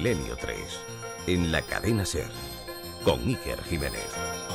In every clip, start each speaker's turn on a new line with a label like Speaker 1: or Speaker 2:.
Speaker 1: Milenio 3, en la cadena SER, con Iker Jiménez.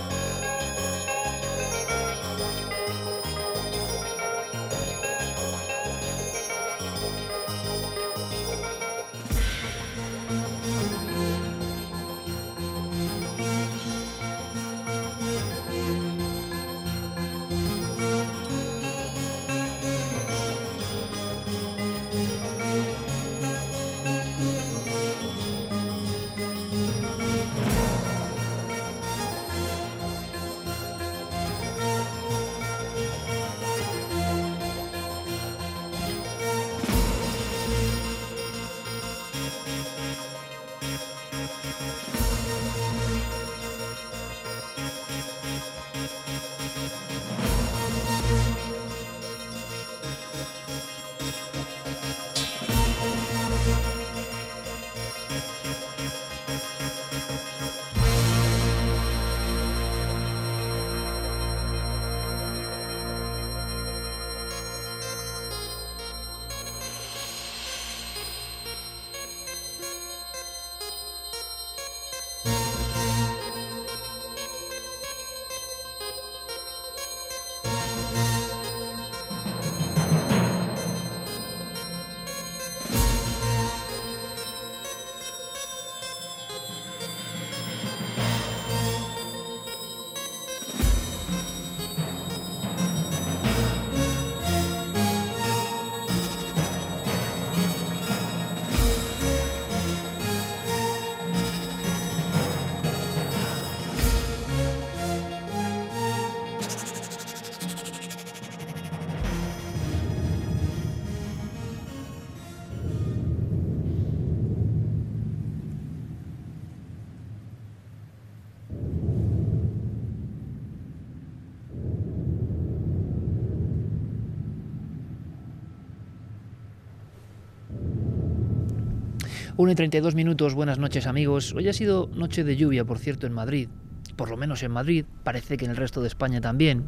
Speaker 2: Una y 32 minutos, buenas noches amigos. Hoy ha sido noche de lluvia, por cierto, en Madrid. Por lo menos en Madrid, parece que en el resto de España también.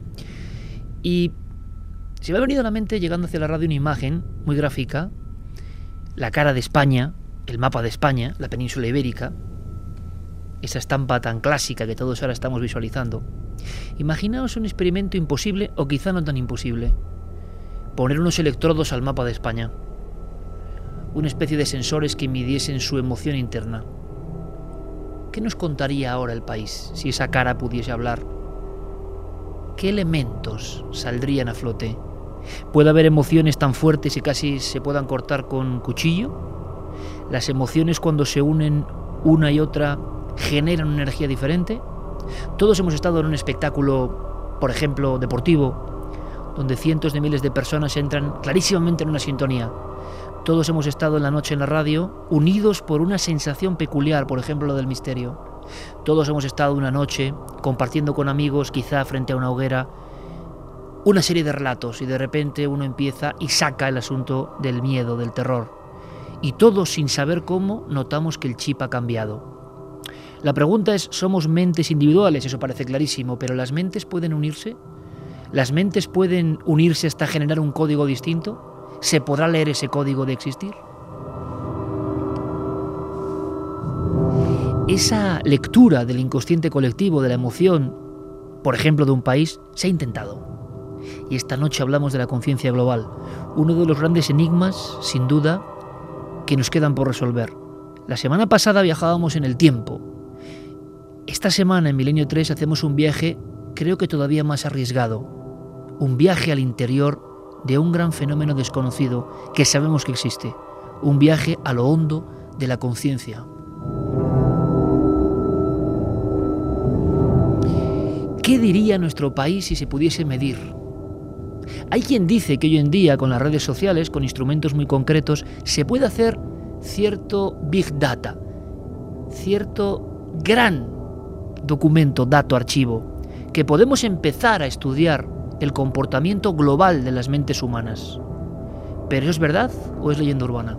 Speaker 2: Y se me ha venido a la mente, llegando hacia la radio, una imagen muy gráfica. La cara de España, el mapa de España, la península ibérica. Esa estampa tan clásica que todos ahora estamos visualizando. Imaginaos un experimento imposible, o quizá no tan imposible. Poner unos electrodos al mapa de España. Una especie de sensores que midiesen su emoción interna. ¿Qué nos contaría ahora el país si esa cara pudiese hablar? ¿Qué elementos saldrían a flote? ¿Puede haber emociones tan fuertes y casi se puedan cortar con cuchillo? ¿Las emociones, cuando se unen una y otra, generan una energía diferente? Todos hemos estado en un espectáculo, por ejemplo, deportivo, donde cientos de miles de personas entran clarísimamente en una sintonía. Todos hemos estado en la noche en la radio, unidos por una sensación peculiar, por ejemplo, lo del misterio. Todos hemos estado una noche compartiendo con amigos, quizá frente a una hoguera, una serie de relatos, y de repente uno empieza y saca el asunto del miedo, del terror. Y todos, sin saber cómo, notamos que el chip ha cambiado. La pregunta es, ¿somos mentes individuales? Eso parece clarísimo, pero ¿las mentes pueden unirse? ¿Las mentes pueden unirse hasta generar un código distinto? ¿Se podrá leer ese código de existir? Esa lectura del inconsciente colectivo, de la emoción, por ejemplo, de un país, se ha intentado. Y esta noche hablamos de la conciencia global, uno de los grandes enigmas, sin duda, que nos quedan por resolver. La semana pasada viajábamos en el tiempo. Esta semana, en Milenio 3, hacemos un viaje, creo que todavía más arriesgado. Un viaje al interior de un gran fenómeno desconocido que sabemos que existe. Un viaje a lo hondo de la conciencia. ¿Qué diría nuestro país si se pudiese medir? Hay quien dice que hoy en día, con las redes sociales, con instrumentos muy concretos, se puede hacer cierto big data, cierto gran documento, dato, archivo, que podemos empezar a estudiar el comportamiento global de las mentes humanas. ¿Pero es verdad o es leyenda urbana?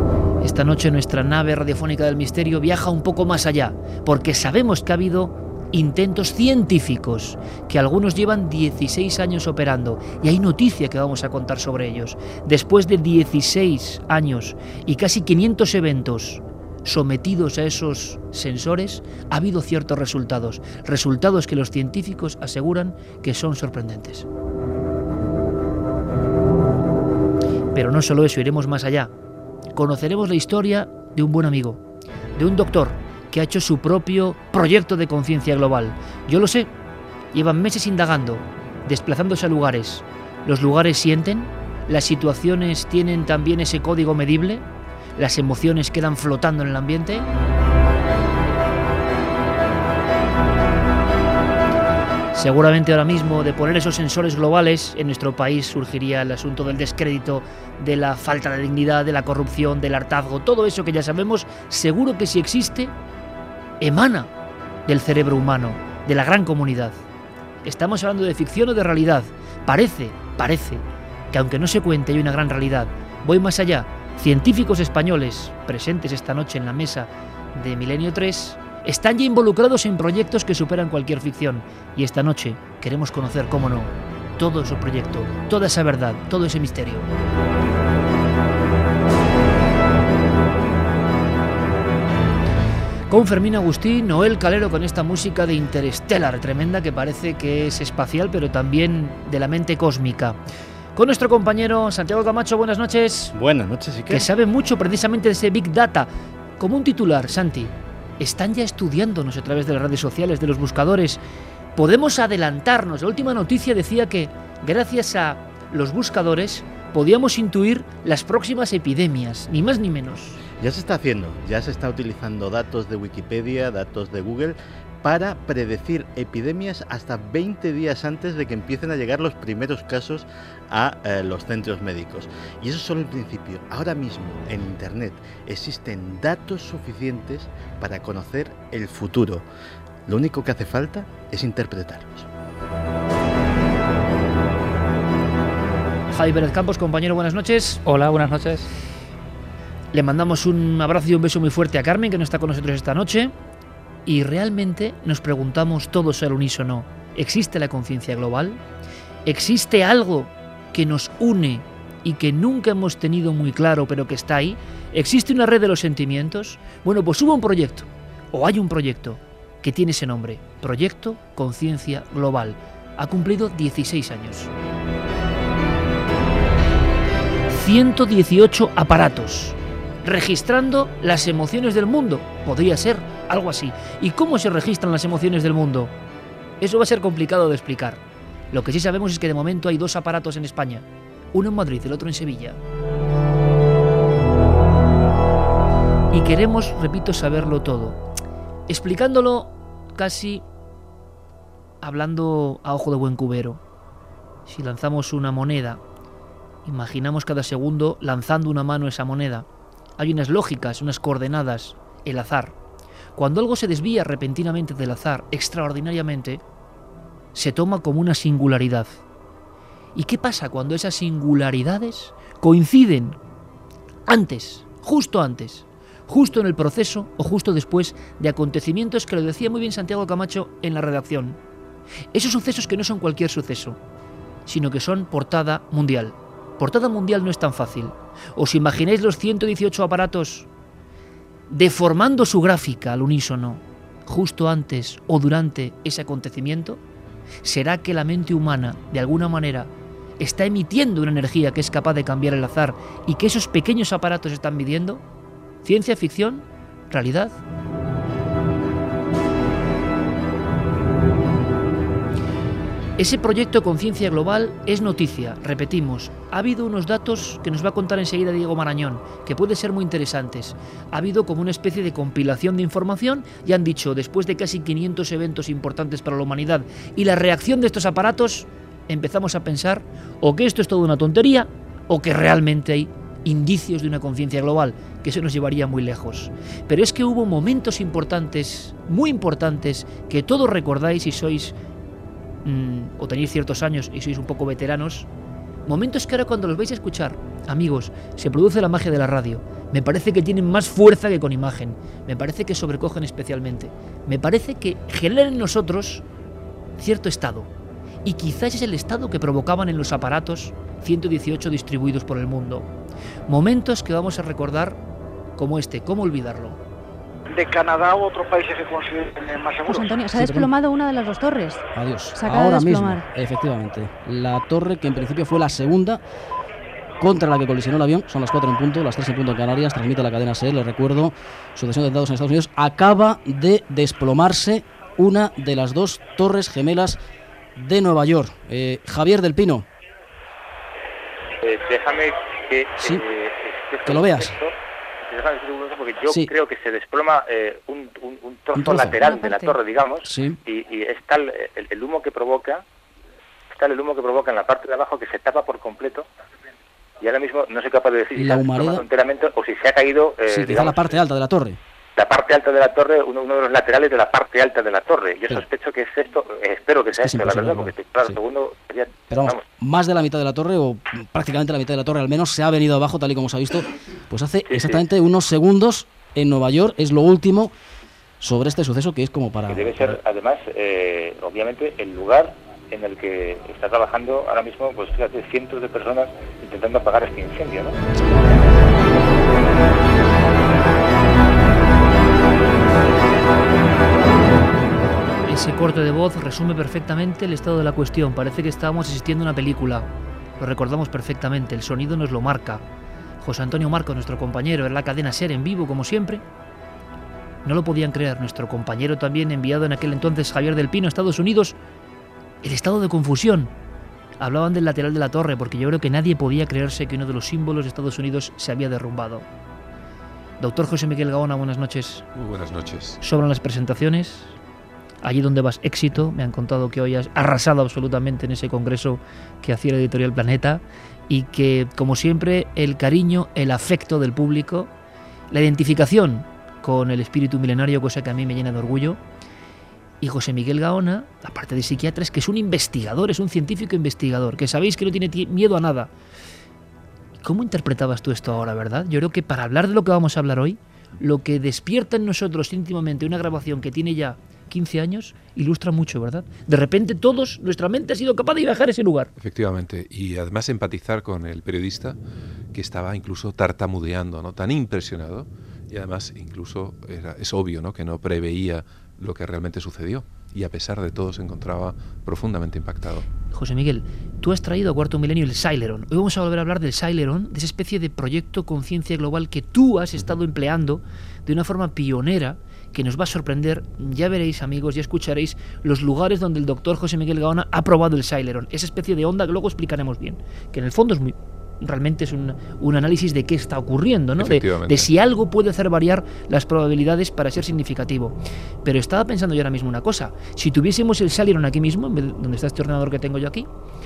Speaker 2: Esta noche nuestra nave radiofónica del misterio viaja un poco más allá, porque sabemos que ha habido intentos científicos que algunos llevan 16 años operando, y hay noticia que vamos a contar sobre ellos. Después de 16 años y casi 500 eventos sometidos a esos sensores, ha habido ciertos resultados que los científicos aseguran que son sorprendentes. Pero no solo eso, iremos más allá. Conoceremos la historia de un buen amigo, de un doctor que ha hecho su propio proyecto de conciencia global. Yo lo sé, llevan meses indagando, desplazándose a lugares. Los lugares sienten, las situaciones tienen también ese código medible, las emociones quedan flotando en el ambiente. Seguramente ahora mismo, de poner esos sensores globales, en nuestro país surgiría el asunto del descrédito, de la falta de dignidad, de la corrupción, del hartazgo, todo eso que ya sabemos, seguro que si existe, emana del cerebro humano, de la gran comunidad. Estamos hablando de ficción o de realidad. Parece que aunque no se cuente hay una gran realidad. Voy más allá. Científicos españoles presentes esta noche en la mesa de Milenio 3 están ya involucrados en proyectos que superan cualquier ficción. Y esta noche queremos conocer, cómo no, todo ese proyecto, toda esa verdad, todo ese misterio. Con Fermín Agustín, Noel Calero con esta música de Interstellar, tremenda, que parece que es espacial, pero también de la mente cósmica. Con nuestro compañero Santiago Camacho, buenas noches.
Speaker 3: Buenas noches, ¿y qué?
Speaker 2: Que sabe mucho precisamente de ese Big Data. Como un titular, Santi, están ya estudiándonos a través de las redes sociales, de los buscadores. Podemos adelantarnos. La última noticia decía que, gracias a los buscadores, podíamos intuir las próximas epidemias, ni más ni menos.
Speaker 3: Ya se está haciendo, ya se está utilizando datos de Wikipedia, datos de Google, para predecir epidemias hasta 20 días antes de que empiecen a llegar los primeros casos a los centros médicos. Y eso es solo el principio. Ahora mismo en Internet existen datos suficientes para conocer el futuro. Lo único que hace falta es interpretarlos.
Speaker 2: Javi Pérez Campos, compañero, buenas noches.
Speaker 4: Hola, buenas noches.
Speaker 2: Le mandamos un abrazo y un beso muy fuerte a Carmen, que no está con nosotros esta noche. Y realmente nos preguntamos todos al unísono, ¿existe la conciencia global? ¿Existe algo que nos une y que nunca hemos tenido muy claro, pero que está ahí? ¿Existe una red de los sentimientos? Bueno, pues hubo un proyecto, o hay un proyecto, que tiene ese nombre, Proyecto Conciencia Global. Ha cumplido 16 años. 118 aparatos, registrando las emociones del mundo. Podría ser algo así. ¿Y cómo se registran las emociones del mundo? Eso va a ser complicado de explicar. Lo que sí sabemos es que de momento hay 2 aparatos en España. Uno en Madrid, el otro en Sevilla. Y queremos, repito, saberlo todo. Explicándolo casi hablando a ojo de buen cubero. Si lanzamos una moneda, imaginamos cada segundo lanzando una mano a esa moneda. Hay unas lógicas, unas coordenadas, el azar. Cuando algo se desvía repentinamente del azar, extraordinariamente, se toma como una singularidad. ¿Y qué pasa cuando esas singularidades coinciden antes, justo en el proceso o justo después de acontecimientos que lo decía muy bien Santiago Camacho en la redacción? Esos sucesos que no son cualquier suceso, sino que son portada mundial. Portada mundial no es tan fácil. ¿Os imagináis los 118 aparatos deformando su gráfica al unísono justo antes o durante ese acontecimiento? ¿Será que la mente humana, de alguna manera, está emitiendo una energía que es capaz de cambiar el azar y que esos pequeños aparatos están midiendo? ¿Ciencia ficción? ¿Realidad? Ese proyecto Conciencia Global es noticia, repetimos. Ha habido unos datos que nos va a contar enseguida Diego Marañón, que pueden ser muy interesantes. Ha habido como una especie de compilación de información y han dicho, después de casi 500 eventos importantes para la humanidad y la reacción de estos aparatos, empezamos a pensar o que esto es toda una tontería o que realmente hay indicios de una conciencia global, que eso nos llevaría muy lejos. Pero es que hubo momentos importantes, muy importantes, que todos recordáis si sois o tenéis ciertos años y sois un poco veteranos, Momentos que ahora cuando los vais a escuchar, amigos, se produce la magia de la radio. Me parece que tienen más fuerza que con imagen. Me parece que sobrecogen especialmente. Me parece que generan en nosotros cierto estado. Y quizás es el estado que provocaban en los aparatos 118 distribuidos por el mundo. Momentos que vamos a recordar como este. ¿Cómo olvidarlo?
Speaker 4: De Canadá u otros países que consideren más seguros.
Speaker 5: José Antonio, se ha desplomado una de las dos torres.
Speaker 6: Adiós.
Speaker 5: Se acaba
Speaker 6: Ahora
Speaker 5: de
Speaker 6: mismo,
Speaker 5: desplomar.
Speaker 6: efectivamente. La torre que en principio fue la segunda contra la que colisionó el avión, son las 4 en punto, las 3 en punto en Canarias, transmite la cadena SER, les recuerdo, sucesión de atentados en Estados Unidos, acaba de desplomarse una de las dos torres gemelas de Nueva York. Javier del Pino.
Speaker 7: Déjame que,
Speaker 6: Sí, que lo veas.
Speaker 7: Déjame decir un momento, porque yo
Speaker 6: Sí.
Speaker 7: creo que se desploma un trozo
Speaker 6: trozo.
Speaker 7: lateral
Speaker 5: Una
Speaker 7: de la
Speaker 5: parte.
Speaker 7: torre, digamos,
Speaker 6: Sí.
Speaker 7: y está el humo que provoca, en la parte de abajo que se tapa por completo, y ahora mismo no soy capaz de decir si
Speaker 6: La
Speaker 7: se ha desplomado
Speaker 6: humareda.
Speaker 7: enteramente o si se ha caído,
Speaker 6: Sí, quizá
Speaker 7: digamos,
Speaker 6: la parte alta de la torre.
Speaker 7: la parte alta de la torre, uno de los laterales de la parte alta de la torre. Yo
Speaker 6: Pero-
Speaker 7: sospecho que es esto, espero que sea
Speaker 6: Es
Speaker 7: esto, la verdad,
Speaker 6: imposible,
Speaker 7: porque claro,
Speaker 6: sí.
Speaker 7: segundo sería,
Speaker 6: Pero vamos, más de la mitad de la torre, o prácticamente la mitad de la torre al menos, se ha venido abajo, tal y como se ha visto, pues hace exactamente unos segundos en Nueva York. Es lo último sobre este suceso, que es como para...
Speaker 7: que debe ser, además, obviamente, el lugar en el que está trabajando ahora mismo, pues fíjate, cientos de personas intentando apagar este incendio, ¿no?
Speaker 2: Ese corte de voz resume perfectamente el estado de la cuestión. Parece que estábamos asistiendo a una película. Lo recordamos perfectamente, el sonido nos lo marca. José Antonio Marcos, nuestro compañero, en la cadena SER en vivo, como siempre. No lo podían creer, nuestro compañero también enviado en aquel entonces, Javier del Pino, a Estados Unidos. El estado de confusión. Hablaban del lateral de la torre, porque yo creo que nadie podía creerse que uno de los símbolos de Estados Unidos se había derrumbado. Doctor José Miguel Gaona, buenas noches.
Speaker 8: Muy buenas noches.
Speaker 2: Sobran las presentaciones. Allí donde vas, éxito. Me han contado que hoy has arrasado absolutamente en ese congreso que hacía la Editorial Planeta y que, como siempre, el cariño, el afecto del público, la identificación con el espíritu milenario, cosa que a mí me llena de orgullo. Y José Miguel Gaona, aparte de psiquiatra, es que es un investigador, es un científico investigador, que sabéis que no tiene miedo a nada. ¿Cómo interpretabas tú esto ahora, verdad? Yo creo que para hablar de lo que vamos a hablar hoy, lo que despierta en nosotros íntimamente una grabación que tiene ya 15 años, ilustra mucho, ¿verdad? De repente todos, nuestra mente ha sido capaz de viajar a ese lugar.
Speaker 8: Efectivamente, y además empatizar con el periodista que estaba incluso tartamudeando, ¿no? Tan impresionado, y además incluso es obvio, ¿no? Que no preveía lo que realmente sucedió, y a pesar de todo se encontraba profundamente impactado.
Speaker 2: José Miguel, tú has traído a Cuarto Milenio el Celeron. Hoy vamos a volver a hablar del Celeron, de esa especie de proyecto conciencia global que tú has estado empleando de una forma pionera, que nos va a sorprender. Ya veréis, amigos, ya escucharéis los lugares donde el doctor José Miguel Gaona ha probado el Celeron, esa especie de onda que luego explicaremos bien, que en el fondo es realmente es un análisis de qué está ocurriendo, ¿no? De si algo puede hacer variar las probabilidades para ser significativo. Pero estaba pensando yo ahora mismo una cosa: si tuviésemos el Celeron aquí mismo, en vez de donde está este ordenador que tengo yo aquí,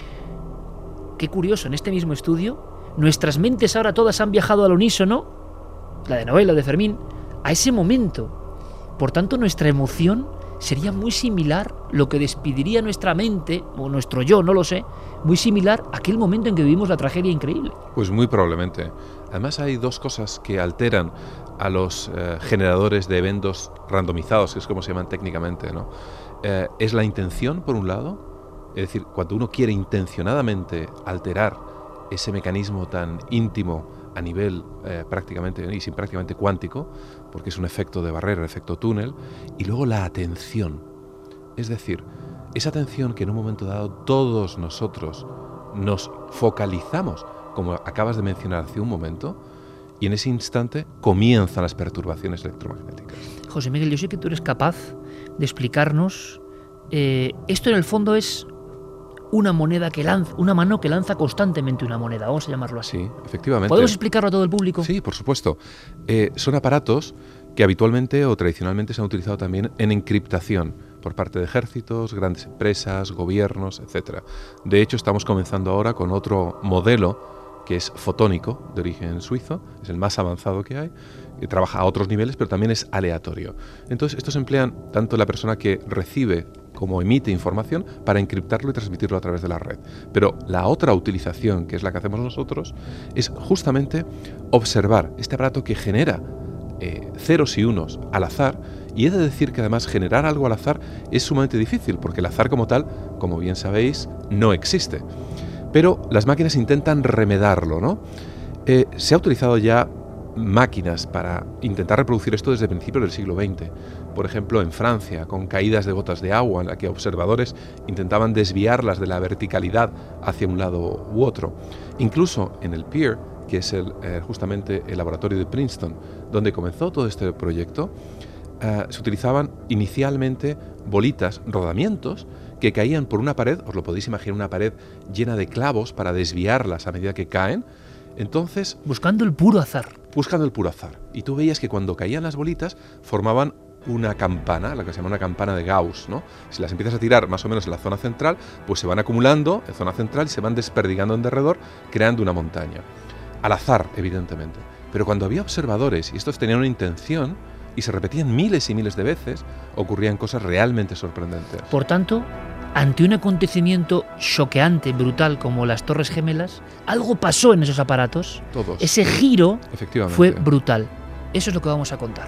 Speaker 2: qué curioso, en este mismo estudio, nuestras mentes ahora todas han viajado al unísono, la de Noel, la de Fermín, a ese momento. Por tanto, nuestra emoción sería muy similar, lo que despediría nuestra mente, o nuestro yo, no lo sé, muy similar a aquel momento en que vivimos la tragedia increíble.
Speaker 8: Pues muy probablemente. Además hay dos cosas que alteran a los generadores de eventos randomizados, que es como se llaman técnicamente, ¿no? Es la intención, por un lado, es decir, cuando uno quiere intencionadamente alterar ese mecanismo tan íntimo a nivel prácticamente cuántico, porque es un efecto de barrera, el efecto túnel, y luego la atención. Es decir, esa atención que en un momento dado todos nosotros nos focalizamos, como acabas de mencionar hace un momento, y en ese instante comienzan las perturbaciones electromagnéticas.
Speaker 2: José Miguel, yo sé que tú eres capaz de explicarnos, esto en el fondo es una moneda que lanza, una mano que lanza constantemente una moneda, vamos a llamarlo así.
Speaker 8: Sí, efectivamente.
Speaker 2: ¿Podemos explicarlo a todo el público?
Speaker 8: Sí, por supuesto. Son aparatos que habitualmente o tradicionalmente se han utilizado también en encriptación por parte de ejércitos, grandes empresas, gobiernos, etc. De hecho, estamos comenzando ahora con otro modelo que es fotónico, de origen suizo, es el más avanzado que hay, que trabaja a otros niveles, pero también es aleatorio. Entonces, estos emplean tanto la persona que recibe cómo emite información para encriptarlo y transmitirlo a través de la red. Pero la otra utilización, que es la que hacemos nosotros, es justamente observar este aparato que genera ceros y unos al azar, y he de decir que además generar algo al azar es sumamente difícil, porque el azar como tal, como bien sabéis, no existe. Pero las máquinas intentan remedarlo, ¿no? Se ha utilizado ya máquinas para intentar reproducir esto desde principios del siglo XX. Por ejemplo, en Francia, con caídas de gotas de agua, en la que observadores intentaban desviarlas de la verticalidad hacia un lado u otro. Incluso en el PIER, que es justamente el laboratorio de Princeton, donde comenzó todo este proyecto, se utilizaban inicialmente bolitas, rodamientos, que caían por una pared, os lo podéis imaginar, una pared llena de clavos para desviarlas a medida que caen. Entonces,
Speaker 2: buscando el puro azar.
Speaker 8: Y tú veías que cuando caían las bolitas formaban una campana, la que se llama una campana de Gauss, ¿no? Si las empiezas a tirar más o menos en la zona central, pues se van acumulando en zona central y se van desperdigando en derredor, creando una montaña. Al azar, evidentemente. Pero cuando había observadores y estos tenían una intención y se repetían miles y miles de veces, ocurrían cosas realmente sorprendentes.
Speaker 2: Por tanto, ante un acontecimiento choqueante, brutal, como las Torres Gemelas, algo pasó en esos aparatos.
Speaker 8: Todos.
Speaker 2: Ese giro fue brutal. Eso es lo que vamos a contar.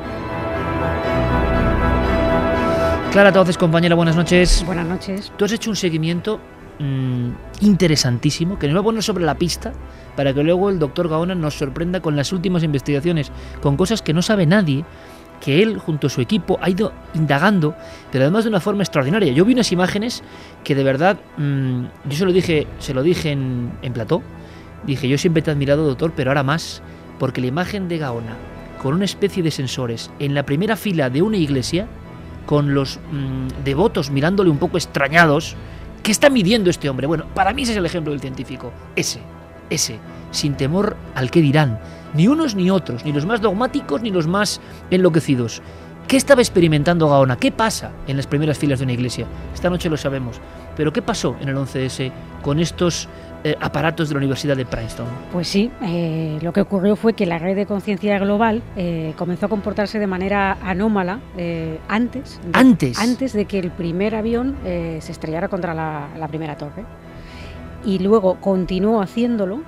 Speaker 2: Clara Tauces, compañera, buenas noches.
Speaker 5: Buenas noches.
Speaker 2: Tú has hecho un seguimiento interesantísimo que nos va a poner sobre la pista para que luego el doctor Gaona nos sorprenda con las últimas investigaciones, con cosas que no sabe nadie, que él junto a su equipo ha ido indagando, pero además de una forma extraordinaria. Yo vi unas imágenes que de verdad, yo se lo dije en plató, dije, yo siempre te he admirado, doctor, pero ahora más, porque la imagen de Gaona con una especie de sensores en la primera fila de una iglesia, con los devotos mirándole un poco extrañados. ¿Qué está midiendo este hombre? Bueno, para mí ese es el ejemplo del científico. Ese, sin temor al qué dirán. Ni unos ni otros, ni los más dogmáticos ni los más enloquecidos. ¿Qué estaba experimentando Gaona? ¿Qué pasa en las primeras filas de una iglesia? Esta noche lo sabemos. Pero ¿qué pasó en el 11S con estos aparatos de la Universidad de Princeton?
Speaker 5: Pues sí, lo que ocurrió fue que la red de conciencia global comenzó a comportarse de manera anómala antes de que el primer avión se estrellara contra la primera torre. Y luego continuó haciéndolo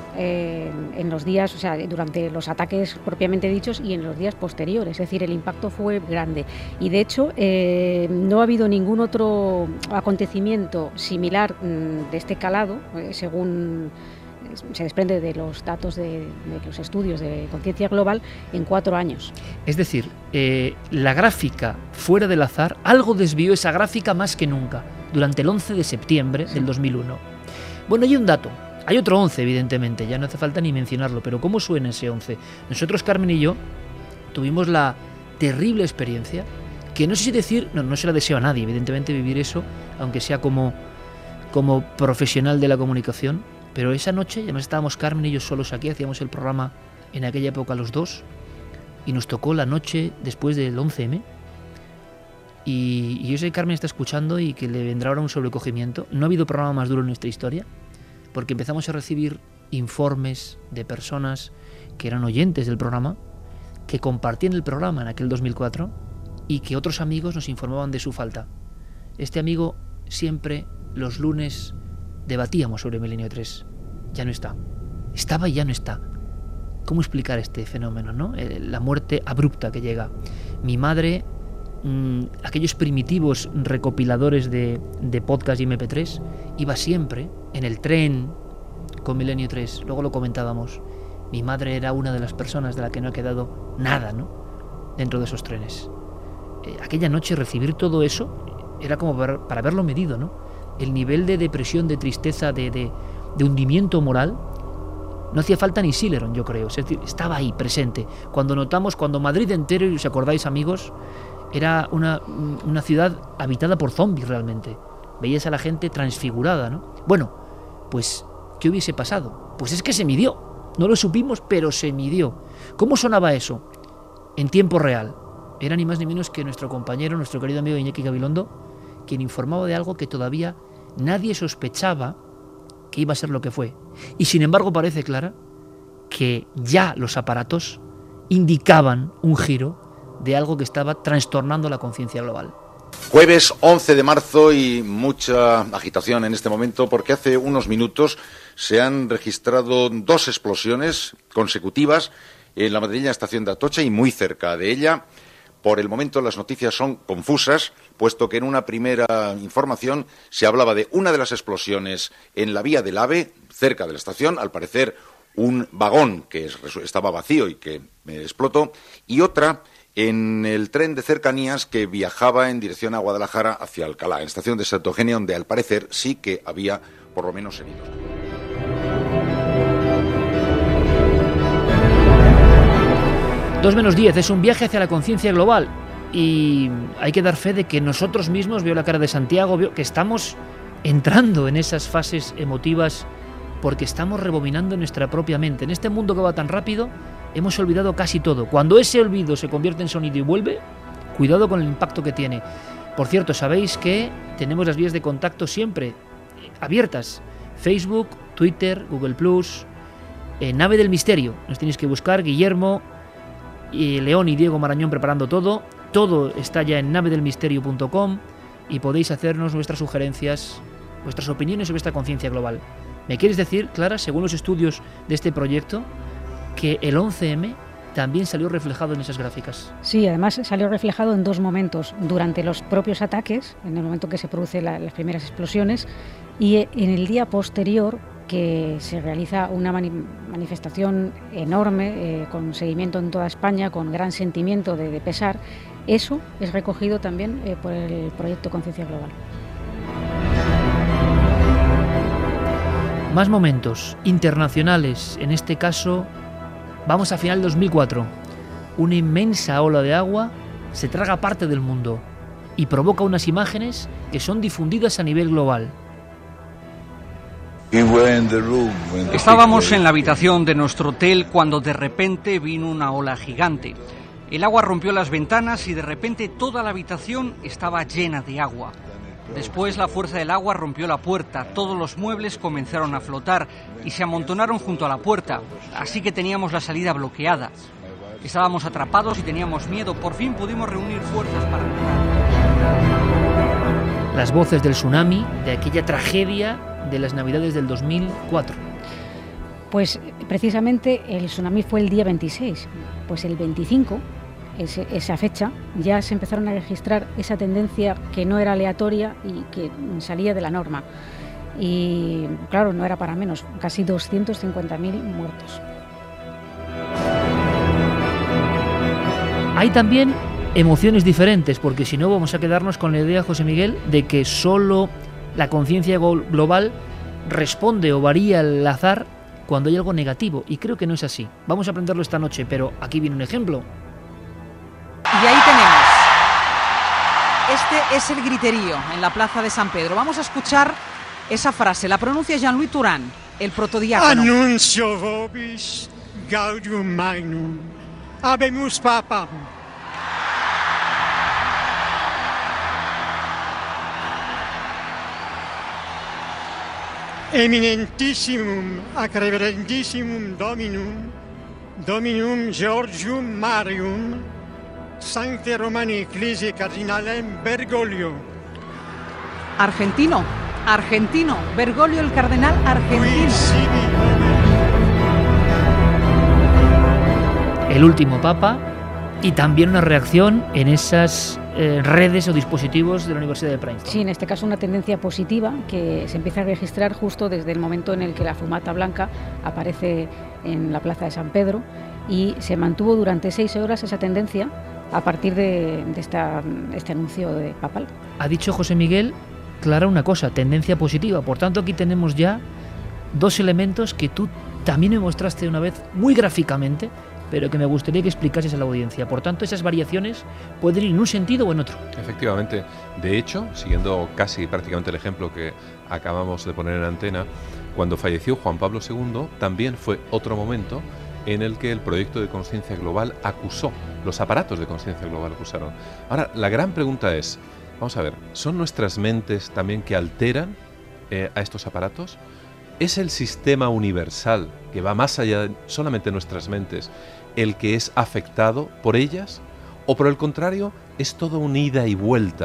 Speaker 5: en los días, o sea, durante los ataques propiamente dichos y en los días posteriores. Es decir, el impacto fue grande. Y de hecho, no ha habido ningún otro acontecimiento similar de este calado, según se desprende de los datos de los estudios de conciencia global, en 4 años. Es decir, la gráfica fuera del azar, algo desvió esa gráfica más que nunca, durante el 11 de septiembre del 2001. Bueno, hay un dato. Hay otro 11, evidentemente, ya no hace falta ni mencionarlo, pero ¿cómo suena ese 11? Nosotros, Carmen y yo, tuvimos la terrible experiencia, que no sé si decir, no se la deseo a nadie, evidentemente, vivir eso, aunque sea como profesional de la comunicación, pero esa noche, además estábamos Carmen y yo solos aquí, hacíamos el programa en aquella época los dos, y nos tocó la noche después del 11M, y yo sé que Carmen está escuchando y que le vendrá ahora un sobrecogimiento. No ha habido programa más duro en nuestra historia, porque empezamos a recibir informes de personas que eran oyentes del programa, que compartían el programa en aquel 2004 y que otros amigos nos informaban de su falta. Este amigo siempre los lunes debatíamos sobre Milenio 3. Ya no está. Estaba y ya no está. ¿Cómo explicar este fenómeno, no? La muerte abrupta que llega. Mi madre, aquellos primitivos recopiladores de podcast y MP3, iba siempre en el tren con Milenio 3. Luego lo comentábamos. Mi madre era una de las personas de la que no ha quedado nada, ¿no?, dentro de esos trenes. Aquella noche recibir todo eso era como para haberlo medido, ¿no? El nivel de depresión, de tristeza, de hundimiento moral, no hacía falta ni Sileron, yo creo. Es decir, estaba ahí, presente. Cuando Madrid entero, y os acordáis, amigos, era una ciudad habitada por zombies realmente. Veías a la gente transfigurada, ¿no? Bueno, pues, ¿qué hubiese pasado? Pues es que se midió. No lo supimos, pero se midió. ¿Cómo sonaba eso? En tiempo real. Era ni más ni menos que nuestro compañero, nuestro querido amigo Iñaki Gabilondo, quien informaba de algo que todavía nadie sospechaba que iba a ser lo que fue. Y sin embargo parece, Clara, que ya los aparatos indicaban un giro de algo que estaba trastornando la conciencia global.
Speaker 9: Jueves 11 de marzo y mucha agitación en este momento porque hace unos minutos se han registrado 2 explosiones consecutivas en la madrileña estación de Atocha y muy cerca de ella. Por el momento las noticias son confusas, puesto que en una primera información se hablaba de una de las explosiones en la vía del AVE, cerca de la estación, al parecer un vagón que estaba vacío y que explotó, y otra en el tren de cercanías que viajaba en dirección a Guadalajara hacia Alcalá, en la estación de Santo Eugenio, donde al parecer sí que había por lo menos heridos.
Speaker 2: 2-10 es un viaje hacia la conciencia global y hay que dar fe de que nosotros mismos, veo la cara de Santiago, veo que estamos entrando en esas fases emotivas porque estamos rebobinando nuestra propia mente. En este mundo que va tan rápido, hemos olvidado casi todo. Cuando ese olvido se convierte en sonido y vuelve, cuidado con el impacto que tiene. Por cierto, sabéis que tenemos las vías de contacto siempre abiertas. Facebook, Twitter, Google+, Nave del Misterio. Nos tenéis que buscar, Guillermo, León y Diego Marañón preparando todo. Todo está ya en navedelmisterio.com y podéis hacernos vuestras sugerencias, vuestras opiniones sobre esta conciencia global. ¿Me quieres decir, Clara, según los estudios de este proyecto, que el 11M también salió reflejado en esas gráficas?
Speaker 5: Sí, además salió reflejado en 2 momentos. Durante los propios ataques, en el momento que se producen las primeras explosiones, y en el día posterior, que se realiza una manifestación enorme, con seguimiento en toda España, con gran sentimiento de pesar. Eso es recogido también por el proyecto Conciencia Global.
Speaker 2: Más momentos internacionales, en este caso vamos a final 2004. Una inmensa ola de agua se traga parte del mundo y provoca unas imágenes que son difundidas a nivel global.
Speaker 10: Estábamos en la habitación de nuestro hotel cuando de repente vino una ola gigante. El agua rompió las ventanas y de repente toda la habitación estaba llena de agua. Después la fuerza del agua rompió la puerta, todos los muebles comenzaron a flotar y se amontonaron junto a la puerta, así que teníamos la salida bloqueada. Estábamos atrapados y teníamos miedo, por fin pudimos reunir fuerzas para entrar.
Speaker 2: Las voces del tsunami, de aquella tragedia de las Navidades del 2004.
Speaker 5: Pues precisamente el tsunami fue el día 26, pues el 25... esa fecha, ya se empezaron a registrar esa tendencia que no era aleatoria y que salía de la norma. Y claro, no era para menos, casi 250.000 muertos.
Speaker 2: Hay también emociones diferentes, porque si no vamos a quedarnos con la idea, José Miguel, de que solo la conciencia global responde o varía al azar cuando hay algo negativo, y creo que no es así. Vamos a aprenderlo esta noche, pero aquí viene un ejemplo.
Speaker 11: Y ahí tenemos. Este es el griterío en la plaza de San Pedro. Vamos a escuchar esa frase. La pronuncia Jean-Louis Turán, el protodiácono.
Speaker 12: Annuncio vobis gaudium magnum. Habemus papam. Eminentissimum ac reverendissimum Dominum Georgium Marium, Sancte Romani Ecclesiae Cardinalem Bergoglio.
Speaker 11: Argentino, Bergoglio, el cardenal argentino.
Speaker 2: El último papa, y también una reacción en esas redes o dispositivos de la Universidad de Princeton.
Speaker 5: Sí, en este caso una tendencia positiva que se empieza a registrar justo desde el momento en el que la fumata blanca aparece en la plaza de San Pedro, y se mantuvo durante 6 horas esa tendencia a partir de este anuncio de papal.
Speaker 2: Ha dicho José Miguel, Clara, una cosa, tendencia positiva. Por tanto, aquí tenemos ya 2 elementos que tú también me mostraste una vez muy gráficamente, pero que me gustaría que explicases a la audiencia. Por tanto, esas variaciones pueden ir en un sentido o en otro.
Speaker 8: Efectivamente. De hecho, siguiendo casi prácticamente el ejemplo que acabamos de poner en antena, cuando falleció Juan Pablo II, también fue otro momento en el que el proyecto de conciencia global acusó, los aparatos de conciencia global acusaron. Ahora, la gran pregunta es, vamos a ver, ¿son nuestras mentes también que alteran a estos aparatos? ¿Es el sistema universal, que va más allá de solamente nuestras mentes, el que es afectado por ellas? ¿O por el contrario, es todo un ida y vuelta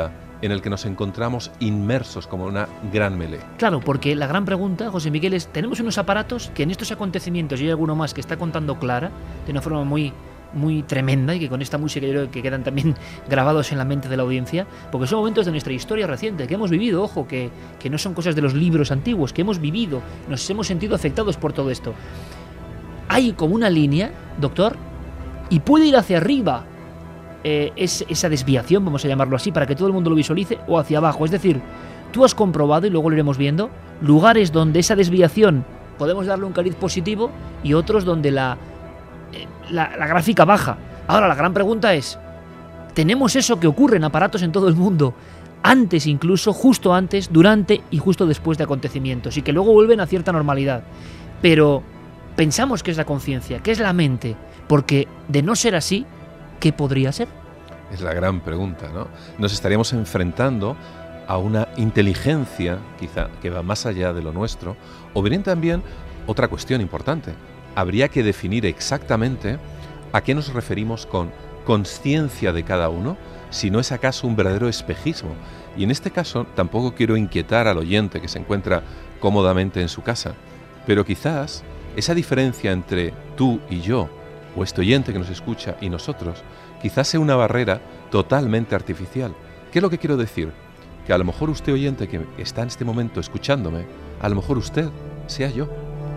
Speaker 8: en el que nos encontramos inmersos como una gran melee.
Speaker 2: Claro, porque la gran pregunta, José Miguel, es, tenemos unos aparatos que en estos acontecimientos, y hay alguno más que está contando Clara, de una forma muy tremenda, y que con esta música yo creo que quedan también grabados en la mente de la audiencia, porque son momentos de nuestra historia reciente, que hemos vivido, ojo, que no son cosas de los libros antiguos, que hemos vivido, nos hemos sentido afectados por todo esto. Hay como una línea, doctor, y puede ir hacia arriba esa desviación, vamos a llamarlo así, para que todo el mundo lo visualice, o hacia abajo. Es decir, tú has comprobado, y luego lo iremos viendo, lugares donde esa desviación podemos darle un cariz positivo y otros donde la gráfica baja. Ahora, la gran pregunta es, ¿tenemos eso que ocurre en aparatos en todo el mundo, antes incluso, justo antes, durante y justo después de acontecimientos, y que luego vuelven a cierta normalidad? Pero pensamos que es la conciencia, que es la mente, porque de no ser así, ¿qué podría ser?
Speaker 8: Es la gran pregunta, ¿no? Nos estaríamos enfrentando a una inteligencia, quizá, que va más allá de lo nuestro, o bien también otra cuestión importante. Habría que definir exactamente a qué nos referimos con conciencia de cada uno, si no es acaso un verdadero espejismo. Y en este caso tampoco quiero inquietar al oyente que se encuentra cómodamente en su casa, pero quizás esa diferencia entre tú y yo, o este oyente que nos escucha y nosotros, quizás sea una barrera totalmente artificial. ¿Qué es lo que quiero decir? Que a lo mejor usted, oyente, que está en este momento escuchándome, a lo mejor usted sea yo.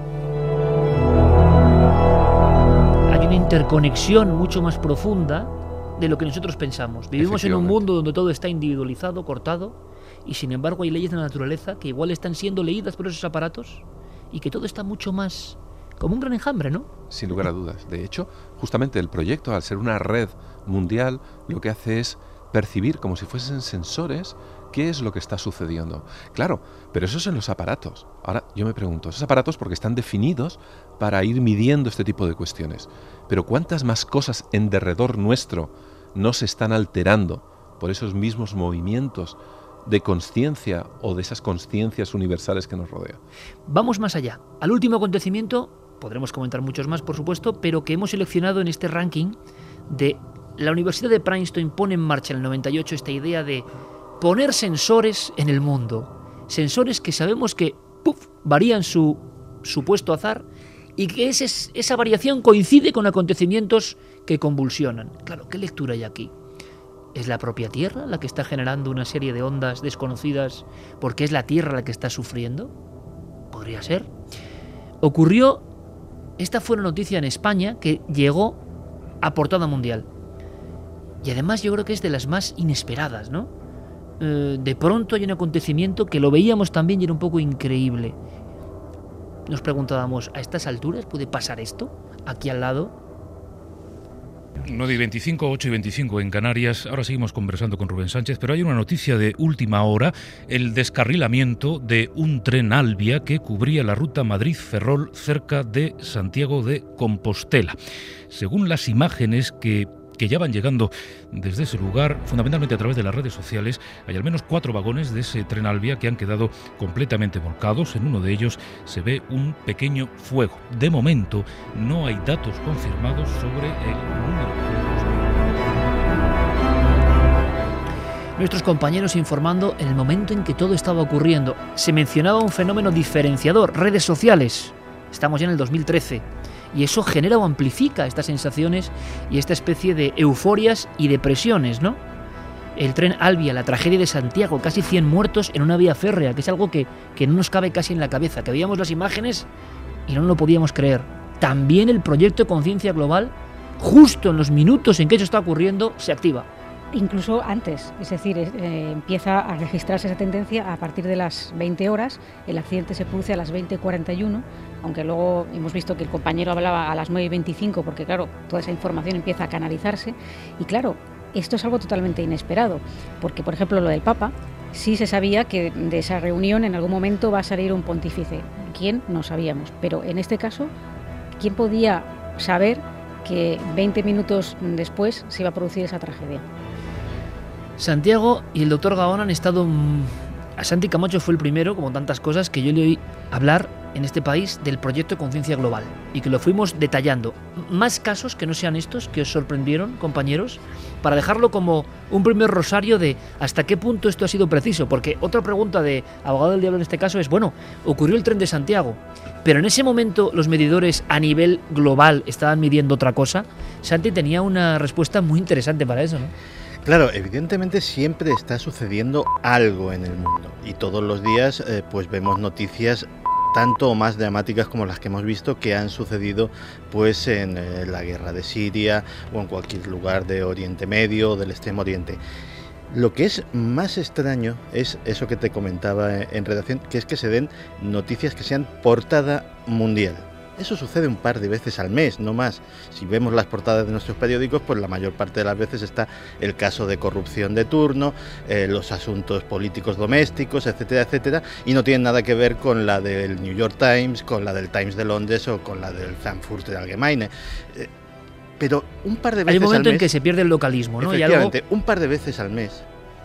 Speaker 2: Hay una interconexión mucho más profunda de lo que nosotros pensamos. Vivimos en un mundo donde todo está individualizado, cortado, y sin embargo hay leyes de la naturaleza que igual están siendo leídas por esos aparatos, y que todo está mucho más como un gran enjambre, ¿no? Sin lugar a dudas. De hecho, justamente el proyecto, al ser una red mundial, lo que hace es percibir como si fuesen sensores qué es lo que está sucediendo. Claro, pero eso es en los aparatos. Ahora yo me pregunto, esos aparatos porque están definidos para ir midiendo este tipo de cuestiones. Pero ¿cuántas más cosas en derredor nuestro no se están alterando por esos mismos movimientos de conciencia o de esas conciencias universales que nos rodean? Vamos más allá. Al último acontecimiento, podremos comentar muchos más, por supuesto, pero que hemos seleccionado en este ranking de la Universidad de Princeton pone en marcha en el 98 esta idea de poner sensores en el mundo. Sensores que sabemos que varían su supuesto azar y que esa variación coincide con acontecimientos que convulsionan. Claro, ¿qué lectura hay aquí? ¿Es la propia Tierra la que está generando una serie de ondas desconocidas porque es la Tierra la que está sufriendo? ¿Podría ser? Esta fue una noticia en España que llegó a portada mundial. Y además yo creo que es de las más inesperadas, ¿no? De pronto hay un acontecimiento que lo veíamos también y era un poco increíble. Nos preguntábamos, ¿a estas alturas puede pasar esto? Aquí al lado.
Speaker 13: 9:25, 8:25 en Canarias. Ahora seguimos conversando con Rubén Sánchez, pero hay una noticia de última hora: el descarrilamiento de un tren Alvia que cubría la ruta Madrid-Ferrol cerca de Santiago de Compostela. Según las imágenes que ya van llegando desde ese lugar, fundamentalmente a través de las redes sociales, hay al menos 4 vagones de ese tren Alvia que han quedado completamente volcados. En uno de ellos se ve un pequeño fuego. De momento no hay datos confirmados sobre el número.
Speaker 2: Nuestros compañeros informando en el momento en que todo estaba ocurriendo. Se mencionaba un fenómeno diferenciador, redes sociales. Estamos ya en el 2013. Y eso genera o amplifica estas sensaciones y esta especie de euforias y depresiones, ¿no? El tren Alvia, la tragedia de Santiago, casi 100 muertos en una vía férrea, que es algo que no nos cabe casi en la cabeza, que veíamos las imágenes y no lo podíamos creer. También el proyecto de conciencia global, justo en los minutos en que eso está ocurriendo, se activa.
Speaker 5: Incluso antes, es decir, empieza a registrarse esa tendencia a partir de las 20 horas, el accidente se produce a las 20:41, aunque luego hemos visto que el compañero hablaba a las 9:25, porque claro, toda esa información empieza a canalizarse, y claro, esto es algo totalmente inesperado, porque por ejemplo lo del Papa, sí se sabía que de esa reunión en algún momento va a salir un pontífice. ¿Quién? No sabíamos, pero en este caso, ¿quién podía saber que 20 minutos después se iba a producir esa tragedia?
Speaker 2: Santiago y el doctor Gaona han estado... A Santi Camacho fue el primero, como tantas cosas, que yo le oí hablar en este país del proyecto Conciencia Global y que lo fuimos detallando. Más casos que no sean estos que os sorprendieron, compañeros, para dejarlo como un primer rosario de hasta qué punto esto ha sido preciso. Porque otra pregunta de abogado del diablo en este caso es, bueno, ocurrió el Tren de Santiago, pero en ese momento los medidores a nivel global estaban midiendo otra cosa. Santi tenía una respuesta muy interesante para eso, ¿no?
Speaker 3: Claro, evidentemente siempre está sucediendo algo en el mundo y todos los días pues vemos noticias tanto o más dramáticas como las que hemos visto que han sucedido pues en la guerra de Siria o en cualquier lugar de Oriente Medio o del Extremo Oriente. Lo que es más extraño es eso que te comentaba en redacción, que es que se den noticias que sean portada mundial. Eso sucede un par de veces al mes, no más. Si vemos las portadas de nuestros periódicos, pues la mayor parte de las veces está el caso de corrupción de turno, los asuntos políticos domésticos, etcétera, etcétera, y no tienen nada que ver con la del New York Times, con la del Times de Londres o con la del Frankfurter Allgemeine. Pero un par de veces al mes... Hay un momento en
Speaker 2: que se pierde el localismo, ¿no?
Speaker 3: Efectivamente, un par de veces al mes,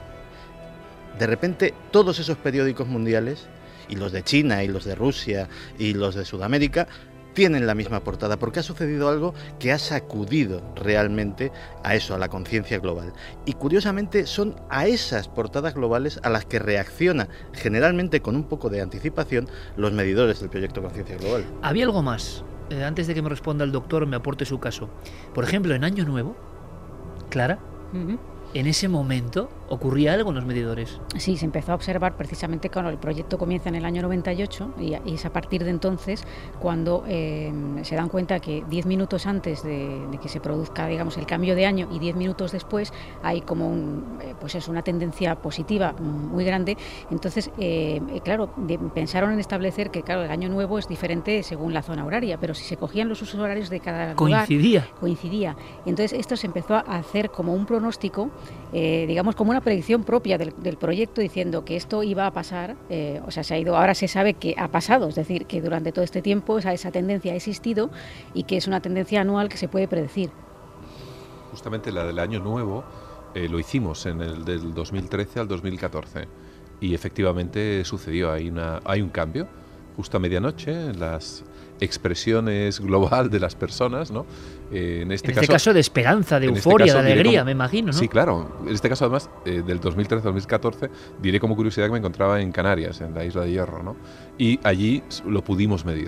Speaker 3: de repente todos esos periódicos mundiales, y los de China, y los de Rusia, y los de Sudamérica, tienen la misma portada, porque ha sucedido algo que ha sacudido realmente a eso, a la conciencia global. Y curiosamente son a esas portadas globales a las que reacciona, generalmente con un poco de anticipación, los medidores del proyecto Conciencia Global.
Speaker 2: Había algo más. Antes de que me responda el doctor, me aporte su caso. Por ejemplo, en Año Nuevo, Clara, en ese momento ocurría algo en los medidores.
Speaker 5: Sí, se empezó a observar precisamente cuando el proyecto comienza en el año 98 y es a partir de entonces cuando se dan cuenta que 10 minutos antes de que se produzca, digamos, el cambio de año y 10 minutos después hay como pues es una tendencia positiva muy grande. Entonces, claro, pensaron en establecer que, claro, el año nuevo es diferente según la zona horaria, pero si se cogían los usos horarios de cada lugar, coincidía. Entonces, esto se empezó a hacer como un pronóstico, digamos, como una predicción propia del proyecto, diciendo que esto iba a pasar, o sea, se ha ido, ahora se sabe que ha pasado, es decir, que durante todo este tiempo esa tendencia ha existido y que es una tendencia anual que se puede predecir.
Speaker 8: Justamente la del año nuevo lo hicimos en el del 2013 al 2014 y efectivamente sucedió, hay un cambio, justo a medianoche, las expresiones global de las personas, ¿no? En este
Speaker 2: caso de esperanza, de euforia, de alegría, me imagino, ¿no?
Speaker 8: Sí, claro. En este caso, además, del 2013 al 2014, diré como curiosidad que me encontraba en Canarias, en la Isla de Hierro, ¿no? Y allí lo pudimos medir.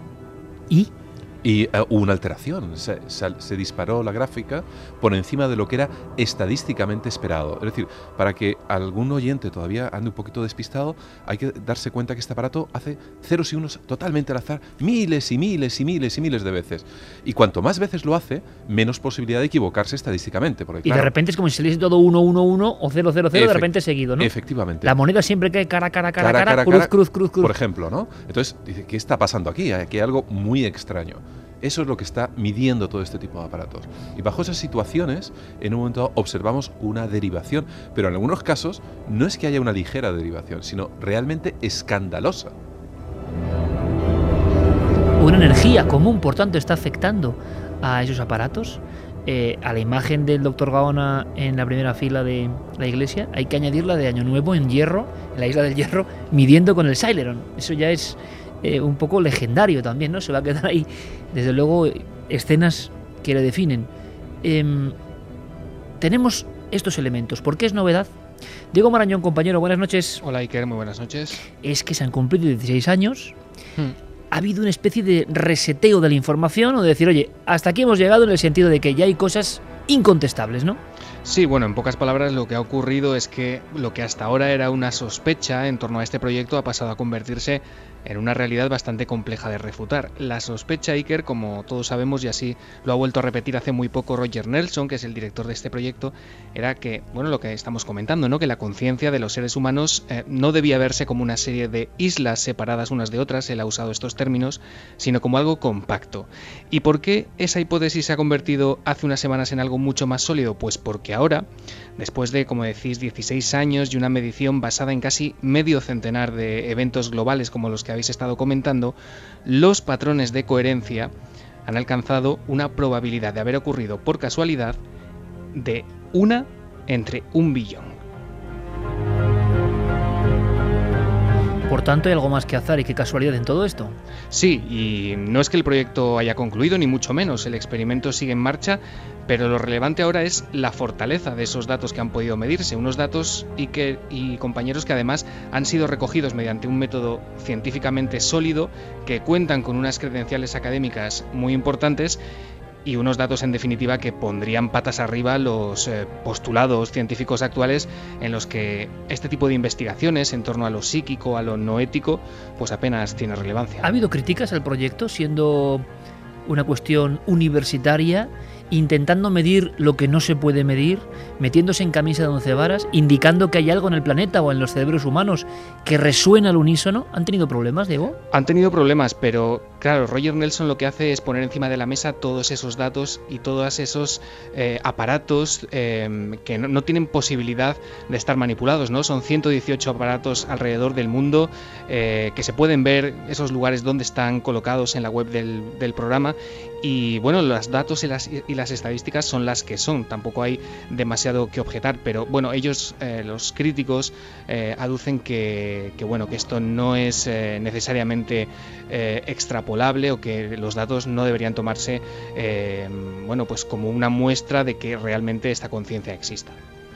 Speaker 2: ¿Y?
Speaker 8: Y hubo una alteración, se disparó la gráfica por encima de lo que era estadísticamente esperado. Es decir, para que algún oyente todavía ande un poquito despistado, hay que darse cuenta que este aparato hace ceros y unos totalmente al azar, miles y miles y miles y miles de veces. Y cuanto más veces lo hace, menos posibilidad de equivocarse estadísticamente. Porque, claro,
Speaker 2: y de repente es como si saliese todo 1, 1, 1 o 0, 0, 0 de repente seguido, ¿no?
Speaker 8: Efectivamente.
Speaker 2: La moneda siempre cae cara, cruz.
Speaker 8: Por ejemplo, ¿no? Entonces, dice, ¿qué está pasando aquí? Aquí hay algo muy extraño. Eso es lo que está midiendo todo este tipo de aparatos. Y bajo esas situaciones, en un momento observamos una derivación, pero en algunos casos no es que haya una ligera derivación, sino realmente escandalosa.
Speaker 2: Una energía común, por tanto, está afectando a esos aparatos. A la imagen del doctor Gaona en la primera fila de la iglesia hay que añadir la de Año Nuevo en Hierro, en la isla del Hierro, midiendo con el Celeron. Eso ya es un poco legendario también, ¿no? Se va a quedar ahí, desde luego, escenas que le definen. Tenemos estos elementos. ¿Por qué es novedad? Diego Marañón, compañero, buenas noches.
Speaker 14: Hola, Iker, muy buenas noches.
Speaker 2: Es que se han cumplido 16 años. Ha habido una especie de reseteo de la información, o de decir, oye, hasta aquí hemos llegado, en el sentido de que ya hay cosas incontestables, ¿no?
Speaker 14: Sí, bueno, en pocas palabras lo que ha ocurrido es que lo que hasta ahora era una sospecha en torno a este proyecto ha pasado a convertirse en una realidad bastante compleja de refutar. La sospecha, Iker, como todos sabemos, y así lo ha vuelto a repetir hace muy poco Roger Nelson, que es el director de este proyecto, era que, bueno, lo que estamos comentando, ¿no? Que la conciencia de los seres humanos no debía verse como una serie de islas separadas unas de otras, él ha usado estos términos, sino como algo compacto. ¿Y por qué esa hipótesis se ha convertido hace unas semanas en algo mucho más sólido? Pues porque ahora, después de, como decís, 16 años y una medición basada en casi medio centenar de eventos globales como los que habéis estado comentando, los patrones de coherencia han alcanzado una probabilidad de haber ocurrido por casualidad de 1 entre 1 billón.
Speaker 2: Por tanto, hay algo más que azar y qué casualidad en todo esto.
Speaker 14: Sí, y no es que el proyecto haya concluido, ni mucho menos. El experimento sigue en marcha, pero lo relevante ahora es la fortaleza de esos datos que han podido medirse. Unos datos y compañeros que además han sido recogidos mediante un método científicamente sólido, que cuentan con unas credenciales académicas muy importantes, y unos datos en definitiva que pondrían patas arriba los postulados científicos actuales, en los que este tipo de investigaciones en torno a lo psíquico, a lo no ético, pues apenas tiene relevancia.
Speaker 2: ¿Ha habido críticas al proyecto siendo una cuestión universitaria, intentando medir lo que no se puede medir, metiéndose en camisa de 11 varas, indicando que hay algo en el planeta o en los cerebros humanos que resuena al unísono? ¿Han tenido problemas, Diego?
Speaker 14: Han tenido problemas, pero claro, Roger Nelson lo que hace es poner encima de la mesa todos esos datos y todos esos aparatos que no tienen posibilidad de estar manipulados, ¿no? Son 118 aparatos alrededor del mundo, que se pueden ver esos lugares donde están colocados en la web del programa. Y bueno, los datos y las estadísticas son las que son, tampoco hay demasiado que objetar, pero bueno, ellos, los críticos, aducen que esto no es necesariamente extrapolable, o que los datos no deberían tomarse pues como una muestra de que realmente esta conciencia exista.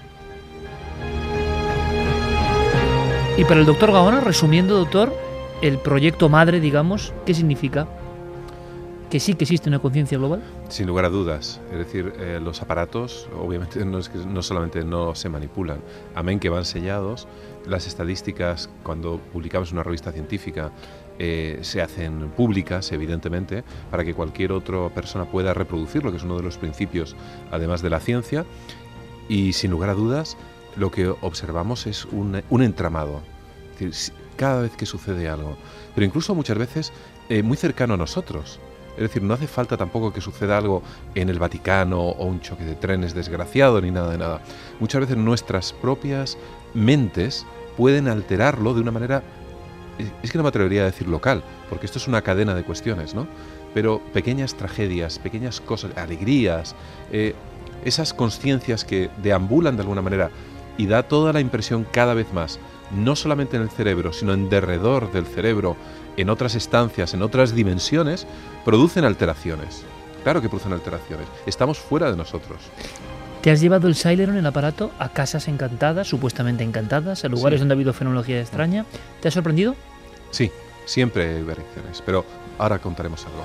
Speaker 2: Y para el doctor Gaona, resumiendo, doctor, el proyecto madre, digamos, ¿qué significa? ¿Que sí que existe una conciencia global?
Speaker 8: Sin lugar a dudas. Es decir, los aparatos, obviamente, no solamente no se manipulan, amén que van sellados. Las estadísticas, cuando publicamos una revista científica, se hacen públicas, evidentemente, para que cualquier otra persona pueda reproducirlo, que es uno de los principios, además de la ciencia. Y sin lugar a dudas, lo que observamos es un entramado. Es decir, cada vez que sucede algo, pero incluso muchas veces muy cercano a nosotros. Es decir, no hace falta tampoco que suceda algo en el Vaticano o un choque de trenes desgraciado ni nada de nada. Muchas veces nuestras propias mentes pueden alterarlo de una manera, es que no me atrevería a decir local, porque esto es una cadena de cuestiones, ¿no? Pero pequeñas tragedias, pequeñas cosas, alegrías, esas conciencias que deambulan de alguna manera y da toda la impresión cada vez más, no solamente en el cerebro, sino en derredor del cerebro, en otras estancias, en otras dimensiones, producen alteraciones. Claro que producen alteraciones. Estamos fuera de nosotros.
Speaker 2: ¿Te has llevado el Celeron, el aparato, a casas encantadas, supuestamente encantadas, a lugares donde ha habido fenomenología extraña? ¿Te ha sorprendido?
Speaker 8: Sí, siempre hay variaciones, pero ahora contaremos algo.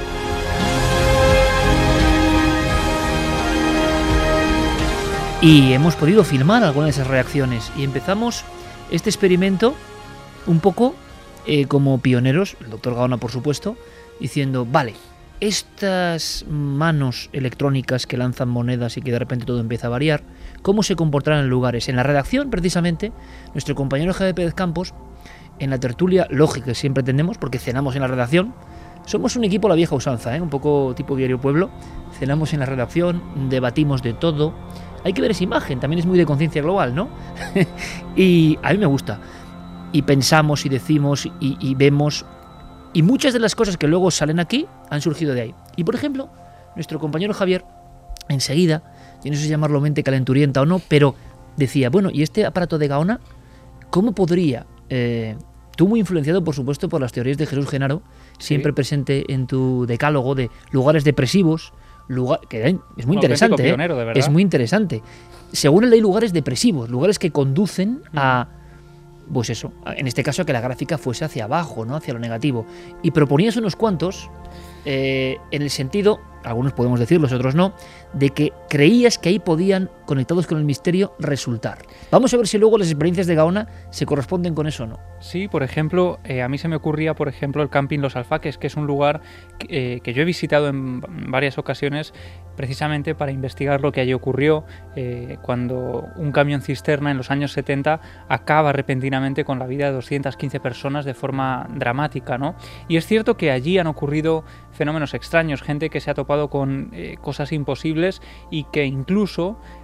Speaker 2: Y hemos podido filmar algunas de esas reacciones y empezamos este experimento un poco como pioneros, el doctor Gaona por supuesto, diciendo, vale, estas manos electrónicas que lanzan monedas y que de repente todo empieza a variar, ¿cómo se comportarán en lugares? En la redacción, precisamente, nuestro compañero Javier Pérez Campos, en la tertulia lógica que siempre tenemos, porque cenamos en la redacción, somos un equipo a la vieja usanza, un poco tipo Diario Pueblo, cenamos en la redacción, debatimos de todo. Hay que ver esa imagen, también es muy de conciencia global, ¿no? Y a mí me gusta. Y pensamos y decimos y vemos. Y muchas de las cosas que luego salen aquí han surgido de ahí. Y por ejemplo, nuestro compañero Javier, enseguida, yo no sé si llamarlo mente calenturienta o no, pero decía, bueno, ¿y este aparato de Gaona cómo podría? Tú muy influenciado, por supuesto, por las teorías de Jesús Genaro, siempre presente en tu decálogo de lugares depresivos, que es muy interesante, pionero, de verdad. Es muy interesante. Según él hay lugares depresivos, lugares que conducen a, pues eso, en este caso a que la gráfica fuese hacia abajo, ¿no? Hacia lo negativo. Y proponías unos cuantos en el sentido, algunos podemos decirlo, otros no, de que creías que ahí podían, conectados con el misterio, resultar. Vamos a ver si luego las experiencias de Gaona se corresponden con eso o no.
Speaker 15: Sí, por ejemplo, a mí se me ocurría, por ejemplo, el Camping Los Alfaques, que es un lugar que yo he visitado en varias ocasiones precisamente para investigar lo que allí ocurrió cuando un camión cisterna en los años 70 acaba repentinamente con la vida de 215 personas de forma dramática, ¿no? Y es cierto que allí han ocurrido fenómenos extraños, gente que se ha topado con cosas imposibles y que incluso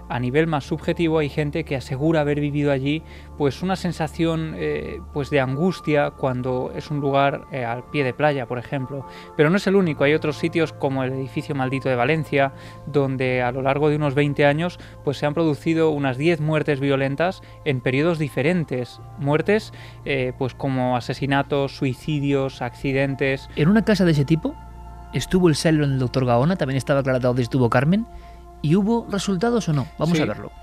Speaker 15: a nivel más subjetivo hay gente que asegura haber vivido allí pues una sensación pues de angustia cuando es un lugar al pie de playa, por ejemplo. Pero no es el único, hay otros sitios como el edificio maldito de Valencia, donde a lo largo de unos 20 años pues se han producido unas 10 muertes violentas en periodos diferentes. Muertes pues como asesinatos, suicidios, accidentes.
Speaker 2: En una casa de ese tipo estuvo el Cylon del doctor Gaona, también estaba aclarado dónde estuvo Carmen. ¿Y hubo resultados o no? Vamos a verlo.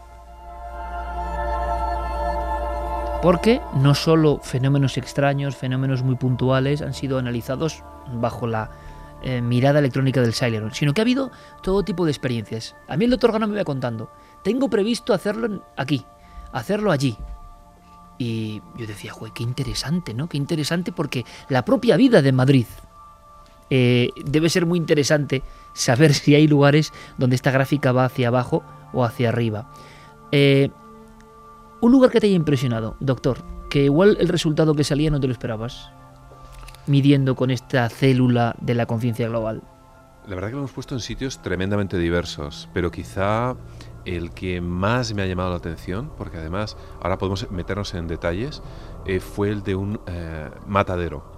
Speaker 2: Porque no solo fenómenos extraños, fenómenos muy puntuales han sido analizados bajo la mirada electrónica del Cylon, sino que ha habido todo tipo de experiencias. A mí el doctor Gaona me iba contando, tengo previsto hacerlo aquí, hacerlo allí. Y yo decía, joder, qué interesante, ¿no? Qué interesante, porque la propia vida de Madrid debe ser muy interesante saber si hay lugares donde esta gráfica va hacia abajo o hacia arriba. Un lugar que te haya impresionado, doctor, que igual el resultado que salía no te lo esperabas, midiendo con esta célula de la conciencia global.
Speaker 8: La verdad que lo hemos puesto en sitios tremendamente diversos, pero quizá el que más me ha llamado la atención, porque además ahora podemos meternos en detalles, fue el de un matadero.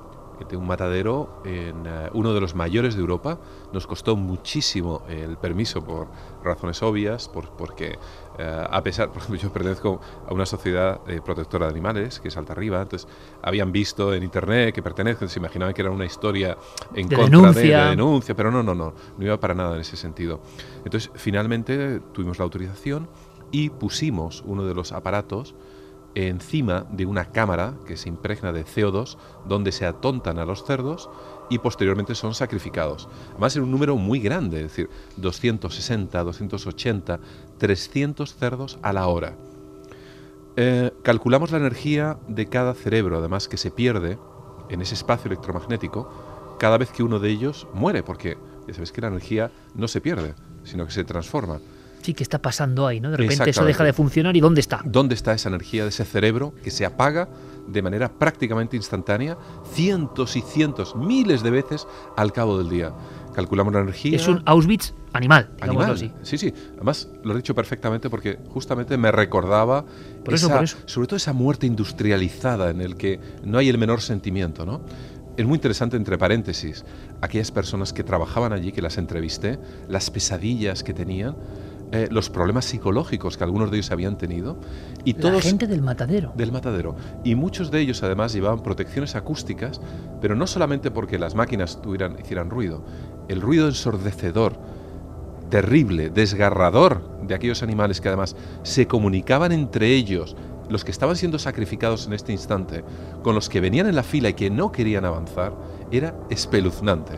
Speaker 8: De un matadero en uno de los mayores de Europa. Nos costó muchísimo el permiso por razones obvias, porque a pesar, por ejemplo, yo pertenezco a una sociedad protectora de animales, que es Alta Riba, entonces habían visto en internet que pertenecen, se imaginaban que era una historia en contra de denuncia, pero no iba para nada en ese sentido. Entonces finalmente tuvimos la autorización y pusimos uno de los aparatos encima de una cámara que se impregna de CO2, donde se atontan a los cerdos y posteriormente son sacrificados. Además en un número muy grande, es decir, 260, 280, 300 cerdos a la hora. Calculamos la energía de cada cerebro, además, que se pierde en ese espacio electromagnético cada vez que uno de ellos muere, porque ya sabes que la energía no se pierde, sino que se transforma.
Speaker 2: Sí, ¿qué está pasando ahí, no? De repente eso deja de funcionar, ¿y dónde está?
Speaker 8: ¿Dónde está esa energía de ese cerebro que se apaga de manera prácticamente instantánea, cientos y cientos, miles de veces al cabo del día? Calculamos la energía.
Speaker 2: Es un Auschwitz animal, digámoslo así.
Speaker 8: Sí. Además, lo he dicho perfectamente porque justamente me recordaba
Speaker 2: por eso.
Speaker 8: Sobre todo esa muerte industrializada en el que no hay el menor sentimiento, ¿no? Es muy interesante, entre paréntesis, aquellas personas que trabajaban allí, que las entrevisté, las pesadillas que tenían, los problemas psicológicos que algunos de ellos habían tenido. Y todos,
Speaker 2: la gente del matadero.
Speaker 8: Del matadero. Y muchos de ellos además llevaban protecciones acústicas, pero no solamente porque las máquinas hicieran ruido. El ruido ensordecedor, terrible, desgarrador de aquellos animales que además se comunicaban entre ellos, los que estaban siendo sacrificados en este instante, con los que venían en la fila y que no querían avanzar, era espeluznante.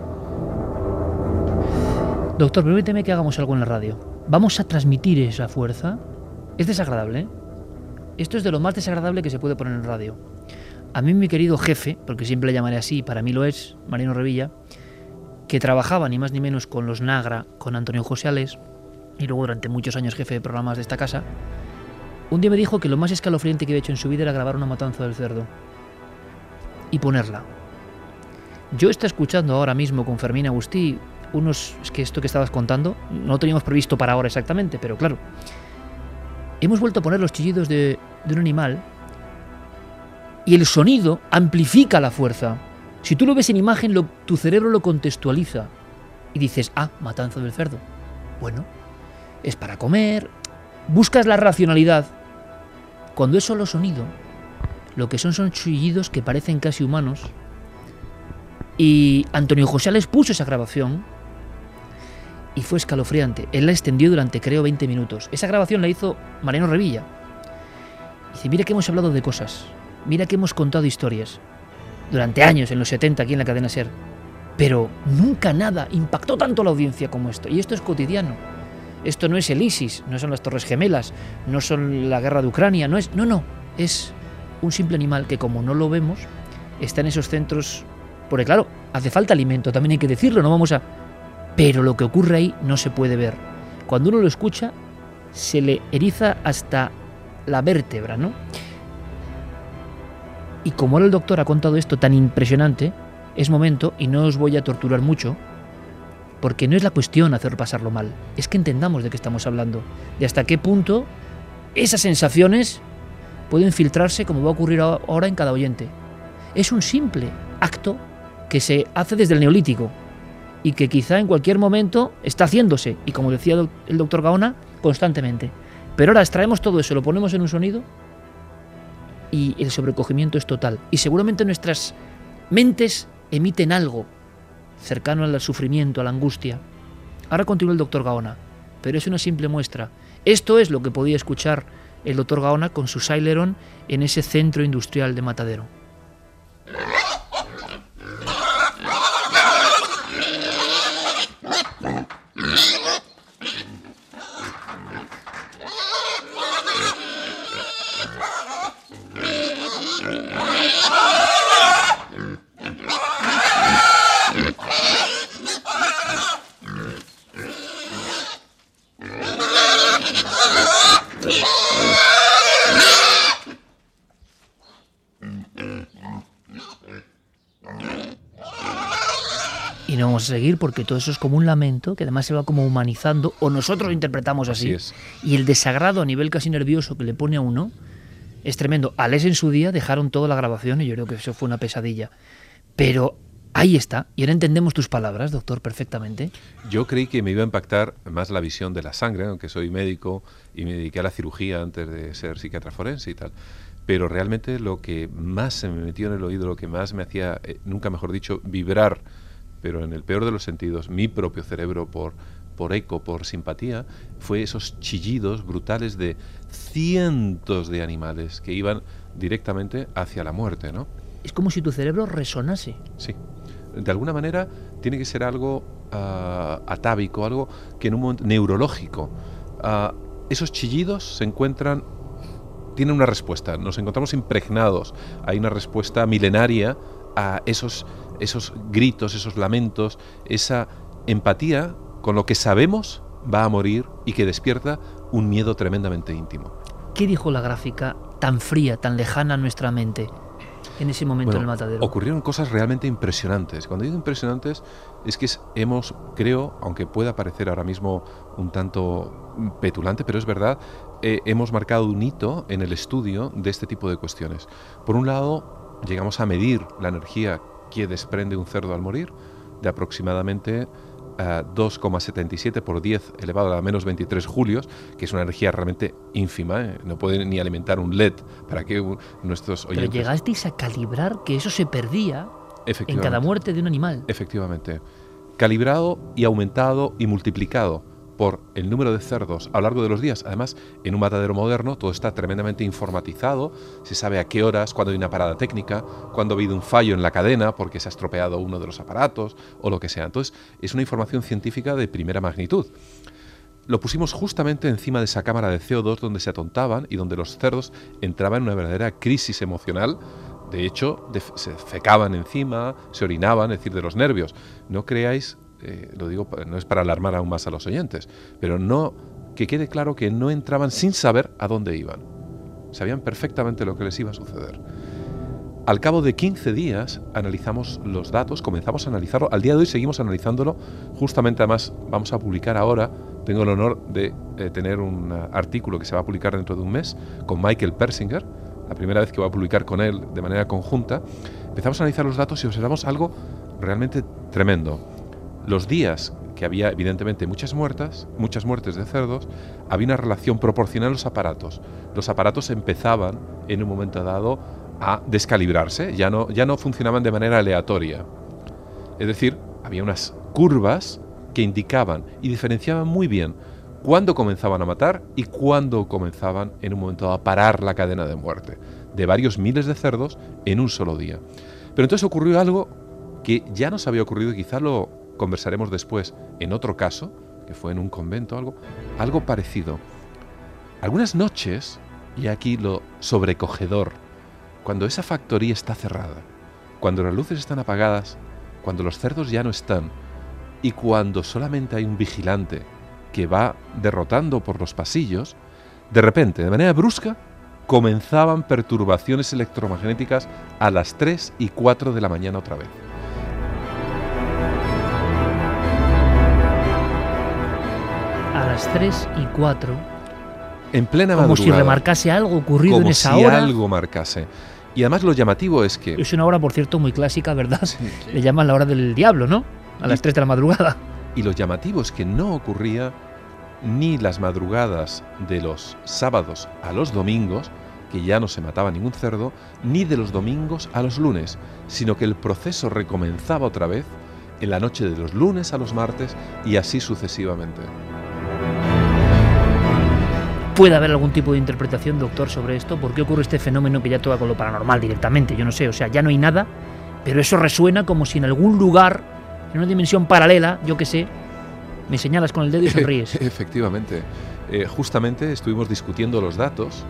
Speaker 2: Doctor, permíteme que hagamos algo en la radio. Vamos a transmitir esa fuerza. Es desagradable, ¿eh? Esto es de lo más desagradable que se puede poner en radio. A mí mi querido jefe, porque siempre le llamaré así, para mí lo es, Mariano Revilla, que trabajaba ni más ni menos con los Nagra, con Antonio José Alés, y luego durante muchos años jefe de programas de esta casa, un día me dijo que lo más escalofriante que había hecho en su vida era grabar una matanza del cerdo y ponerla. Yo estoy escuchando ahora mismo con Fermín Agustí es que esto que estabas contando no lo teníamos previsto para ahora exactamente, pero claro, hemos vuelto a poner los chillidos de un animal y el sonido amplifica la fuerza. Si tú lo ves en imagen, tu cerebro lo contextualiza y dices, matanza del cerdo. Bueno, es para comer, buscas la racionalidad. Cuando es solo sonido, lo que son chillidos que parecen casi humanos. Y Antonio José les puso esa grabación y fue escalofriante. Él la extendió durante, creo, 20 minutos. Esa grabación la hizo Mariano Revilla. Dice, mira que hemos hablado de cosas, mira que hemos contado historias durante años, en los 70, aquí en la cadena SER, pero nunca nada impactó tanto a la audiencia como esto. Y esto es cotidiano. Esto no es el ISIS, no son las Torres Gemelas, no son la guerra de Ucrania, no, es un simple animal que, como no lo vemos, está en esos centros, porque claro, hace falta alimento, también hay que decirlo, pero lo que ocurre ahí no se puede ver. Cuando uno lo escucha, se le eriza hasta la vértebra, ¿no? Y como ahora el doctor ha contado esto tan impresionante, es momento, y no os voy a torturar mucho, Porque no es la cuestión hacer pasarlo mal, es que entendamos de qué estamos hablando, de hasta qué punto esas sensaciones pueden filtrarse como va a ocurrir ahora en cada oyente. Es un simple acto que se hace desde el Neolítico y que quizá en cualquier momento está haciéndose, y como decía el doctor Gaona, constantemente. Pero ahora extraemos todo eso, lo ponemos en un sonido y el sobrecogimiento es total. Y seguramente nuestras mentes emiten algo cercano al sufrimiento, a la angustia. Ahora continúa el doctor Gaona, pero es una simple muestra. Esto es lo que podía escuchar el doctor Gaona con su Celeron en ese centro industrial de Matadero. Y no vamos a seguir porque todo eso es como un lamento que además se va como humanizando, o nosotros lo interpretamos así. Y el desagrado a nivel casi nervioso que le pone a uno es tremendo. A Les en su día dejaron toda la grabación y yo creo que eso fue una pesadilla. Pero ahí está. Y ahora entendemos tus palabras, doctor, perfectamente.
Speaker 8: Yo creí que me iba a impactar más la visión de la sangre, aunque soy médico y me dediqué a la cirugía antes de ser psiquiatra forense y tal. Pero realmente lo que más se me metió en el oído, lo que más me hacía, nunca mejor dicho, vibrar, pero en el peor de los sentidos, mi propio cerebro por eco, por simpatía, fue esos chillidos brutales de cientos de animales que iban directamente hacia la muerte, ¿no?
Speaker 2: Es como si tu cerebro resonase.
Speaker 8: Sí. De alguna manera tiene que ser algo atávico, algo que en un momento neurológico. Esos chillidos se encuentran, tienen una respuesta, nos encontramos impregnados, hay una respuesta milenaria a esos gritos, esos lamentos, esa empatía con lo que sabemos va a morir y que despierta un miedo tremendamente íntimo.
Speaker 2: ¿Qué dijo la gráfica tan fría, tan lejana a nuestra mente en ese momento en el matadero?
Speaker 8: Ocurrieron cosas realmente impresionantes. Cuando digo impresionantes es que creo, aunque pueda parecer ahora mismo un tanto petulante, pero es verdad, hemos marcado un hito en el estudio de este tipo de cuestiones. Por un lado, llegamos a medir la energía que desprende un cerdo al morir, de aproximadamente 2,77 por 10 elevado a la menos 23 julios, que es una energía realmente ínfima, no puede ni alimentar un LED para que nuestros oyentes...
Speaker 2: Pero llegasteis a calibrar que eso se perdía en cada muerte de un animal.
Speaker 8: Efectivamente. Calibrado y aumentado y multiplicado por el número de cerdos a lo largo de los días. Además, en un matadero moderno todo está tremendamente informatizado, se sabe a qué horas, cuando hay una parada técnica, cuando ha habido un fallo en la cadena porque se ha estropeado uno de los aparatos o lo que sea. Entonces, es una información científica de primera magnitud. Lo pusimos justamente encima de esa cámara de CO2 donde se atontaban y donde los cerdos entraban en una verdadera crisis emocional. De hecho, se fecaban encima, se orinaban, es decir, de los nervios. No creáis... lo digo, no es para alarmar aún más a los oyentes, pero que quede claro que no entraban sin saber a dónde iban. Sabían perfectamente lo que les iba a suceder. Al cabo de 15 días analizamos los datos, comenzamos a analizarlo. Al día de hoy seguimos analizándolo. Justamente, además, vamos a publicar ahora, tengo el honor de tener un artículo que se va a publicar dentro de un mes con Michael Persinger, la primera vez que voy a publicar con él de manera conjunta. Empezamos a analizar los datos y observamos algo realmente tremendo. Los días que había, evidentemente, muchas muertes de cerdos, había una relación proporcional a los aparatos. Los aparatos empezaban, en un momento dado, a descalibrarse, ya no funcionaban de manera aleatoria. Es decir, había unas curvas que indicaban y diferenciaban muy bien cuándo comenzaban a matar y cuándo comenzaban, en un momento dado, a parar la cadena de muerte de varios miles de cerdos en un solo día. Pero entonces ocurrió algo que ya nos había ocurrido y quizá lo conversaremos después en otro caso, que fue en un convento, algo parecido. Algunas noches, y aquí lo sobrecogedor, cuando esa factoría está cerrada, cuando las luces están apagadas, cuando los cerdos ya no están, y cuando solamente hay un vigilante que va derrotando por los pasillos, de repente, de manera brusca, comenzaban perturbaciones electromagnéticas a las 3 y 4 de la mañana otra vez.
Speaker 2: a las 3:04.
Speaker 8: En plena
Speaker 2: madrugada. Como si remarcase algo ocurrido en esa hora.
Speaker 8: Como si algo marcase. Y además lo llamativo es que...
Speaker 2: Es una hora, por cierto, muy clásica, ¿verdad? Sí. Le llaman la hora del diablo, ¿no? A las 3 de la madrugada.
Speaker 8: Y lo llamativo es que no ocurría ni las madrugadas de los sábados a los domingos, que ya no se mataba ningún cerdo, ni de los domingos a los lunes, sino que el proceso recomenzaba otra vez en la noche de los lunes a los martes y así sucesivamente.
Speaker 2: ¿Puede haber algún tipo de interpretación, doctor, sobre esto? ¿Por qué ocurre este fenómeno que ya toca con lo paranormal directamente? Yo no sé, o sea, ya no hay nada, pero eso resuena como si en algún lugar, en una dimensión paralela, yo qué sé, me señalas con el dedo y sonríes.
Speaker 8: Efectivamente. Justamente estuvimos discutiendo los datos.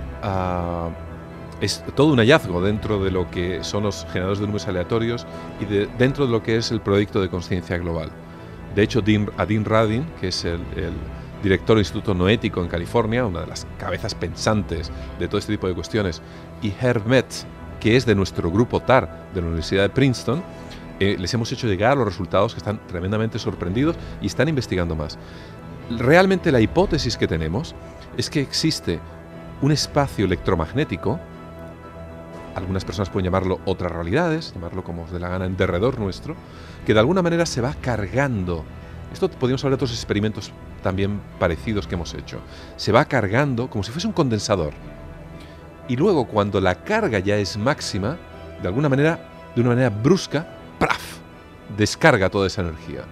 Speaker 8: Es todo un hallazgo dentro de lo que son los generadores de números aleatorios y dentro de lo que es el proyecto de conciencia global. De hecho, Dean Radin, que es el director del Instituto Noético en California, una de las cabezas pensantes de todo este tipo de cuestiones, y Herb Metz, que es de nuestro grupo TAR de la Universidad de Princeton, les hemos hecho llegar los resultados que están tremendamente sorprendidos y están investigando más. Realmente la hipótesis que tenemos es que existe un espacio electromagnético, algunas personas pueden llamarlo otras realidades, llamarlo como os dé la gana en derredor nuestro, que de alguna manera se va cargando. Esto podríamos hablar de otros experimentos también parecidos que hemos hecho. Se va cargando como si fuese un condensador. Y luego, cuando la carga ya es máxima, de una manera brusca, ¡praf!, descarga toda esa energía.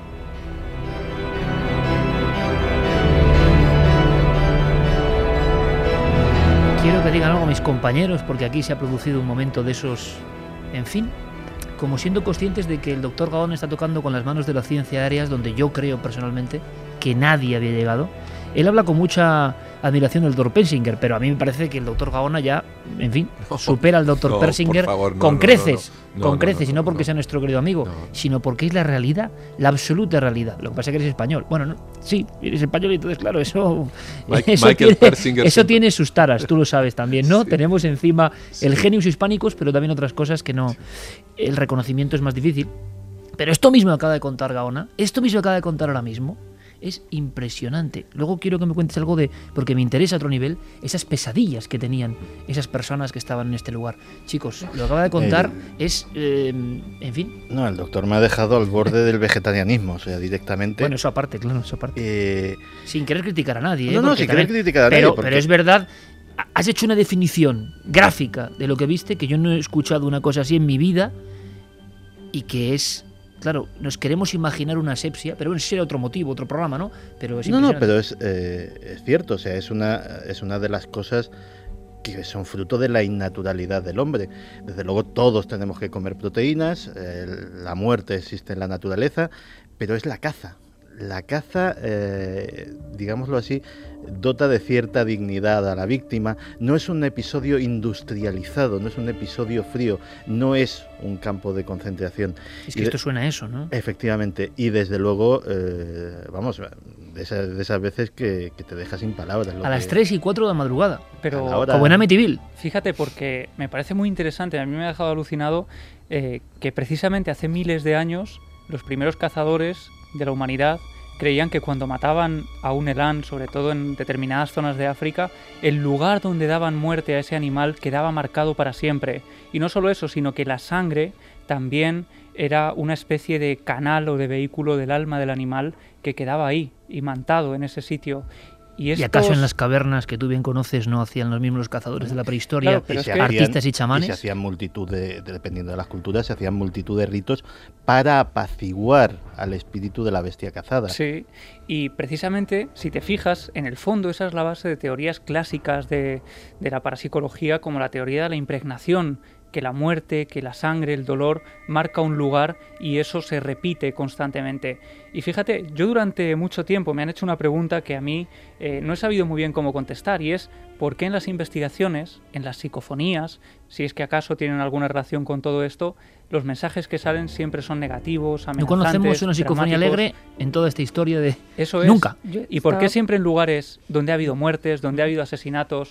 Speaker 2: Quiero que digan algo mis compañeros, porque aquí se ha producido un momento de esos, en fin, como siendo conscientes de que el doctor Gaona está tocando con las manos de la ciencia áreas donde yo creo personalmente que nadie había llegado. Él habla con mucha admiración del doctor Persinger, pero a mí me parece que el doctor Gaona ya, en fin, supera al doctor Persinger con creces, y no porque sea nuestro querido amigo, sino porque es la realidad, la absoluta realidad. Lo que pasa es que eres español. Bueno, sí, eres español y entonces, claro, eso tiene sus taras, tú lo sabes también, ¿no? Sí. Tenemos encima el genius hispánicos, pero también otras cosas que no, el reconocimiento es más difícil. Pero esto mismo acaba de contar Gaona, esto mismo acaba de contar ahora mismo, es impresionante. Luego quiero que me cuentes algo porque me interesa a otro nivel, esas pesadillas que tenían esas personas que estaban en este lugar. Chicos, lo que acaba de contar es, en fin...
Speaker 3: No, el doctor me ha dejado al borde del vegetarianismo, o sea, directamente...
Speaker 2: Bueno, eso aparte, claro, eso aparte. Sin querer criticar a nadie.
Speaker 3: No, sin querer criticar a nadie.
Speaker 2: Pero es verdad, has hecho una definición gráfica de lo que viste, que yo no he escuchado una cosa así en mi vida, y que es... Claro, nos queremos imaginar una asepsia, pero bueno, ese era otro motivo, otro programa, ¿no? Pero es
Speaker 3: pero es cierto, o sea, es una de las cosas que son fruto de la innaturalidad del hombre. Desde luego todos tenemos que comer proteínas, la muerte existe en la naturaleza, pero es la caza. La caza, digámoslo así, dota de cierta dignidad a la víctima. No es un episodio industrializado, no es un episodio frío, no es un campo de concentración.
Speaker 2: Es que esto suena a eso, ¿no?
Speaker 3: Efectivamente, y desde luego, vamos, de esas veces que te dejas sin palabras.
Speaker 2: A las 3:04 de la madrugada,
Speaker 3: pero
Speaker 2: como en Amityville.
Speaker 15: Fíjate, porque me parece muy interesante, a mí me ha dejado alucinado que precisamente hace miles de años los primeros cazadores de la humanidad creían que cuando mataban a un elán, sobre todo en determinadas zonas de África, el lugar donde daban muerte a ese animal quedaba marcado para siempre. Y no solo eso, sino que la sangre también era una especie de canal o de vehículo del alma del animal que quedaba ahí, imantado en ese sitio.
Speaker 2: ¿Y acaso en las cavernas que tú bien conoces no hacían los mismos los cazadores de la prehistoria, artistas y chamanes?
Speaker 3: Y se hacían multitud dependiendo de las culturas, se hacían multitud de ritos para apaciguar al espíritu de la bestia cazada.
Speaker 15: Sí, y precisamente, si te fijas, en el fondo esa es la base de teorías clásicas de la parapsicología, como la teoría de la impregnación, que la muerte, que la sangre, el dolor marca un lugar y eso se repite constantemente. Y fíjate, yo durante mucho tiempo me han hecho una pregunta que a mí no he sabido muy bien cómo contestar, y es ¿por qué en las investigaciones, en las psicofonías, si es que acaso tienen alguna relación con todo esto, los mensajes que salen siempre son negativos, amenazantes,
Speaker 2: no conocemos una psicofonía alegre en toda esta historia de...
Speaker 15: Eso es.
Speaker 2: Nunca.
Speaker 15: ¿Y por qué siempre en lugares donde ha habido muertes, donde ha habido asesinatos,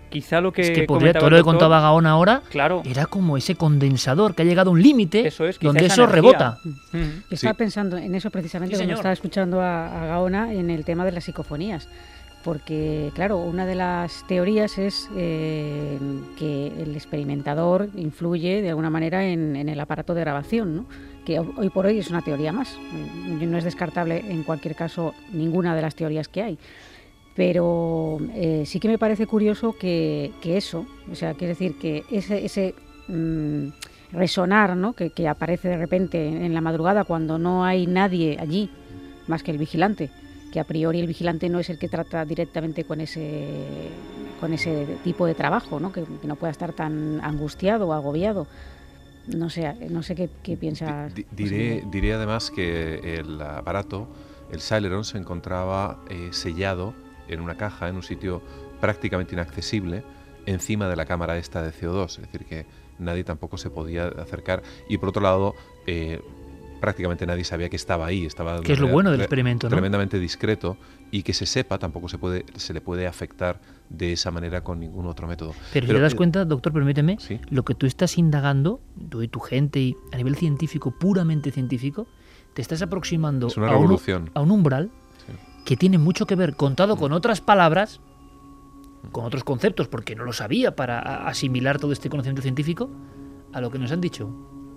Speaker 15: Quizá lo que
Speaker 2: es que podría, todo lo que contaba Gaona ahora,
Speaker 15: claro,
Speaker 2: era como ese condensador que ha llegado a un límite donde eso
Speaker 15: energía
Speaker 2: rebota.
Speaker 5: Estaba pensando en eso precisamente cuando estaba escuchando a Gaona en el tema de las psicofonías. Porque, claro, una de las teorías es que el experimentador influye de alguna manera en el aparato de grabación, ¿no? Que hoy por hoy es una teoría más. No es descartable, en cualquier caso, ninguna de las teorías que hay. Pero sí que me parece curioso que eso, o sea, quiere decir que ese resonar, ¿no? que aparece de repente en la madrugada cuando no hay nadie allí, más que el vigilante, que a priori el vigilante no es el que trata directamente con ese tipo de trabajo, ¿no? Que no pueda estar tan angustiado o agobiado. No sé qué piensas.
Speaker 8: Diré además que el aparato, el Celeron, se encontraba sellado en una caja, en un sitio prácticamente inaccesible, encima de la cámara esta de CO2, es decir, que nadie tampoco se podía acercar. Y por otro lado, prácticamente nadie sabía que estaba ahí.
Speaker 2: Que es lo bueno del experimento, ¿no?
Speaker 8: Tremendamente discreto, y que se sepa tampoco se le puede afectar de esa manera con ningún otro método.
Speaker 2: Pero si te das cuenta, doctor, permíteme, ¿sí? Lo que tú estás indagando, tú y tu gente, y a nivel científico, puramente científico, te estás aproximando a un umbral, sí, que tiene mucho que ver, contado con otras palabras, con otros conceptos, porque no lo sabía para asimilar todo este conocimiento científico, a lo que nos han dicho.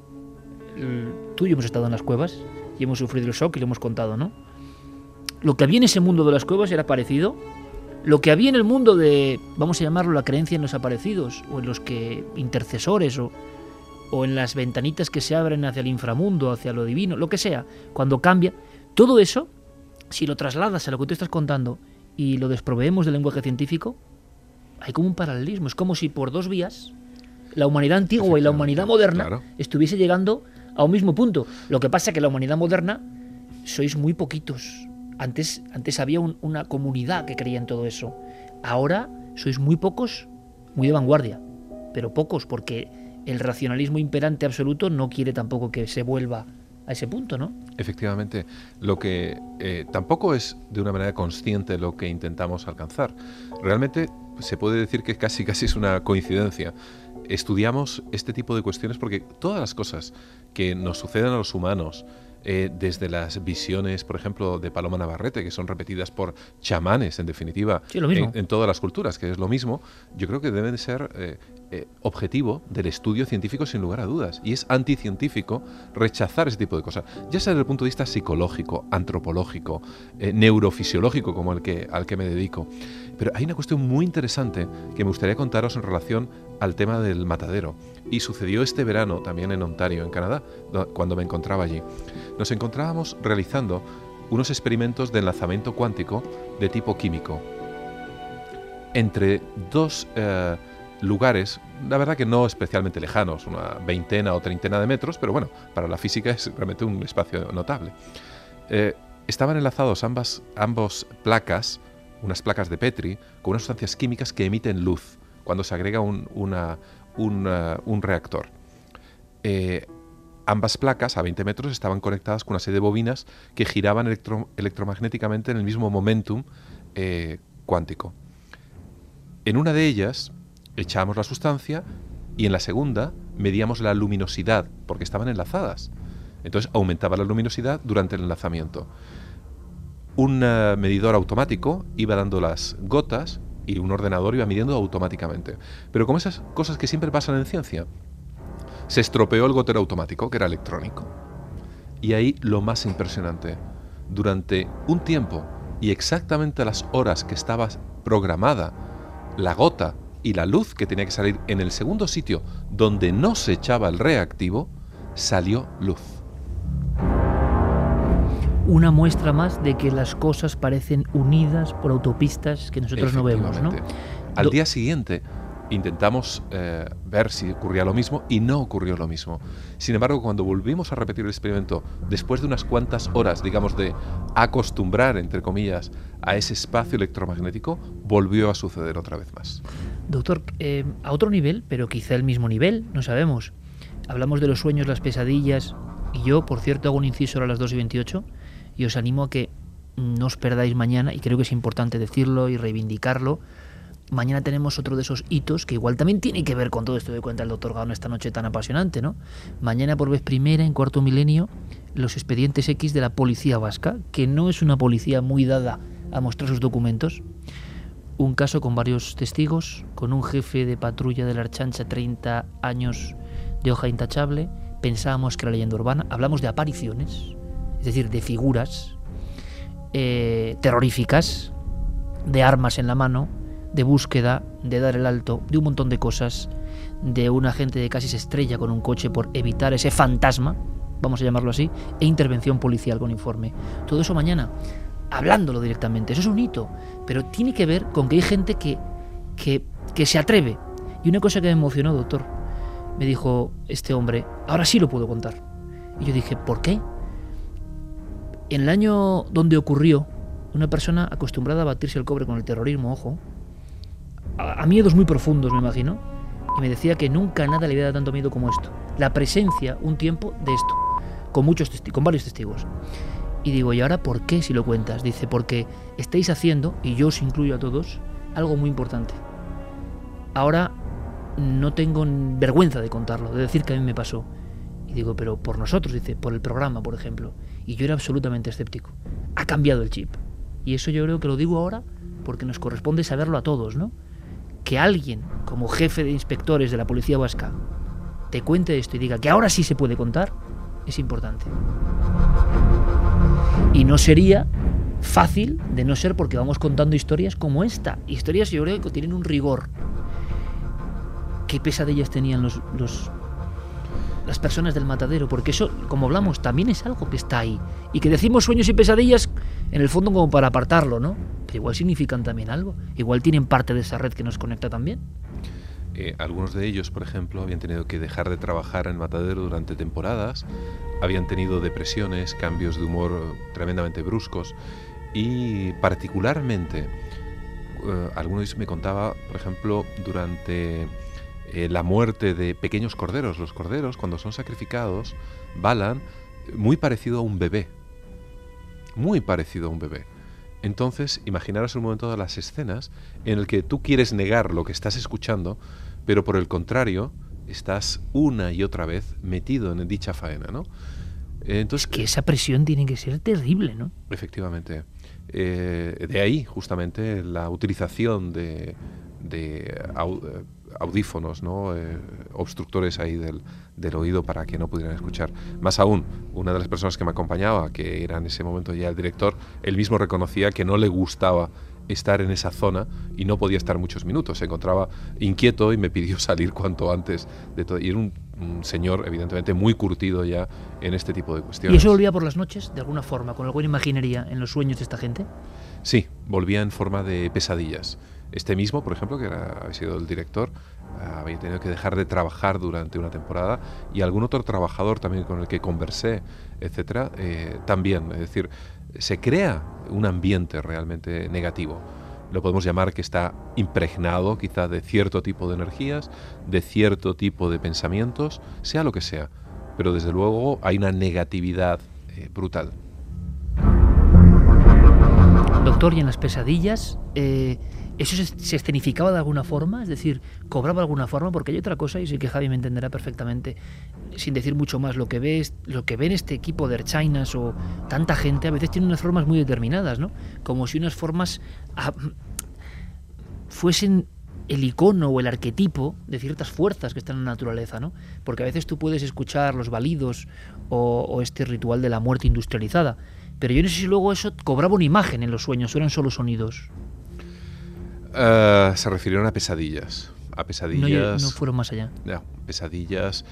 Speaker 2: Tú y yo hemos estado en las cuevas y hemos sufrido el shock y lo hemos contado, ¿no? Lo que había en ese mundo de las cuevas era parecido. Lo que había en el mundo de, vamos a llamarlo, la creencia en los aparecidos, o en los que intercesores, o en las ventanitas que se abren hacia el inframundo, hacia lo divino, lo que sea, cuando cambia, todo eso, si lo trasladas a lo que tú estás contando y lo desproveemos del lenguaje científico, hay como un paralelismo. Es como si por dos vías la humanidad antigua y la humanidad moderna estuviese llegando a un mismo punto. Lo que pasa es que la humanidad moderna sois muy poquitos. Antes había una comunidad que creía en todo eso. Ahora sois muy pocos, muy de vanguardia, pero pocos, porque el racionalismo imperante absoluto no quiere tampoco que se vuelva a ese punto, ¿no?
Speaker 8: Efectivamente, lo que tampoco es de una manera consciente lo que intentamos alcanzar. Realmente se puede decir que casi es una coincidencia. Estudiamos este tipo de cuestiones porque todas las cosas que nos suceden a los humanos, desde las visiones, por ejemplo, de Paloma Navarrete, que son repetidas por chamanes, en definitiva,
Speaker 2: sí, lo mismo,
Speaker 8: en todas las culturas, que es lo mismo, yo creo que deben ser objetivo del estudio científico sin lugar a dudas. Y es anticientífico rechazar ese tipo de cosas, ya sea desde el punto de vista psicológico, antropológico, neurofisiológico, como al que me dedico. Pero hay una cuestión muy interesante que me gustaría contaros en relación al tema del matadero. Y sucedió este verano también en Ontario, en Canadá, cuando me encontraba allí. Nos encontrábamos realizando unos experimentos de enlazamiento cuántico de tipo químico entre dos lugares, la verdad que no especialmente lejanos, una veintena o treintena de metros, pero bueno, para la física es realmente un espacio notable. Estaban enlazados ambos placas, unas placas de Petri, con unas sustancias químicas que emiten luz cuando se agrega un reactor. Ambas placas, a 20 metros, estaban conectadas con una serie de bobinas que giraban electromagnéticamente en el mismo momentum cuántico. En una de ellas echábamos la sustancia y en la segunda medíamos la luminosidad, porque estaban enlazadas. Entonces aumentaba la luminosidad durante el enlazamiento. Un medidor automático iba dando las gotas y un ordenador iba midiendo automáticamente. Pero como esas cosas que siempre pasan en ciencia, se estropeó el gotero automático, que era electrónico. Y ahí lo más impresionante, durante un tiempo y exactamente a las horas que estaba programada la gota y la luz que tenía que salir en el segundo sitio donde no se echaba el reactivo, salió luz.
Speaker 2: Una muestra más de que las cosas parecen unidas por autopistas que nosotros no vemos, ¿no?
Speaker 8: Al día siguiente intentamos ver si ocurría lo mismo y no ocurrió lo mismo. Sin embargo, cuando volvimos a repetir el experimento, después de unas cuantas horas, digamos, de acostumbrar, entre comillas, a ese espacio electromagnético, volvió a suceder otra vez más.
Speaker 2: Doctor, a otro nivel, pero quizá el mismo nivel, no sabemos. Hablamos de los sueños, las pesadillas, y yo, por cierto, hago un inciso ahora a las 2:28, y os animo a que no os perdáis mañana, y creo que es importante decirlo y reivindicarlo, mañana tenemos otro de esos hitos que igual también tiene que ver con todo esto que cuenta el doctor Gaón esta noche tan apasionante, ¿no? Mañana por vez primera, en Cuarto Milenio, los expedientes X de la policía vasca, que no es una policía muy dada a mostrar sus documentos. Un caso con varios testigos, con un jefe de patrulla de la Ertzaintza, 30 años de hoja intachable. Pensábamos que era leyenda urbana. Hablamos de apariciones, es decir, de figuras terroríficas, de armas en la mano, de búsqueda, de dar el alto, de un montón de cosas, de un agente de casi se estrella con un coche por evitar ese fantasma, vamos a llamarlo así, e intervención policial con informe. Todo eso mañana, hablándolo directamente. Eso es un hito, pero tiene que ver con que hay gente que se atreve. Y una cosa que me emocionó, doctor, me dijo este hombre, ahora sí lo puedo contar. Y yo dije, ¿por qué? En el año donde ocurrió, una persona acostumbrada a batirse el cobre con el terrorismo, ojo, a miedos muy profundos, me imagino, y me decía que nunca nada le había dado tanto miedo como esto. La presencia, un tiempo, de esto, con varios testigos. Y digo, ¿y ahora por qué si lo cuentas? Dice, porque estáis haciendo, y yo os incluyo a todos, algo muy importante. Ahora no tengo vergüenza de contarlo, de decir que a mí me pasó. Y digo, pero por nosotros, dice, por el programa, por ejemplo. Y yo era absolutamente escéptico. Ha cambiado el chip. Y eso yo creo que lo digo ahora porque nos corresponde saberlo a todos, ¿no? Que alguien, como jefe de inspectores de la policía vasca, te cuente esto y diga que ahora sí se puede contar, es importante. Y no sería fácil de no ser porque vamos contando historias como esta. Historias yo creo que tienen un rigor. ¿Qué pesadillas tenían las personas del matadero? Porque eso, como hablamos, también es algo que está ahí. Y que decimos sueños y pesadillas, en el fondo como para apartarlo, ¿no? Pero igual significan también algo. Igual tienen parte de esa red que nos conecta también.
Speaker 8: Algunos de ellos, por ejemplo, habían tenido que dejar de trabajar en matadero durante temporadas, habían tenido depresiones, cambios de humor tremendamente bruscos y particularmente, alguno de ellos me contaba, por ejemplo, durante la muerte de pequeños corderos. Los corderos, cuando son sacrificados, balan muy parecido a un bebé. Muy parecido a un bebé. Entonces, imaginaros un momento de las escenas en el que tú quieres negar lo que estás escuchando, pero por el contrario, estás una y otra vez metido en dicha faena, ¿no? Entonces,
Speaker 2: es que esa presión tiene que ser terrible, ¿no?
Speaker 8: Efectivamente. De ahí, justamente, la utilización de audífonos, ¿no? Obstructores ahí del oído para que no pudieran escuchar. Más aún, una de las personas que me acompañaba, que era en ese momento ya el director, él mismo reconocía que no le gustaba estar en esa zona y no podía estar muchos minutos. Se encontraba inquieto y me pidió salir cuanto antes de todo. Y era un señor, evidentemente, muy curtido ya en este tipo de cuestiones.
Speaker 2: ¿Y eso volvía por las noches, de alguna forma, con alguna imaginería en los sueños de esta gente?
Speaker 8: Sí, volvía en forma de pesadillas. Este mismo, por ejemplo, que había sido el director, había tenido que dejar de trabajar durante una temporada, y algún otro trabajador también con el que conversé, etcétera, también. Es decir, se crea un ambiente realmente negativo. Lo podemos llamar que está impregnado quizá de cierto tipo de energías, de cierto tipo de pensamientos, sea lo que sea. Pero desde luego hay una negatividad brutal.
Speaker 2: Doctor, ¿y en las pesadillas eso se escenificaba de alguna forma? Es decir, ¿cobraba de alguna forma? Porque hay otra cosa, y sé que Javi me entenderá perfectamente, sin decir mucho más, lo que ven este equipo de Ertzainas o tanta gente, a veces tiene unas formas muy determinadas, ¿no? Como si unas formas fuesen el icono o el arquetipo de ciertas fuerzas que están en la naturaleza, ¿no? Porque a veces tú puedes escuchar los balidos o este ritual de la muerte industrializada, pero yo no sé si luego eso cobraba una imagen en los sueños o eran solo sonidos.
Speaker 8: Se refirieron a pesadillas.
Speaker 2: No fueron más allá.
Speaker 8: No, pesadillas.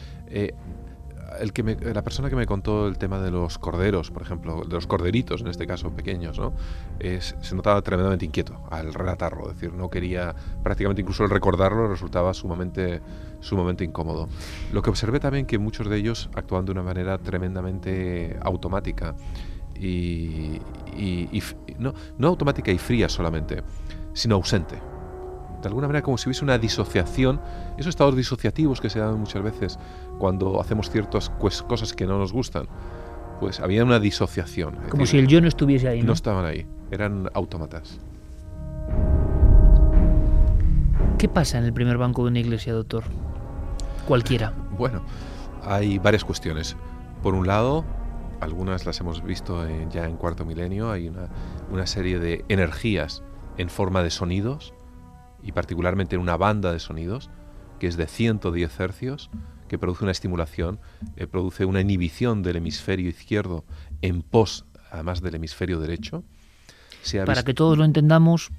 Speaker 8: La persona que me contó el tema de los corderos, por ejemplo, de los corderitos, en este caso pequeños, ¿no? Se notaba tremendamente inquieto al relatarlo. Es decir, no quería, prácticamente incluso el recordarlo resultaba sumamente incómodo. Lo que observé también que muchos de ellos actuaban de una manera tremendamente automática y no automática y fría solamente, sino ausente. De alguna manera como si hubiese una disociación, esos estados disociativos que se dan muchas veces cuando hacemos ciertas cosas que no nos gustan, pues había una disociación.
Speaker 2: Como si el yo no estuviese ahí, ¿no?
Speaker 8: No estaban ahí, eran autómatas.
Speaker 2: ¿Qué pasa en el primer banco de una iglesia, doctor? Cualquiera.
Speaker 8: Bueno, hay varias cuestiones. Por un lado, algunas las hemos visto ya en Cuarto Milenio, hay una serie de energías en forma de sonidos, y particularmente en una banda de sonidos, que es de 110 hercios, que produce una estimulación, produce una inhibición del hemisferio izquierdo en pos, además del hemisferio derecho.
Speaker 2: Para que todos lo entendamos,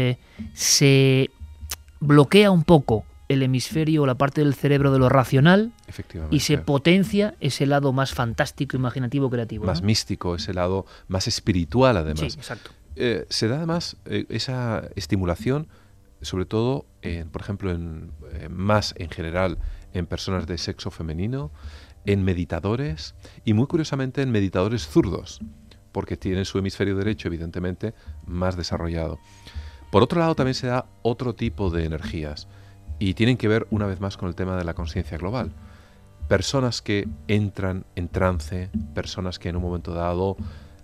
Speaker 2: se bloquea un poco el hemisferio o la parte del cerebro de lo racional y se potencia ese lado más fantástico, imaginativo, creativo.
Speaker 8: Más místico, ese lado más espiritual, además.
Speaker 2: Sí, exacto.
Speaker 8: Se da además esa estimulación, sobre todo, por ejemplo, más en general en personas de sexo femenino, en meditadores y muy curiosamente en meditadores zurdos, porque tienen su hemisferio derecho evidentemente más desarrollado. Por otro lado también se da otro tipo de energías y tienen que ver una vez más con el tema de la conciencia global. Personas que entran en trance, personas que en un momento dado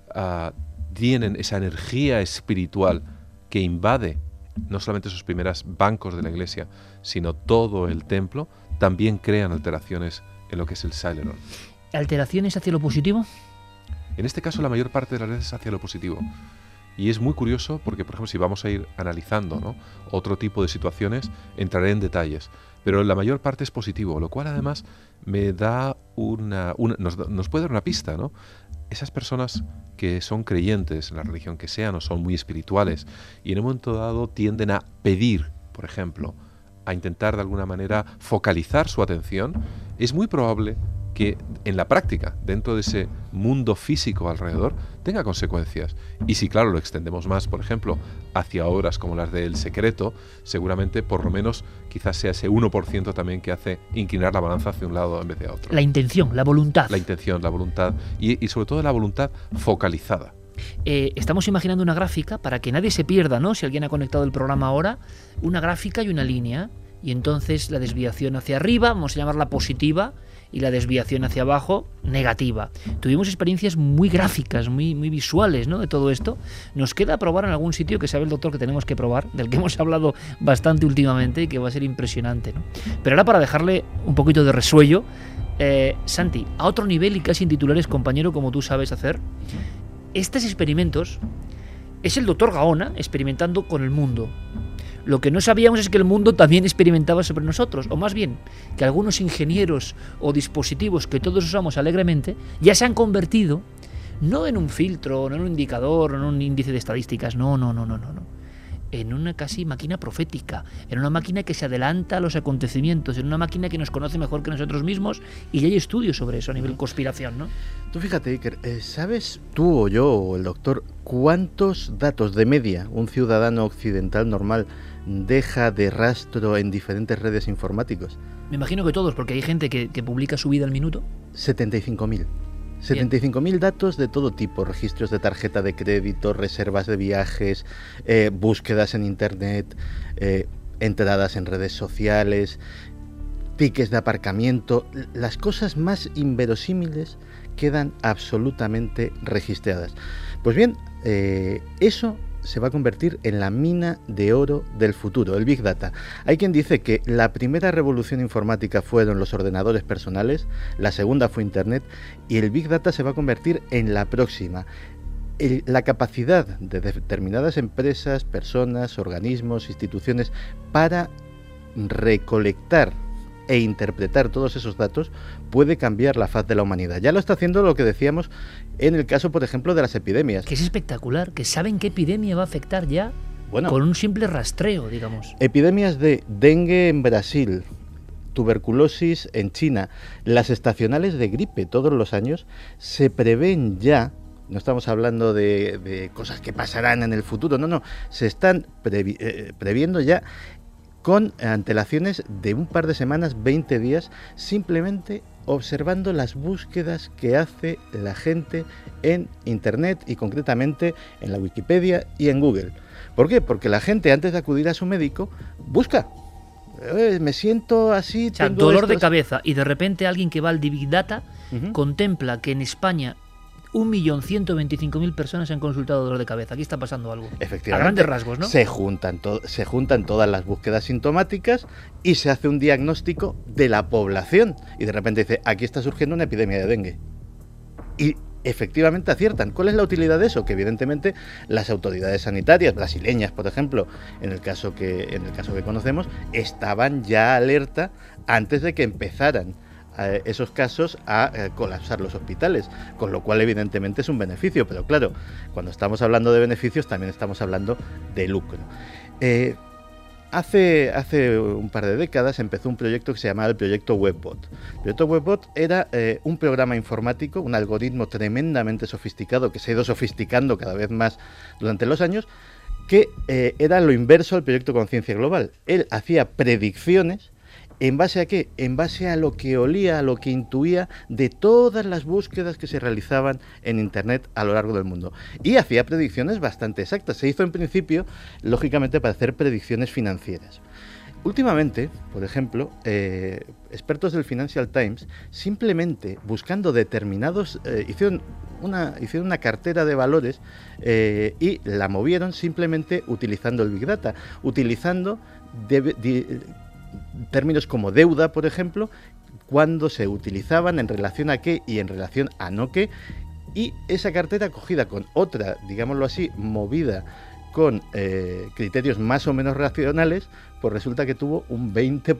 Speaker 8: tienen esa energía espiritual que invade no solamente esos primeros bancos de la iglesia, sino todo el templo, también crean alteraciones en lo que es el Celeron.
Speaker 2: ¿Alteraciones hacia lo positivo?
Speaker 8: En este caso la mayor parte de las veces hacia lo positivo. Y es muy curioso porque, por ejemplo, si vamos a ir analizando, ¿no?, otro tipo de situaciones, entraré en detalles. Pero la mayor parte es positivo, lo cual además me da nos puede dar una pista, ¿no? Esas personas que son creyentes en la religión que sean o son muy espirituales y en un momento dado tienden a pedir, por ejemplo, a intentar de alguna manera focalizar su atención, es muy probable que en la práctica, dentro de ese mundo físico alrededor, tenga consecuencias. Y si, claro, lo extendemos más, por ejemplo, hacia obras como las de El Secreto, seguramente, por lo menos, quizás sea ese 1% también que hace inclinar la balanza hacia un lado en vez de a otro.
Speaker 2: La intención, la voluntad.
Speaker 8: La intención, la voluntad y sobre todo la voluntad focalizada.
Speaker 2: Estamos imaginando una gráfica para que nadie se pierda, ¿no? Si alguien ha conectado el programa ahora, una gráfica y una línea. Y entonces la desviación hacia arriba, vamos a llamarla positiva, y la desviación hacia abajo, negativa. Tuvimos experiencias muy gráficas, muy visuales, ¿no?, de todo esto. Nos queda probar en algún sitio que sabe el doctor que tenemos que probar, del que hemos hablado bastante últimamente y que va a ser impresionante, ¿no? Pero ahora, para dejarle un poquito de resuello, Santi, a otro nivel y casi en titulares, compañero, como tú sabes hacer, estos experimentos es el doctor Gaona experimentando con el mundo. Lo que no sabíamos es que el mundo también experimentaba sobre nosotros, o más bien, que algunos ingenieros o dispositivos que todos usamos alegremente ya se han convertido no en un filtro, no en un indicador, no en un índice de estadísticas, no, en una casi máquina profética, en una máquina que se adelanta a los acontecimientos, en una máquina que nos conoce mejor que nosotros mismos, y ya hay estudios sobre eso a nivel conspiración, ¿no?
Speaker 3: Tú fíjate, Iker, ¿sabes tú o yo o el doctor cuántos datos de media un ciudadano occidental normal deja de rastro en diferentes redes informáticos?
Speaker 2: Me imagino que todos, porque hay gente que publica su vida al minuto.
Speaker 3: 75.000. 75.000 datos de todo tipo, registros de tarjeta de crédito, reservas de viajes, búsquedas en internet, entradas en redes sociales, tickets de aparcamiento. Las cosas más inverosímiles quedan absolutamente registradas. Pues bien, eso se va a convertir en la mina de oro del futuro, el Big Data. Hay quien dice que la primera revolución informática fueron los ordenadores personales, la segunda fue Internet, y el Big Data se va a convertir en la próxima. La capacidad de determinadas empresas, personas, organismos, instituciones para recolectar e interpretar todos esos datos puede cambiar la faz de la humanidad. Ya lo está haciendo, lo que decíamos en el caso, por ejemplo, de las epidemias.
Speaker 2: Que es espectacular, que saben qué epidemia va a afectar ya, con un simple rastreo, digamos.
Speaker 3: Epidemias de dengue en Brasil, tuberculosis en China, las estacionales de gripe todos los años se prevén ya. No estamos hablando de cosas que pasarán en el futuro, no, se están previendo ya con antelaciones de un par de semanas, 20 días, simplemente observando las búsquedas que hace la gente en Internet y concretamente en la Wikipedia y en Google. ¿Por qué? Porque la gente, antes de acudir a su médico, busca. Me siento así,
Speaker 2: o sea,
Speaker 3: tengo
Speaker 2: dolor de cabeza, y de repente alguien que va al Big Data contempla que en España 1.125.000 personas han consultado dolor de cabeza. Aquí está pasando algo.
Speaker 3: Efectivamente.
Speaker 2: A grandes rasgos, ¿no?
Speaker 3: Se juntan todas las búsquedas sintomáticas y se hace un diagnóstico de la población. Y de repente dice, aquí está surgiendo una epidemia de dengue. Y efectivamente aciertan. ¿Cuál es la utilidad de eso? Que evidentemente las autoridades sanitarias brasileñas, por ejemplo, en el caso que conocemos, estaban ya alerta antes de que empezaran esos casos a colapsar los hospitales, con lo cual evidentemente es un beneficio, pero claro, cuando estamos hablando de beneficios también estamos hablando de lucro. Hace un par de décadas empezó un proyecto que se llamaba el proyecto WebBot. El proyecto WebBot era un programa informático, un algoritmo tremendamente sofisticado que se ha ido sofisticando cada vez más durante los años, que era lo inverso al proyecto Conciencia Global. Él hacía predicciones. ¿En base a qué? En base a lo que olía, a lo que intuía de todas las búsquedas que se realizaban en Internet a lo largo del mundo. Y hacía predicciones bastante exactas. Se hizo en principio, lógicamente, para hacer predicciones financieras. Últimamente, por ejemplo, expertos del Financial Times, simplemente buscando determinados... hicieron una cartera de valores y la movieron simplemente utilizando el Big Data, utilizando... términos como deuda, por ejemplo, cuando se utilizaban, en relación a qué y en relación a no qué, y esa cartera cogida con otra, digámoslo así, movida con criterios más o menos racionales, pues resulta que tuvo un 20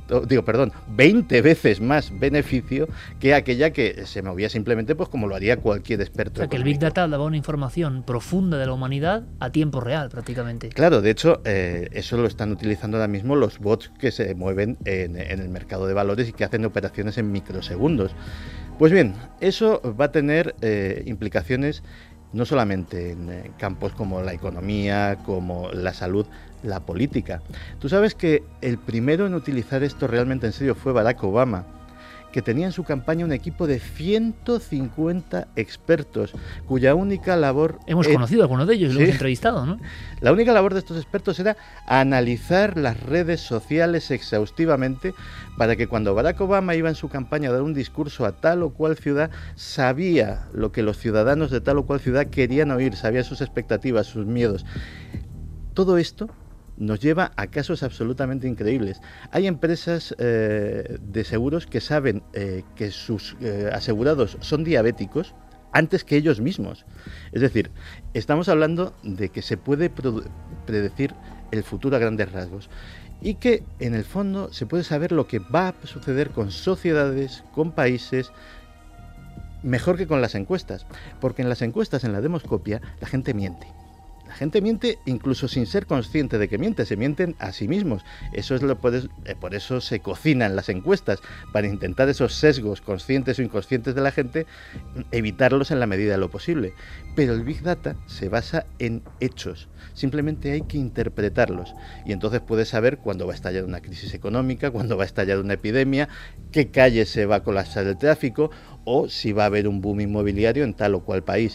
Speaker 3: veces más beneficio que aquella que se movía simplemente pues como lo haría cualquier experto.
Speaker 2: O sea, que el Big Data daba una información profunda de la humanidad a tiempo real, prácticamente.
Speaker 3: Claro, de hecho, eso lo están utilizando ahora mismo los bots que se mueven en el mercado de valores y que hacen operaciones en microsegundos. Pues bien, eso va a tener implicaciones no solamente en campos como la economía, como la salud, la política. Tú sabes que el primero en utilizar esto realmente en serio fue Barack Obama, que tenía en su campaña un equipo de 150 expertos, cuya única labor...
Speaker 2: Hemos conocido a algunos de ellos, lo hemos entrevistado, ¿no?
Speaker 3: La única labor de estos expertos era analizar las redes sociales exhaustivamente para que cuando Barack Obama iba en su campaña a dar un discurso a tal o cual ciudad, sabía lo que los ciudadanos de tal o cual ciudad querían oír, sabía sus expectativas, sus miedos. Todo esto nos lleva a casos absolutamente increíbles. Hay empresas de seguros que saben que sus asegurados son diabéticos antes que ellos mismos. Es decir, estamos hablando de que se puede predecir el futuro a grandes rasgos y que en el fondo se puede saber lo que va a suceder con sociedades, con países, mejor que con las encuestas, porque en las encuestas, en la demoscopia, la gente miente. La gente miente incluso sin ser consciente de que miente, se mienten a sí mismos. Eso es por eso se cocinan las encuestas, para intentar esos sesgos conscientes o inconscientes de la gente, evitarlos en la medida de lo posible. Pero el Big Data se basa en hechos, simplemente hay que interpretarlos. Y entonces puedes saber cuándo va a estallar una crisis económica, cuándo va a estallar una epidemia, qué calle se va a colapsar el tráfico, o si va a haber un boom inmobiliario en tal o cual país.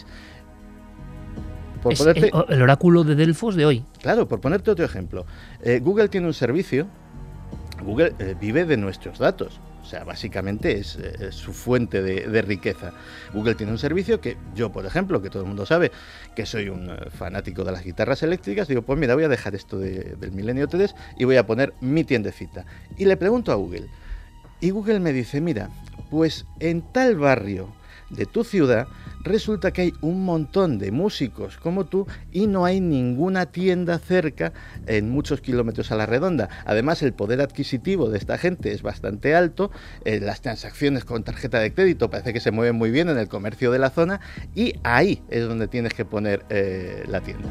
Speaker 2: Es el oráculo de Delfos de hoy.
Speaker 3: Claro, por ponerte otro ejemplo. Google tiene un servicio. Google vive de nuestros datos. O sea, básicamente es su fuente de riqueza. Google tiene un servicio que yo, por ejemplo, que todo el mundo sabe que soy un fanático de las guitarras eléctricas, digo, pues mira, voy a dejar esto del Milenio 3 y voy a poner mi tiendecita. Y le pregunto a Google. Y Google me dice, mira, pues en tal barrio de tu ciudad resulta que hay un montón de músicos como tú y no hay ninguna tienda cerca en muchos kilómetros a la redonda. Además, el poder adquisitivo de esta gente es bastante alto, las transacciones con tarjeta de crédito parece que se mueven muy bien en el comercio de la zona y ahí es donde tienes que poner la tienda.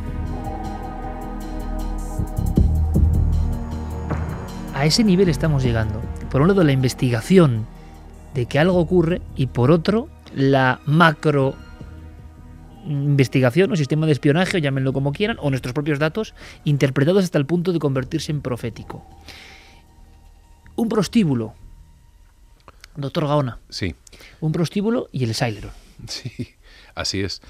Speaker 2: A ese nivel estamos llegando. Por un lado, la investigación de que algo ocurre y por otro, la macro investigación o sistema de espionaje, o llámenlo como quieran, o nuestros propios datos interpretados hasta el punto de convertirse en profético. Un prostíbulo, doctor Gaona.
Speaker 8: Sí.
Speaker 2: Un prostíbulo y el Celeron.
Speaker 8: Sí, así es.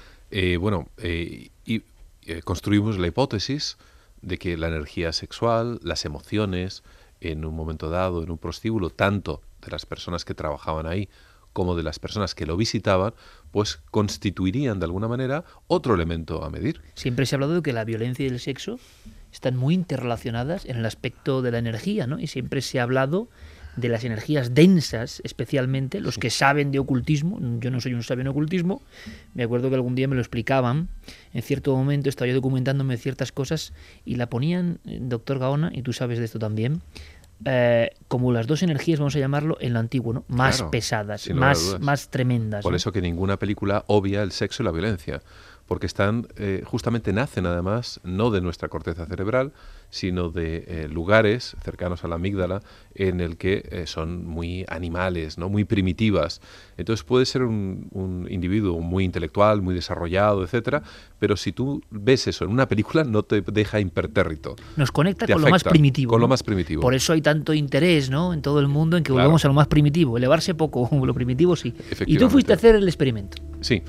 Speaker 8: Construimos la hipótesis de que la energía sexual, las emociones, en un momento dado, en un prostíbulo, tanto de las personas que trabajaban ahí como de las personas que lo visitaban, pues constituirían de alguna manera otro elemento a medir.
Speaker 2: Siempre se ha hablado de que la violencia y el sexo están muy interrelacionadas en el aspecto de la energía, ¿no? Y siempre se ha hablado de las energías densas, especialmente los que saben de ocultismo. Yo no soy un sabio en ocultismo, me acuerdo que algún día me lo explicaban, en cierto momento estaba yo documentándome ciertas cosas y la ponían, doctor Gaona, y tú sabes de esto también, como las dos energías, vamos a llamarlo, en lo antiguo, ¿no? Más
Speaker 8: claro,
Speaker 2: pesadas, más tremendas.
Speaker 8: Por
Speaker 2: ¿no?
Speaker 8: eso que ninguna película obvia el sexo y la violencia, porque están, justamente nacen además no de nuestra corteza cerebral, sino de lugares cercanos a la amígdala en el que son muy animales, ¿no? Muy primitivas. Entonces puede ser un individuo muy intelectual, muy desarrollado, etcétera, pero si tú ves eso en una película no te deja impertérrito.
Speaker 2: Nos conecta con lo más primitivo.
Speaker 8: Con
Speaker 2: ¿no?
Speaker 8: lo más primitivo.
Speaker 2: Por eso hay tanto interés, ¿no? En todo el mundo en que volvamos a lo más primitivo. Elevarse poco, lo primitivo sí. Y tú fuiste a hacer el experimento.
Speaker 8: Sí.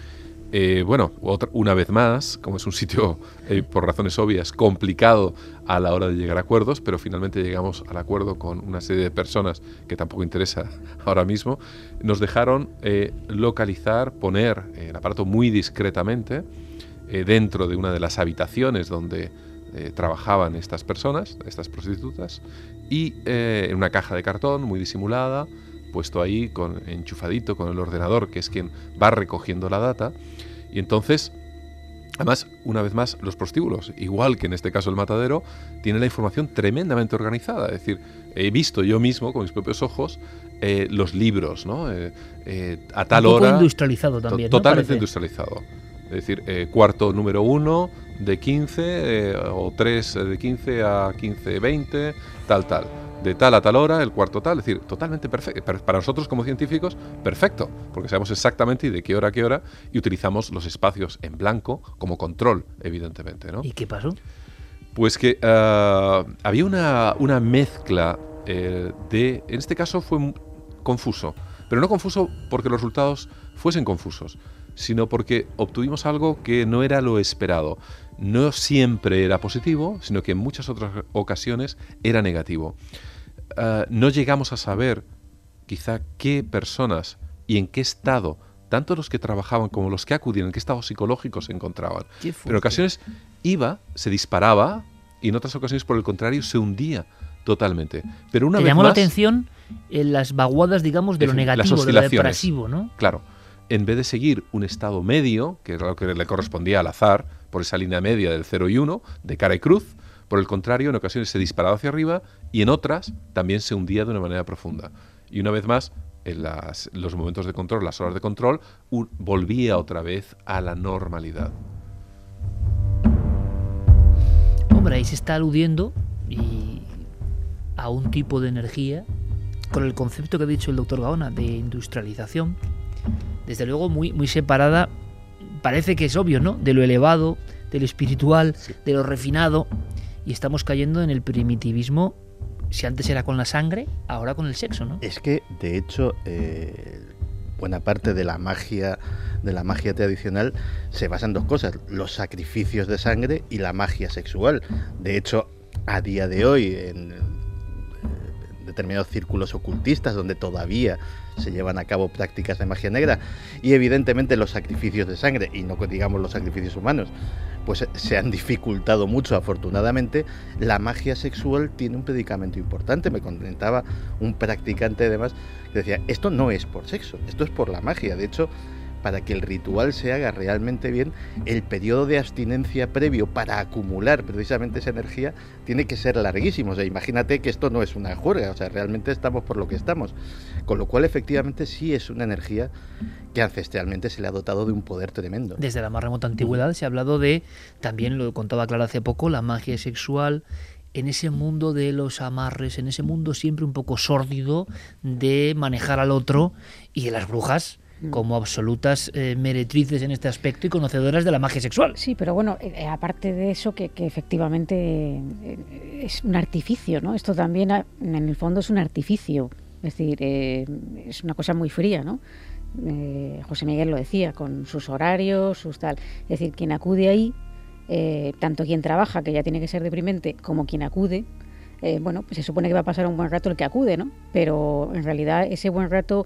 Speaker 8: Una vez más, como es un sitio, por razones obvias, complicado a la hora de llegar a acuerdos, pero finalmente llegamos al acuerdo con una serie de personas que tampoco interesa ahora mismo, nos dejaron localizar, poner el aparato muy discretamente dentro de una de las habitaciones donde trabajaban estas personas, estas prostitutas, y en una caja de cartón muy disimulada, puesto ahí, enchufadito con el ordenador, que es quien va recogiendo la data. Y entonces, además, una vez más, los prostíbulos, igual que en este caso el matadero, tienen la información tremendamente organizada. Es decir, he visto yo mismo, con mis propios ojos, los libros, ¿no? A tal hora... Un
Speaker 2: poco industrializado también, ¿no?
Speaker 8: Totalmente industrializado. Es decir, cuarto número 1 de 15, o 3 de 15 a 15:20, tal. De tal a tal hora, el cuarto tal, es decir, totalmente perfecto. Para nosotros como científicos, perfecto, porque sabemos exactamente de qué hora a qué hora y utilizamos los espacios en blanco como control, evidentemente, ¿no?
Speaker 2: ¿Y qué pasó?
Speaker 8: Pues que había una mezcla en este caso fue confuso, pero no confuso porque los resultados fuesen confusos, sino porque obtuvimos algo que no era lo esperado. No siempre era positivo, sino que en muchas otras ocasiones era negativo. No llegamos a saber quizá qué personas y en qué estado, tanto los que trabajaban como los que acudían, en qué estado psicológico se encontraban. Pero en ocasiones se disparaba, y en otras ocasiones, por el contrario, se hundía totalmente. Pero una vez
Speaker 2: llamó
Speaker 8: más,
Speaker 2: la atención en las vaguadas, digamos, de lo negativo, de lo depresivo, ¿no?
Speaker 8: Claro. En vez de seguir un estado medio, que era lo que le correspondía al azar, por esa línea media del 0 y 1, de cara y cruz, por el contrario, en ocasiones se disparaba hacia arriba y en otras también se hundía de una manera profunda. Y una vez más, en los momentos de control, las horas de control, volvía otra vez a la normalidad.
Speaker 2: Hombre, ahí se está aludiendo a un tipo de energía con el concepto que ha dicho el doctor Gaona de industrialización, desde luego muy separada, parece que es obvio, ¿no? De lo elevado, de lo espiritual, sí, de lo refinado, y estamos cayendo en el primitivismo. Si antes era con la sangre, ahora con el sexo, ¿no?
Speaker 3: Es que, de hecho, buena parte de la magia tradicional se basa en dos cosas: los sacrificios de sangre y la magia sexual. De hecho, a día de hoy, en determinados círculos ocultistas donde todavía se llevan a cabo prácticas de magia negra, y evidentemente los sacrificios de sangre, y no digamos los sacrificios humanos, pues se han dificultado mucho, afortunadamente. La magia sexual tiene un predicamento importante. Me comentaba un practicante además que decía, esto no es por sexo, esto es por la magia. De hecho, para que el ritual se haga realmente bien, el periodo de abstinencia previo para acumular precisamente esa energía tiene que ser larguísimo. O sea, imagínate que esto no es una juerga, o sea, realmente estamos por lo que estamos. Con lo cual, efectivamente, sí es una energía que ancestralmente se le ha dotado de un poder tremendo.
Speaker 2: Desde la más remota antigüedad se ha hablado de, también lo contaba Clara hace poco, la magia sexual, en ese mundo de los amarres, en ese mundo siempre un poco sórdido de manejar al otro, y de las brujas como absolutas meretrices en este aspecto y conocedoras de la magia sexual.
Speaker 5: Sí, pero bueno, aparte de eso, que efectivamente es un artificio, ¿no? Esto también, en el fondo, es un artificio. Es decir, es una cosa muy fría, ¿no? José Miguel lo decía, con sus horarios, sus tal. Es decir, quien acude ahí, tanto quien trabaja, que ya tiene que ser deprimente, como quien acude, bueno, pues se supone que va a pasar un buen rato el que acude, ¿no? Pero en realidad ese buen rato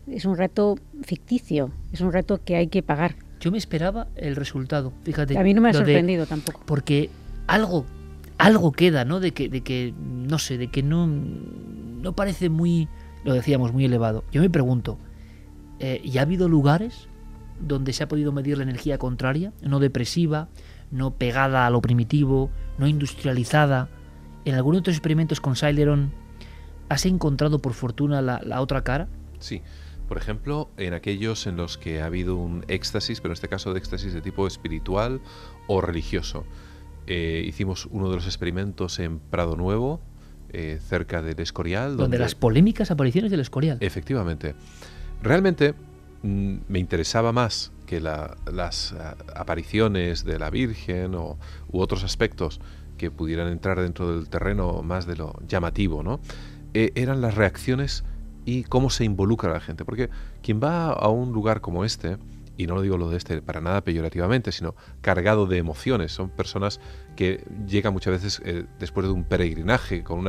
Speaker 5: es un reto ficticio, es un reto que hay que pagar.
Speaker 2: Yo me esperaba el resultado, fíjate.
Speaker 5: A mí no me ha sorprendido tampoco.
Speaker 2: Porque algo queda, ¿no? De que no sé, de que no parece muy, lo decíamos, muy elevado. Yo me pregunto, ¿y ha habido lugares donde se ha podido medir la energía contraria, no depresiva, no pegada a lo primitivo, no industrializada? ¿En algunos de estos experimentos con Celeron has encontrado por fortuna la otra cara?
Speaker 8: Sí. Por ejemplo, en aquellos en los que ha habido un éxtasis, pero en este caso de éxtasis de tipo espiritual o religioso. Hicimos uno de los experimentos en Prado Nuevo, cerca del Escorial.
Speaker 2: Donde las polémicas apariciones del Escorial.
Speaker 8: Efectivamente. Realmente me interesaba más que las apariciones de la Virgen u otros aspectos que pudieran entrar dentro del terreno más de lo llamativo, ¿no? Eran las reacciones y cómo se involucra la gente. Porque quien va a un lugar como este, y no lo digo lo de este para nada peyorativamente, sino cargado de emociones, son personas que llegan muchas veces después de un peregrinaje con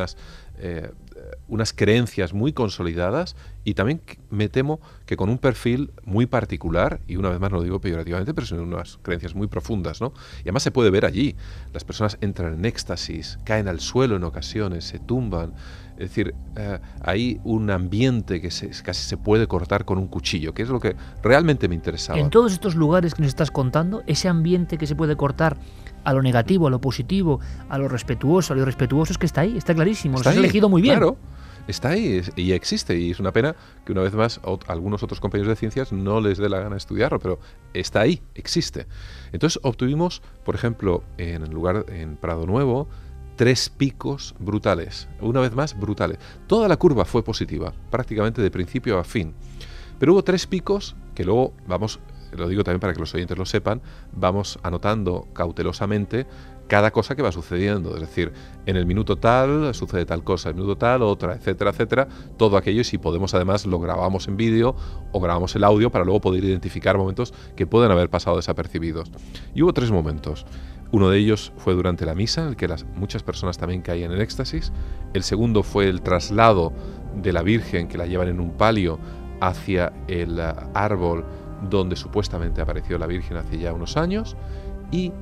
Speaker 8: unas creencias muy consolidadas y también me temo que con un perfil muy particular, y una vez más no lo digo peyorativamente, pero son unas creencias muy profundas, ¿no? Y además se puede ver allí, las personas entran en éxtasis, caen al suelo en ocasiones, se tumban. Es decir, hay un ambiente que casi se puede cortar con un cuchillo, que es lo que realmente me interesaba.
Speaker 2: En todos estos lugares que nos estás contando, ese ambiente que se puede cortar a lo negativo, a lo positivo, a lo respetuoso, a lo irrespetuoso, es que está ahí, está clarísimo, lo has elegido muy bien.
Speaker 8: Claro, está ahí y existe, y es una pena que una vez más algunos otros compañeros de ciencias no les dé la gana estudiarlo, pero está ahí, existe. Entonces obtuvimos, por ejemplo, en el lugar en Prado Nuevo, 3 picos brutales, una vez más brutales. Toda la curva fue positiva, prácticamente de principio a fin. Pero hubo 3 picos que luego vamos, lo digo también para que los oyentes lo sepan, vamos anotando cautelosamente cada cosa que va sucediendo. Es decir, en el minuto tal sucede tal cosa, en el minuto tal otra, etcétera, etcétera. Todo aquello, y si podemos además lo grabamos en vídeo o grabamos el audio para luego poder identificar momentos que pueden haber pasado desapercibidos. Y hubo 3 momentos. Uno de ellos fue durante la misa, en el que muchas personas también caían en éxtasis. El segundo fue el traslado de la Virgen, que la llevan en un palio hacia el árbol donde supuestamente apareció la Virgen hace ya unos años. Y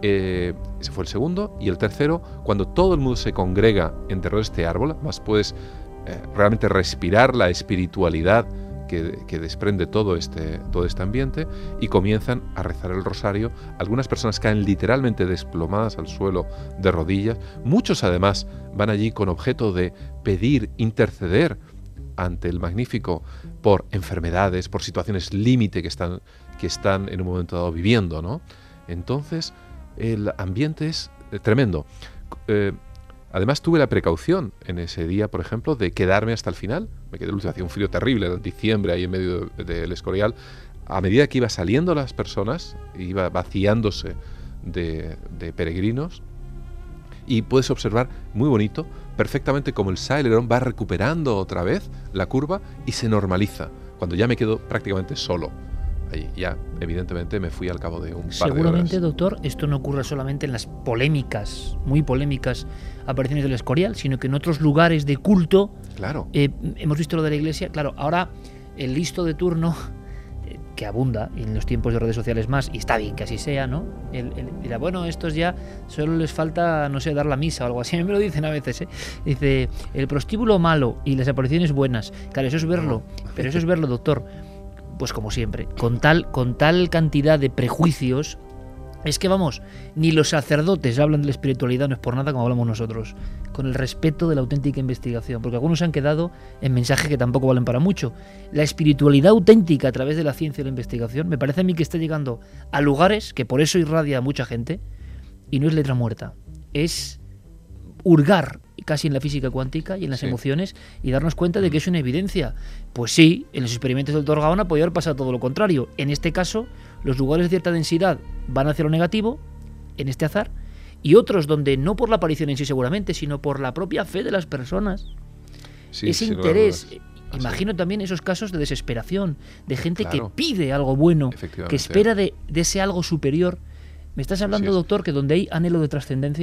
Speaker 8: ese fue el segundo. Y el tercero, cuando todo el mundo se congrega en torno a este árbol, más puedes realmente respirar la espiritualidad que desprende todo este ambiente, y comienzan a rezar el rosario. Algunas personas caen literalmente desplomadas al suelo de rodillas. Muchos además van allí con objeto de pedir, interceder ante el Magnífico por enfermedades, por situaciones límite que están en un momento dado viviendo, ¿no? Entonces el ambiente es tremendo. Además tuve la precaución en ese día, por ejemplo, de quedarme hasta el final. Me quedé, hacía un frío terrible, era diciembre ahí en medio del Escorial. A medida que iba saliendo las personas, iba vaciándose de peregrinos, y puedes observar, muy bonito, perfectamente como el Celeron va recuperando otra vez la curva y se normaliza, cuando ya me quedo prácticamente solo. Ahí ya, evidentemente, me fui al cabo de un par de horas.
Speaker 2: Seguramente, doctor, esto no ocurre solamente en las polémicas, muy polémicas apariciones del Escorial, sino que en otros lugares de culto.
Speaker 8: Claro.
Speaker 2: Hemos visto lo de la iglesia. Claro, ahora el listo de turno, que abunda en los tiempos de redes sociales más, y está bien que así sea, ¿no? Él dirá, bueno, estos ya solo les falta, no sé, dar la misa o algo así. A mí me lo dicen a veces, ¿eh? Dice, el prostíbulo malo y las apariciones buenas. Claro, eso es verlo. Pero eso es verlo, doctor. Pues como siempre, con tal cantidad de prejuicios, es que vamos, ni los sacerdotes hablan de la espiritualidad, no es por nada como hablamos nosotros, con el respeto de la auténtica investigación, porque algunos se han quedado en mensajes que tampoco valen para mucho. La espiritualidad auténtica a través de la ciencia y la investigación me parece a mí que está llegando a lugares que por eso irradia a mucha gente, y no es letra muerta, es hurgar casi en la física cuántica y en las emociones, y darnos cuenta de que es una evidencia. Pues sí, en los experimentos del Dr. Gaona podría haber pasado todo lo contrario. En este caso, los lugares de cierta densidad van hacia lo negativo, en este azar, y otros donde no por la aparición en sí seguramente, sino por la propia fe de las personas. Sí, ese interés. Imagino también esos casos de desesperación, de gente que pide algo bueno, que espera de ese algo superior. ¿Me estás hablando, doctor, que donde hay anhelo de trascendencia,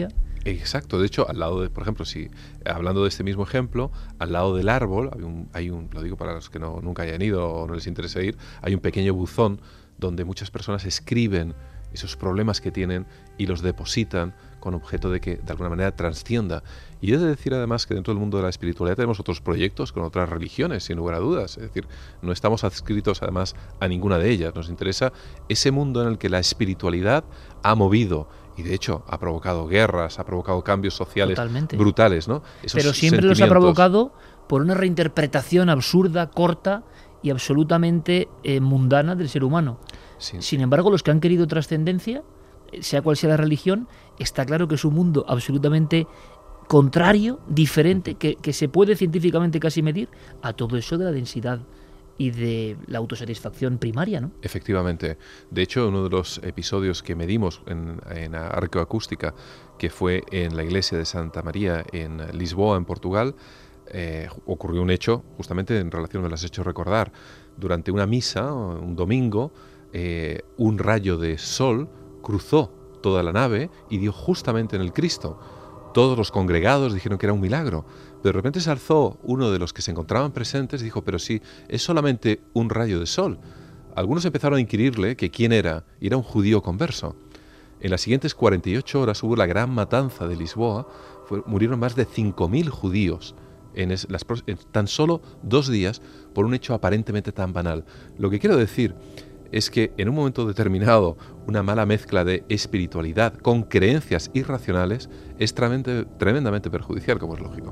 Speaker 8: Exacto, de hecho, al lado de, por ejemplo, si hablando de este mismo ejemplo, al lado del árbol hay un, lo digo para los que nunca hayan ido o no les interese ir, hay un pequeño buzón donde muchas personas escriben esos problemas que tienen y los depositan con objeto de que de alguna manera trascienda. Y he de decir además que dentro del mundo de la espiritualidad tenemos otros proyectos con otras religiones, sin lugar a dudas. Es decir, no estamos adscritos además a ninguna de ellas. Nos interesa ese mundo en el que la espiritualidad ha movido y de hecho ha provocado guerras, ha provocado cambios sociales brutales, ¿no?
Speaker 2: Pero siempre los ha provocado por una reinterpretación absurda, corta y absolutamente mundana del ser humano.
Speaker 8: Sí.
Speaker 2: Sin embargo, los que han querido trascendencia, sea cual sea la religión, está claro que es un mundo absolutamente contrario, diferente, que se puede científicamente casi medir a todo eso de la densidad y de la autosatisfacción primaria, ¿no?
Speaker 8: Efectivamente. De hecho, uno de los episodios que medimos en arqueoacústica, que fue en la iglesia de Santa María en Lisboa, en Portugal, ocurrió un hecho, justamente en relación, me lo has hecho recordar, durante una misa, un domingo, un rayo de sol cruzó toda la nave y dio justamente en el Cristo. Todos los congregados dijeron que era un milagro. De repente se alzó uno de los que se encontraban presentes y dijo, pero sí, es solamente un rayo de sol. Algunos empezaron a inquirirle que quién era, y era un judío converso. En las siguientes 48 horas hubo la gran matanza de Lisboa, murieron más de 5.000 judíos en tan solo 2 días por un hecho aparentemente tan banal. Lo que quiero decir es que en un momento determinado una mala mezcla de espiritualidad con creencias irracionales es tremendamente perjudicial, como es lógico.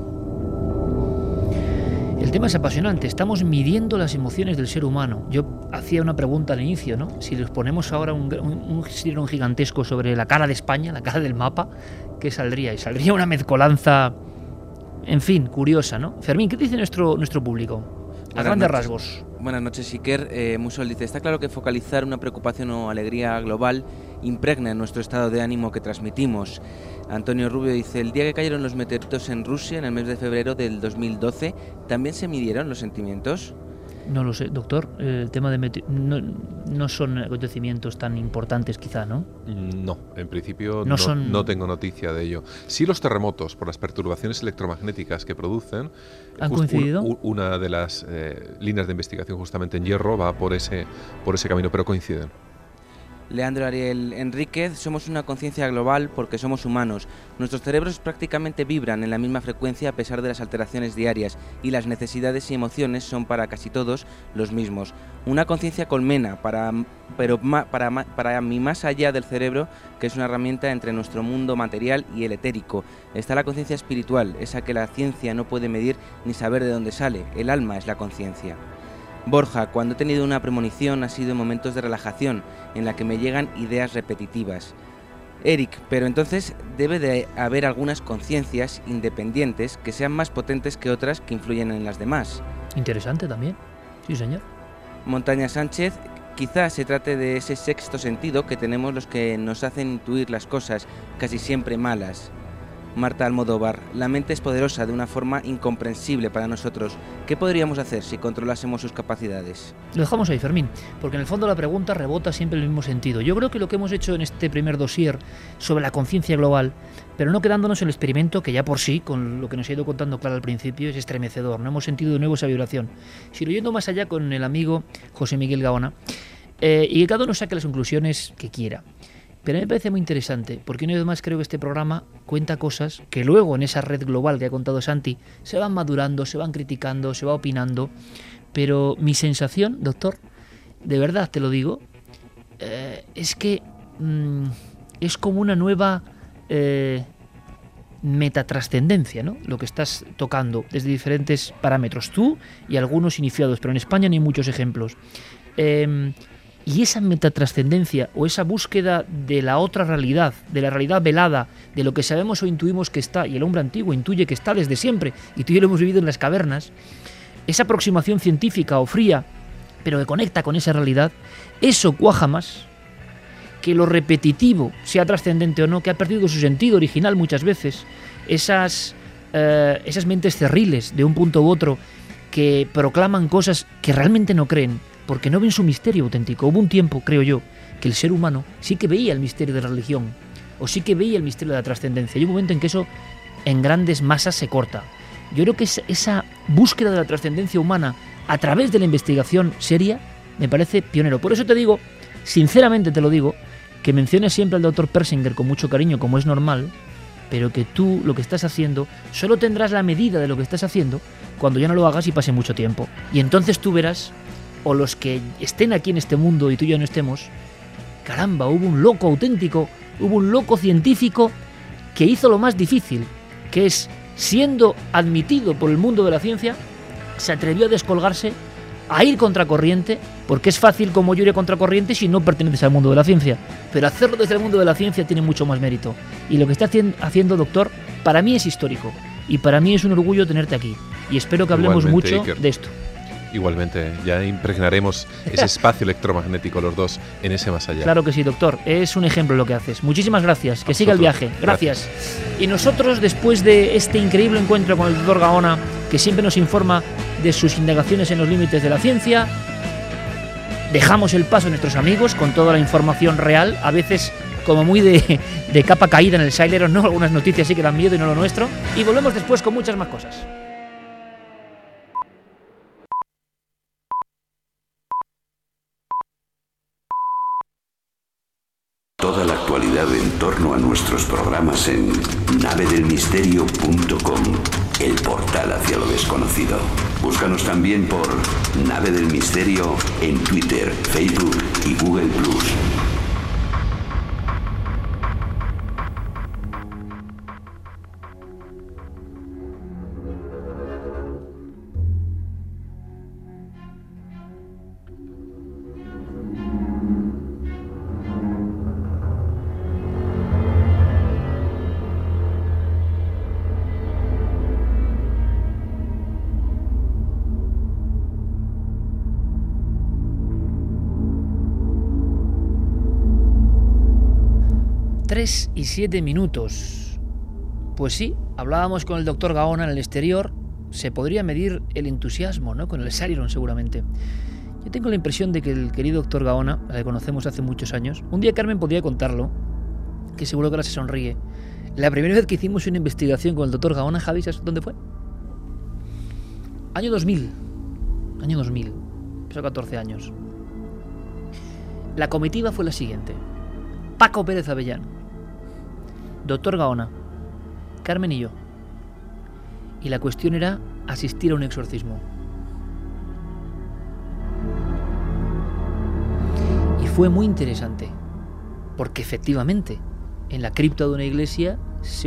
Speaker 2: El tema es apasionante. Estamos midiendo las emociones del ser humano. Yo hacía una pregunta al inicio, ¿no? Si les ponemos ahora un jirón gigantesco sobre la cara de España, la cara del mapa, ¿qué saldría? Y saldría una mezcolanza, en fin, curiosa, ¿no? Fermín, ¿qué dice nuestro público? A grandes rasgos.
Speaker 16: Buenas noches, Iker. Musol dice, está claro que focalizar una preocupación o alegría global impregna en nuestro estado de ánimo que transmitimos. Antonio Rubio dice, el día que cayeron los meteoritos en Rusia, en el mes de febrero del 2012, ¿también se midieron los sentimientos?
Speaker 2: No lo sé, doctor. El tema de no son acontecimientos tan importantes quizá, ¿no?
Speaker 8: No, en principio no tengo noticia de ello. Sí, los terremotos, por las perturbaciones electromagnéticas que producen.
Speaker 2: ¿Han coincidido?
Speaker 8: Una de las líneas de investigación justamente en Hierro va por ese camino, pero coinciden.
Speaker 16: Leandro Ariel Enríquez, somos una conciencia global porque somos humanos. Nuestros cerebros prácticamente vibran en la misma frecuencia a pesar de las alteraciones diarias y las necesidades y emociones son para casi todos los mismos. Una conciencia colmena, pero para mí más allá del cerebro, que es una herramienta entre nuestro mundo material y el etérico. Está la conciencia espiritual, esa que la ciencia no puede medir ni saber de dónde sale. El alma es la conciencia. Borja, cuando he tenido una premonición ha sido en momentos de relajación, en la que me llegan ideas repetitivas. Eric, pero entonces debe de haber algunas conciencias independientes que sean más potentes que otras que influyen en las demás.
Speaker 2: Interesante también, sí señor.
Speaker 16: Montaña Sánchez, quizás se trate de ese sexto sentido que tenemos los que nos hacen intuir las cosas, casi siempre malas. Marta Almodóvar, la mente es poderosa de una forma incomprensible para nosotros. ¿Qué podríamos hacer si controlásemos sus capacidades?
Speaker 2: Lo dejamos ahí, Fermín, porque en el fondo la pregunta rebota siempre en el mismo sentido. Yo creo que lo que hemos hecho en este primer dossier sobre la conciencia global, pero no quedándonos en el experimento, que ya por sí, con lo que nos ha ido contando Clara al principio, es estremecedor. No hemos sentido de nuevo esa vibración. Sino yendo más allá con el amigo José Miguel Gaona, y que cada uno saque las conclusiones que quiera. Pero a mí me parece muy interesante, porque una vez más creo que este programa cuenta cosas que luego en esa red global que ha contado Santi se van madurando, se van criticando, se va opinando. Pero mi sensación, doctor, de verdad te lo digo, es que es como una nueva metatrascendencia, ¿no? Lo que estás tocando desde diferentes parámetros, tú y algunos iniciados, pero en España no hay muchos ejemplos. Y esa metatrascendencia o esa búsqueda de la otra realidad, de la realidad velada, de lo que sabemos o intuimos que está, y el hombre antiguo intuye que está desde siempre, y tú y yo lo hemos vivido en las cavernas, esa aproximación científica o fría, pero que conecta con esa realidad, eso cuaja más que lo repetitivo, sea trascendente o no, que ha perdido su sentido original muchas veces, esas mentes cerriles de un punto u otro que proclaman cosas que realmente no creen, porque no ven su misterio auténtico. Hubo un tiempo, creo yo, que el ser humano sí que veía el misterio de la religión, o sí que veía el misterio de la trascendencia. Hay un momento en que eso en grandes masas se corta. Yo creo que esa búsqueda de la trascendencia humana a través de la investigación seria me parece pionero. Por eso te digo, sinceramente te lo digo, que menciones siempre al doctor Persinger con mucho cariño, como es normal, pero que tú lo que estás haciendo solo tendrás la medida de lo que estás haciendo cuando ya no lo hagas y pase mucho tiempo. Y entonces tú verás, o los que estén aquí en este mundo y tú y yo no estemos, caramba, hubo un loco auténtico, hubo un loco científico que hizo lo más difícil, que es, siendo admitido por el mundo de la ciencia, se atrevió a descolgarse, a ir contracorriente, porque es fácil como yo iré contracorriente si no perteneces al mundo de la ciencia, pero hacerlo desde el mundo de la ciencia tiene mucho más mérito. Y lo que está haciendo, doctor, para mí es histórico, y para mí es un orgullo tenerte aquí, y espero que hablemos mucho
Speaker 8: Iker,
Speaker 2: de esto.
Speaker 8: Igualmente, ya impregnaremos ese espacio electromagnético los dos en ese más allá.
Speaker 2: Claro que sí, doctor, es un ejemplo lo que haces. Muchísimas gracias, que siga el viaje. Gracias. Y nosotros, después de este increíble encuentro con el doctor Gaona, que siempre nos informa de sus indagaciones en los límites de la ciencia, dejamos el paso a nuestros amigos con toda la información real, a veces como muy de capa caída en el Sailor, ¿no? Algunas noticias sí que dan miedo y no lo nuestro. Y volvemos después con muchas más cosas.
Speaker 17: Toda la actualidad en torno a nuestros programas en navedelmisterio.com, el portal hacia lo desconocido. Búscanos también por Nave del Misterio en Twitter, Facebook y Google+.
Speaker 2: Y 7 minutos. Pues sí, hablábamos con el doctor Gaona en el exterior. Se podría medir el entusiasmo, ¿no? Con el Sailor seguramente. Yo tengo la impresión de que el querido doctor Gaona, al que conocemos hace muchos años, un día Carmen podría contarlo, que seguro que ahora se sonríe. La primera vez que hicimos una investigación con el doctor Gaona, Javi, ¿sabes dónde fue? Año 2000. Año 2000. Empezó 14 años. La comitiva fue la siguiente. Paco Pérez Avellán, doctor Gaona, Carmen y yo. Y la cuestión era asistir a un exorcismo. Y fue muy interesante, porque efectivamente, en la cripta de una iglesia se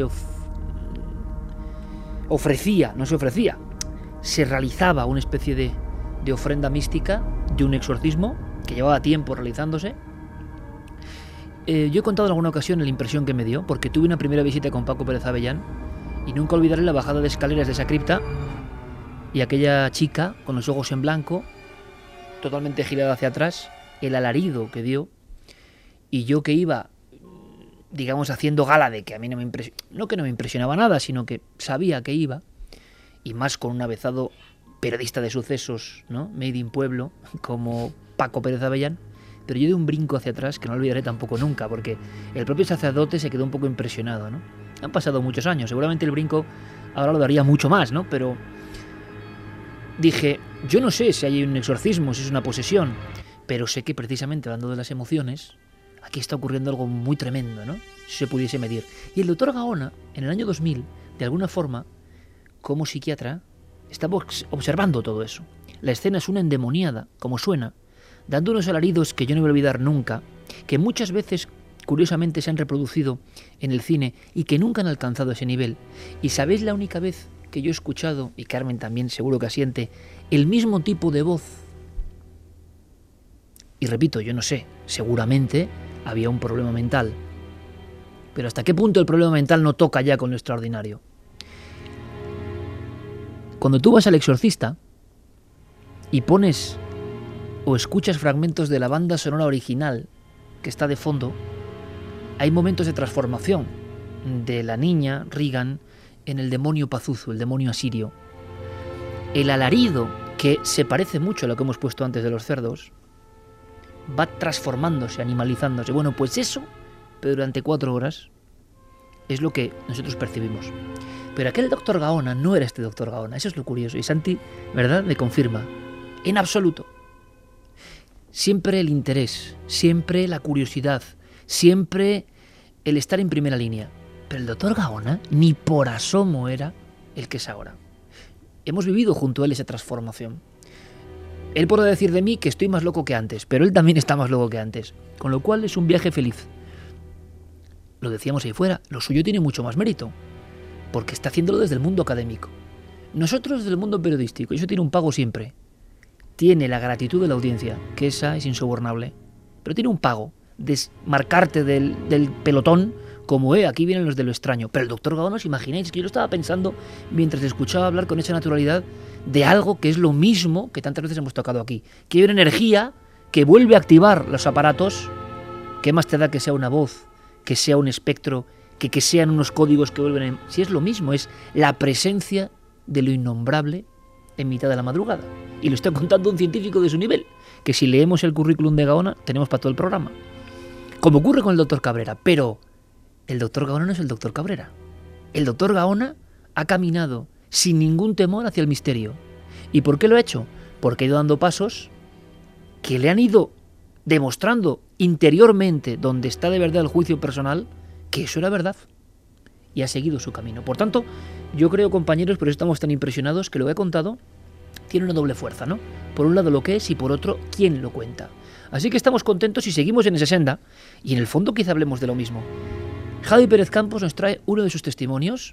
Speaker 2: realizaba una especie de ofrenda mística de un exorcismo que llevaba tiempo realizándose. Yo he contado en alguna ocasión la impresión que me dio, porque tuve una primera visita con Paco Pérez Avellán y nunca olvidaré la bajada de escaleras de esa cripta y aquella chica con los ojos en blanco, totalmente girada hacia atrás, el alarido que dio, y yo que iba, digamos, haciendo gala de que a mí no me impresionaba nada, sino que sabía que iba, y más con un avezado periodista de sucesos, ¿no? Made in Pueblo, como Paco Pérez Avellán. Pero yo di un brinco hacia atrás que no olvidaré tampoco nunca, porque el propio sacerdote se quedó un poco impresionado, ¿no? Han pasado muchos años, seguramente el brinco ahora lo daría mucho más, ¿no? Pero dije, yo no sé si hay un exorcismo, si es una posesión, pero sé que precisamente hablando de las emociones, aquí está ocurriendo algo muy tremendo, ¿no? Si se pudiese medir. Y el doctor Gaona, en el año 2000, de alguna forma, como psiquiatra, estaba observando todo eso. La escena es una endemoniada, como suena, dando unos alaridos que yo no voy a olvidar nunca, que muchas veces, curiosamente, se han reproducido en el cine y que nunca han alcanzado ese nivel. ¿Y sabéis la única vez que yo he escuchado, y Carmen también seguro que asiente, el mismo tipo de voz? Y repito, yo no sé, seguramente había un problema mental. Pero ¿hasta qué punto el problema mental no toca ya con lo extraordinario? Cuando tú vas al exorcista y pones o escuchas fragmentos de la banda sonora original que está de fondo, hay momentos de transformación de la niña Regan en el demonio Pazuzu, el demonio asirio. El alarido, que se parece mucho a lo que hemos puesto antes de los cerdos, va transformándose, animalizándose. Bueno, pues eso, pero durante 4 horas, es lo que nosotros percibimos. Pero aquel doctor Gaona no era este doctor Gaona, eso es lo curioso. Y Santi, ¿verdad?, me confirma. En absoluto. Siempre el interés, siempre la curiosidad, siempre el estar en primera línea. Pero el doctor Gaona ni por asomo era el que es ahora. Hemos vivido junto a él esa transformación. Él podrá decir de mí que estoy más loco que antes, pero él también está más loco que antes. Con lo cual es un viaje feliz. Lo decíamos ahí fuera, lo suyo tiene mucho más mérito, porque está haciéndolo desde el mundo académico. Nosotros desde el mundo periodístico, y eso tiene un pago siempre. Tiene la gratitud de la audiencia, que esa es insobornable, pero tiene un pago, desmarcarte del pelotón, como aquí vienen los de lo extraño. Pero el doctor Gaona, ¿os imagináis? Que yo lo estaba pensando mientras escuchaba hablar con esa naturalidad de algo que es lo mismo que tantas veces hemos tocado aquí. Que hay una energía que vuelve a activar los aparatos. ¿Qué más te da que sea una voz, que sea un espectro, que sean unos códigos que vuelven si es lo mismo, es la presencia de lo innombrable en mitad de la madrugada. Y lo está contando un científico de su nivel, que si leemos el currículum de Gaona, tenemos para todo el programa. Como ocurre con el doctor Cabrera, pero el doctor Gaona no es el doctor Cabrera. El doctor Gaona ha caminado sin ningún temor hacia el misterio. ¿Y por qué lo ha hecho? Porque ha ido dando pasos que le han ido demostrando interiormente, donde está de verdad el juicio personal, que eso era verdad. Y ha seguido su camino. Por tanto, yo creo, compañeros, por eso estamos tan impresionados, que lo que he contado tiene una doble fuerza, ¿no? Por un lado lo que es y por otro quién lo cuenta. Así que estamos contentos y seguimos en esa senda. Y en el fondo quizá hablemos de lo mismo. Javi Pérez Campos nos trae uno de sus testimonios.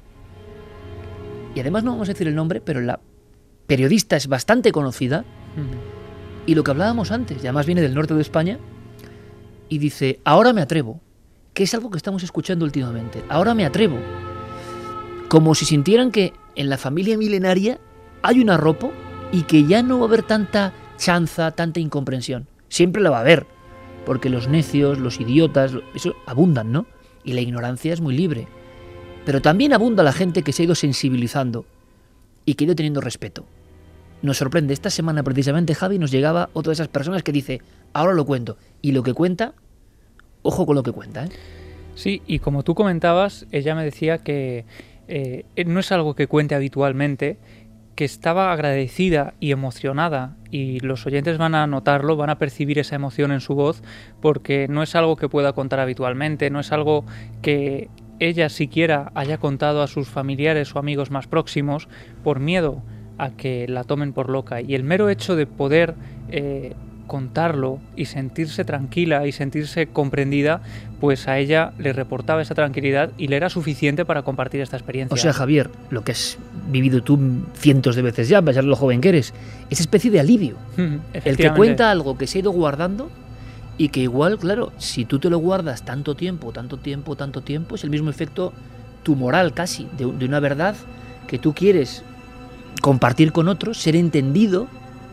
Speaker 2: Y además no vamos a decir el nombre, pero la periodista es bastante conocida. Y lo que hablábamos antes, y además viene del norte de España, y dice, ahora me atrevo, que es algo que estamos escuchando últimamente. Ahora me atrevo. Como si sintieran que en la familia milenaria hay un arropo y que ya no va a haber tanta chanza, tanta incomprensión. Siempre la va a haber, porque los necios, los idiotas, eso abundan, ¿no? Y la ignorancia es muy libre. Pero también abunda la gente que se ha ido sensibilizando y que ha ido teniendo respeto. Nos sorprende, esta semana precisamente, Javi, nos llegaba otra de esas personas que dice, ahora lo cuento. Y lo que cuenta, ojo con lo que cuenta, ¿eh?
Speaker 15: Sí, y como tú comentabas, ella me decía que no es algo que cuente habitualmente, que estaba agradecida y emocionada, y los oyentes van a notarlo, van a percibir esa emoción en su voz, porque no es algo que pueda contar habitualmente, no es algo que ella siquiera haya contado a sus familiares o amigos más próximos por miedo a que la tomen por loca. Y el mero hecho de poder contarlo y sentirse tranquila y sentirse comprendida, pues a ella le reportaba esa tranquilidad y le era suficiente para compartir esta experiencia.
Speaker 2: O sea, Javier, lo que has vivido tú cientos de veces ya, a pesar de lo joven que eres, esa especie de alivio. El que cuenta algo que se ha ido guardando y que igual, claro, si tú te lo guardas tanto tiempo, es el mismo efecto tumoral casi, de una verdad que tú quieres compartir con otros, ser entendido.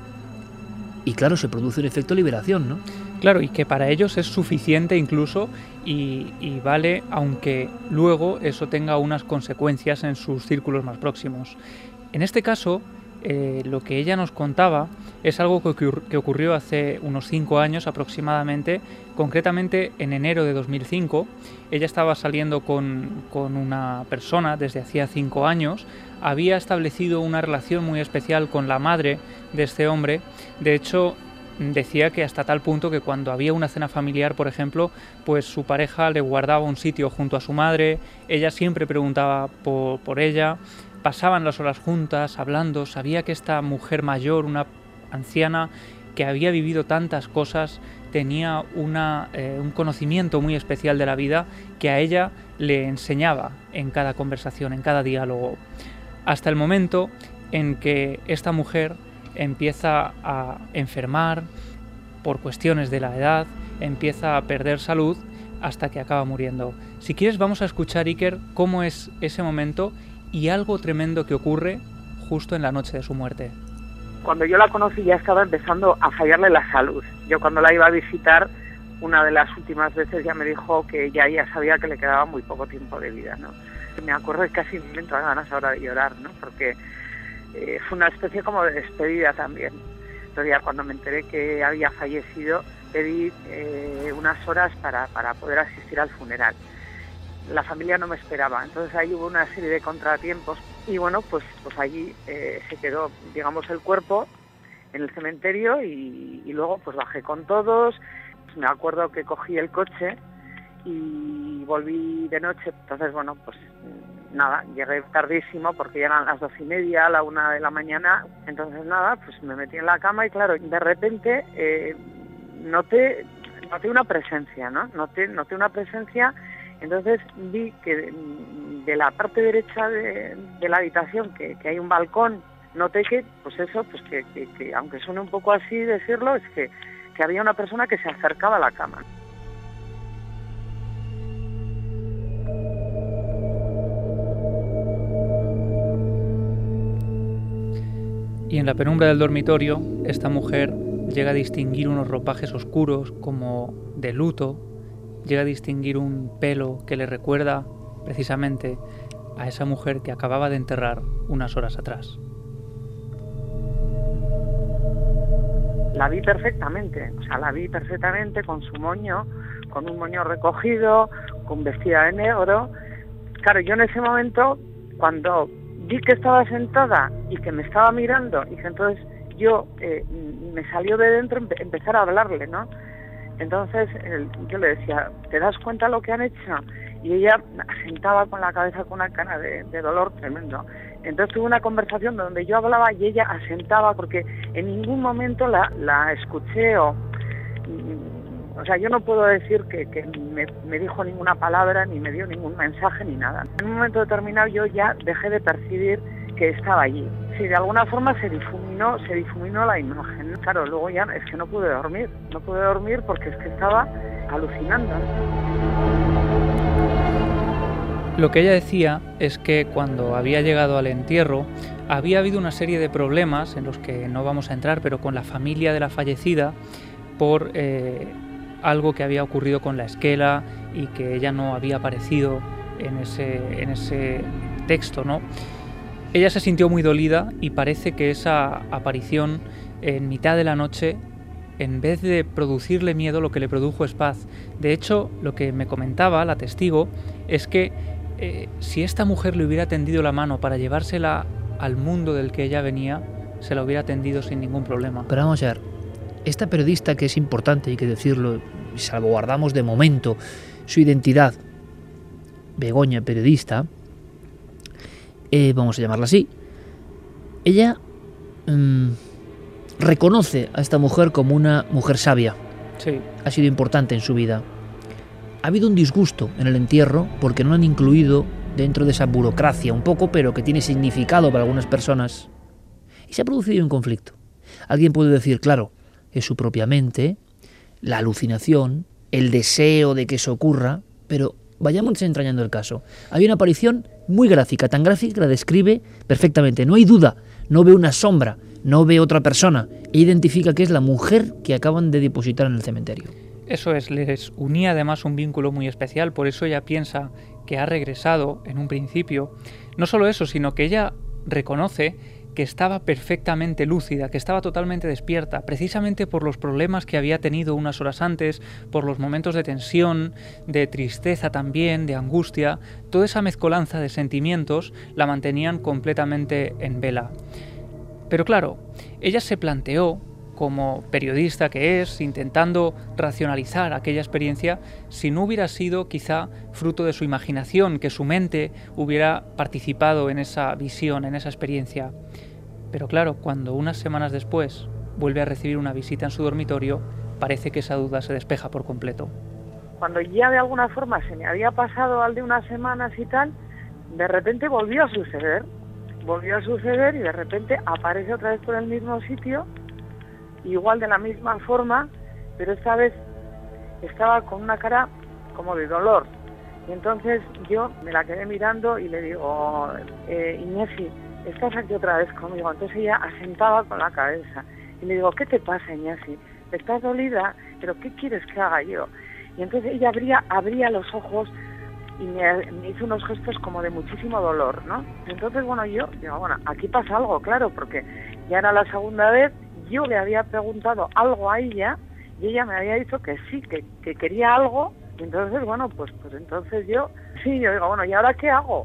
Speaker 2: Y claro, se produce un efecto liberación, ¿no?
Speaker 15: Claro, y que para ellos es suficiente incluso y vale, aunque luego eso tenga unas consecuencias en sus círculos más próximos. En este caso, lo que ella nos contaba es algo que ocurrió hace unos 5 años aproximadamente, concretamente en enero de 2005. Ella estaba saliendo con una persona desde hacía 5 años, había establecido una relación muy especial con la madre de este hombre. De hecho, decía que hasta tal punto que cuando había una cena familiar, por ejemplo, pues su pareja le guardaba un sitio junto a su madre, ella siempre preguntaba por ella, pasaban las horas juntas, hablando, sabía que esta mujer mayor, una anciana que había vivido tantas cosas, tenía un conocimiento muy especial de la vida que a ella le enseñaba en cada conversación, en cada diálogo. Hasta el momento en que esta mujer empieza a enfermar por cuestiones de la edad, empieza a perder salud hasta que acaba muriendo. Si quieres vamos a escuchar, Iker, cómo es ese momento y algo tremendo que ocurre justo en la noche de su muerte.
Speaker 18: Cuando yo la conocí ya estaba empezando a fallarle la salud. Yo cuando la iba a visitar, una de las últimas veces ya me dijo que ya sabía que le quedaba muy poco tiempo de vida, ¿no? Me acuerdo que casi me entró ganas ahora de llorar, ¿no? Porque fue una especie como de despedida también. Entonces ya cuando me enteré que había fallecido, pedí unas horas para poder asistir al funeral. la familia no me esperaba. Entonces ahí hubo una serie de contratiempos y bueno, pues allí se quedó, digamos, el cuerpo en el cementerio y luego pues bajé con todos. Me acuerdo que cogí el coche y volví de noche. Entonces, bueno, pues nada, llegué tardísimo porque ya eran las 12:30, a la 1 de la mañana. Entonces nada, pues me metí en la cama y claro, de repente noté una presencia, ¿no? Noté una presencia. Entonces vi que de la parte derecha de la habitación, que hay un balcón, noté que, pues eso, pues que aunque suene un poco así decirlo, es que había una persona que se acercaba a la cama.
Speaker 15: Y en la penumbra del dormitorio, esta mujer llega a distinguir unos ropajes oscuros como de luto, llega a distinguir un pelo que le recuerda precisamente a esa mujer que acababa de enterrar unas horas atrás.
Speaker 18: La vi perfectamente, con su moño, con un moño recogido, con vestida de negro. Claro, yo en ese momento, cuando vi que estaba sentada y que me estaba mirando y que entonces yo me salió de dentro empezar a hablarle, ¿no? Entonces yo le decía, ¿te das cuenta lo que han hecho? Y ella asentaba con la cabeza con una cara de dolor tremendo. Entonces tuve una conversación donde yo hablaba y ella asentaba, porque en ningún momento la escuché o sea, yo no puedo decir que me dijo ninguna palabra, ni me dio ningún mensaje, ni nada. En un momento determinado yo ya dejé de percibir que estaba allí. Sí, de alguna forma se difuminó la imagen. Claro, luego ya es que no pude dormir porque es que estaba alucinando.
Speaker 15: Lo que ella decía es que cuando había llegado al entierro había habido una serie de problemas en los que no vamos a entrar, pero con la familia de la fallecida por algo que había ocurrido con la esquela y que ella no había aparecido en ese texto, ¿no? Ella se sintió muy dolida y parece que esa aparición en mitad de la noche, en vez de producirle miedo, lo que le produjo es paz. De hecho, lo que me comentaba la testigo es que si esta mujer le hubiera tendido la mano para llevársela al mundo del que ella venía, se la hubiera tendido sin ningún problema.
Speaker 2: Pero vamos a ver, esta periodista, que es importante, hay que decirlo, y salvaguardamos de momento su identidad, Begoña, periodista, vamos a llamarla así, ella reconoce a esta mujer como una mujer sabia.
Speaker 15: Sí.
Speaker 2: Ha sido importante en su vida. Ha habido un disgusto en el entierro porque no han incluido dentro de esa burocracia un poco, pero que tiene significado para algunas personas. Y se ha producido un conflicto. Alguien puede decir, claro, es su propia mente, la alucinación, el deseo de que eso ocurra, pero vayamos desentrañando el caso. Hay una aparición muy gráfica, tan gráfica que la describe perfectamente. No hay duda, no ve una sombra, no ve otra persona. E identifica que es la mujer que acaban de depositar en el cementerio.
Speaker 15: Eso es, les unía además un vínculo muy especial, por eso ella piensa que ha regresado en un principio. No solo eso, sino que ella reconoce que estaba perfectamente lúcida, que estaba totalmente despierta, precisamente por los problemas que había tenido unas horas antes, por los momentos de tensión, de tristeza también, de angustia. Toda esa mezcolanza de sentimientos la mantenían completamente en vela. Pero claro, ella se planteó, como periodista que es, intentando racionalizar aquella experiencia, si no hubiera sido quizá fruto de su imaginación, que su mente hubiera participado en esa visión, en esa experiencia. Pero claro, cuando unas semanas después vuelve a recibir una visita en su dormitorio, parece que esa duda se despeja por completo.
Speaker 18: Cuando ya de alguna forma se me había pasado al de unas semanas y tal, de repente volvió a suceder y de repente aparece otra vez por el mismo sitio, igual de la misma forma, pero esta vez estaba con una cara como de dolor. Y entonces yo me la quedé mirando y le digo, Iñesi, ¿estás aquí otra vez conmigo? Entonces ella asentaba con la cabeza. Y le digo, ¿qué te pasa, Iñesi? ¿Estás dolida? ¿Pero qué quieres que haga yo? Y entonces ella abría los ojos y me hizo unos gestos como de muchísimo dolor, ¿no? Entonces, bueno, yo digo, bueno, aquí pasa algo, claro, porque ya era la segunda vez. Yo le había preguntado algo a ella y ella me había dicho que sí, que quería algo, Y entonces, bueno, pues entonces yo digo, bueno, ¿y ahora qué hago?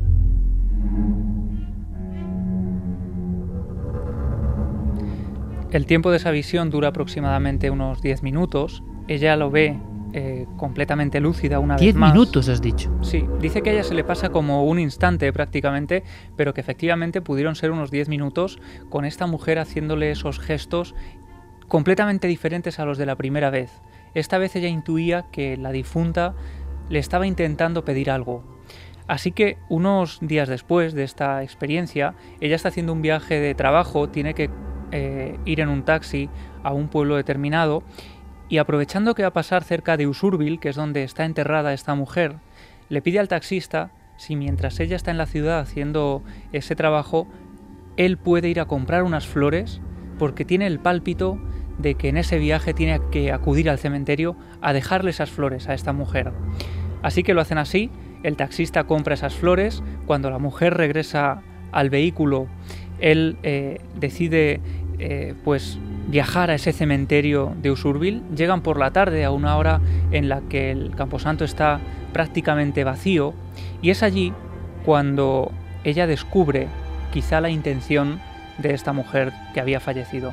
Speaker 15: El tiempo de esa visión dura aproximadamente unos 10 minutos. Ella lo ve completamente lúcida una vez más.
Speaker 2: 10 minutos, has dicho.
Speaker 15: Sí, dice que a ella se le pasa como un instante prácticamente, pero que efectivamente pudieron ser unos 10 minutos con esta mujer haciéndole esos gestos completamente diferentes a los de la primera vez. Esta vez ella intuía que la difunta le estaba intentando pedir algo. Así que unos días después de esta experiencia, ella está haciendo un viaje de trabajo, tiene que ir en un taxi a un pueblo determinado, y aprovechando que va a pasar cerca de Usurbil, que es donde está enterrada esta mujer, le pide al taxista si mientras ella está en la ciudad haciendo ese trabajo, él puede ir a comprar unas flores, porque tiene el pálpito de que en ese viaje tiene que acudir al cementerio a dejarle esas flores a esta mujer. Así que lo hacen así, el taxista compra esas flores, cuando la mujer regresa al vehículo, él decide pues viajar a ese cementerio de Usurbil. Llegan por la tarde a una hora en la que el camposanto está prácticamente vacío, y es allí cuando ella descubre quizá la intención de esta mujer que había fallecido.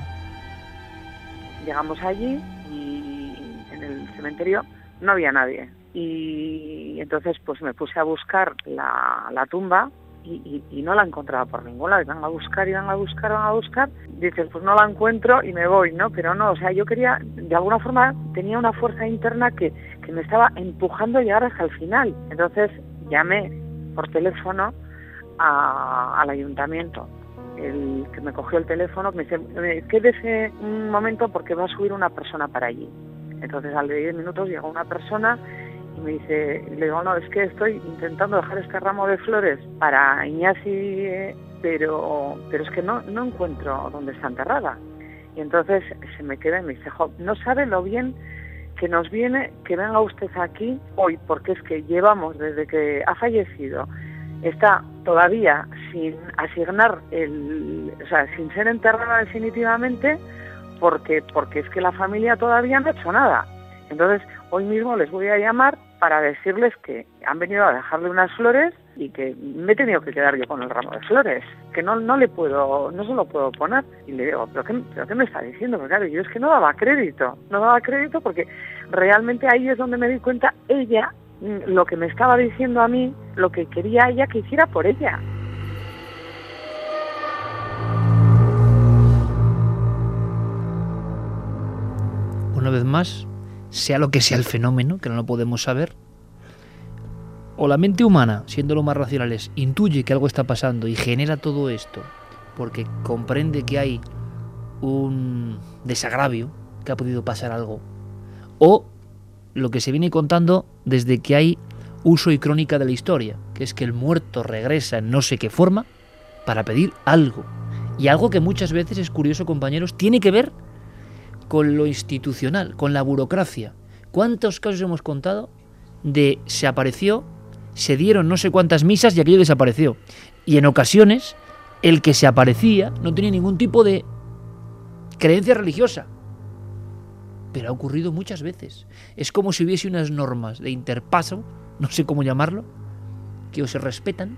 Speaker 18: Llegamos allí y en el cementerio no había nadie, y entonces pues me puse a buscar la tumba y no la encontraba por ningún lado. Van a buscar. Dices, pues no la encuentro y me voy, ¿no? Pero no, o sea, yo quería, de alguna forma, tenía una fuerza interna que me estaba empujando a llegar hasta el final. Entonces llamé por teléfono al ayuntamiento. El que me cogió el teléfono me dice, quédese un momento porque va a subir una persona para allí. Entonces al de 10 minutos llegó una persona y me dice, le digo, no, es que estoy intentando dejar este ramo de flores para Iñasi, pero es que no encuentro dónde está enterrada. Y entonces se me queda y me dice, no sabe lo bien que nos viene que venga usted aquí hoy, porque es que llevamos desde que ha fallecido, está todavía sin asignar sin ser enterrada definitivamente, porque es que la familia todavía no ha hecho nada. Entonces hoy mismo les voy a llamar para decirles que han venido a dejarle unas flores y que me he tenido que quedar yo con el ramo de flores, que no se lo puedo poner. Y le digo, ¿pero qué me está diciendo? Porque claro, yo es que no daba crédito porque realmente ahí es donde me di cuenta ella, lo que me estaba diciendo a mí, lo que quería ella que hiciera por ella.
Speaker 2: Una vez más, sea lo que sea el fenómeno, que no lo podemos saber, o la mente humana, siendo lo más racionales, intuye que algo está pasando y genera todo esto porque comprende que hay un desagravio, que ha podido pasar algo, o lo que se viene contando desde que hay uso y crónica de la historia, que es que el muerto regresa en no sé qué forma para pedir algo, y algo que muchas veces, es curioso, compañeros, tiene que ver con lo institucional, con la burocracia. ¿Cuántos casos hemos contado de se apareció, se dieron no sé cuántas misas y aquello desapareció? Y en ocasiones el que se aparecía no tenía ningún tipo de creencia religiosa. Pero ha ocurrido muchas veces. Es como si hubiese unas normas de interpaso, no sé cómo llamarlo, que o se respetan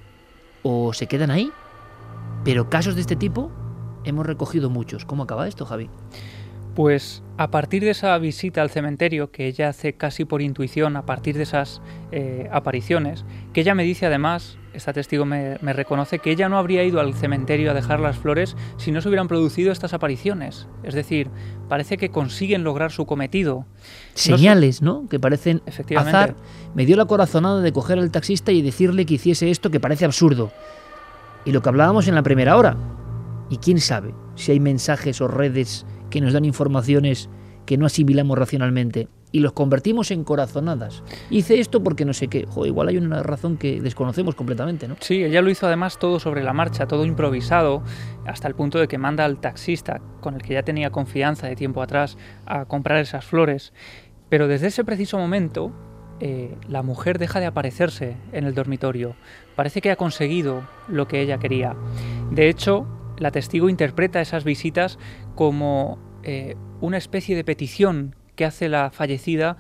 Speaker 2: o se quedan ahí. Pero casos de este tipo hemos recogido muchos. ¿Cómo acaba esto, Javi?
Speaker 15: Pues a partir de esa visita al cementerio, que ella hace casi por intuición, a partir de esas apariciones, que ella me dice además, esta testigo me reconoce, que ella no habría ido al cementerio a dejar las flores si no se hubieran producido estas apariciones. Es decir, parece que consiguen lograr su cometido.
Speaker 2: Señales, ¿no? Que parecen azar. Me dio la corazonada de coger al taxista y decirle que hiciese esto que parece absurdo. Y lo que hablábamos en la primera hora. Y quién sabe si hay mensajes o redes que nos dan informaciones que no asimilamos racionalmente y los convertimos en corazonadas. Hice esto porque no sé qué. Igual hay una razón que desconocemos completamente, ¿no?
Speaker 15: Sí, ella lo hizo además todo sobre la marcha, todo improvisado, hasta el punto de que manda al taxista, con el que ya tenía confianza de tiempo atrás, a comprar esas flores. Pero desde ese preciso momento, la mujer deja de aparecerse en el dormitorio. Parece que ha conseguido lo que ella quería. De hecho, la testigo interpreta esas visitas como una especie de petición que hace la fallecida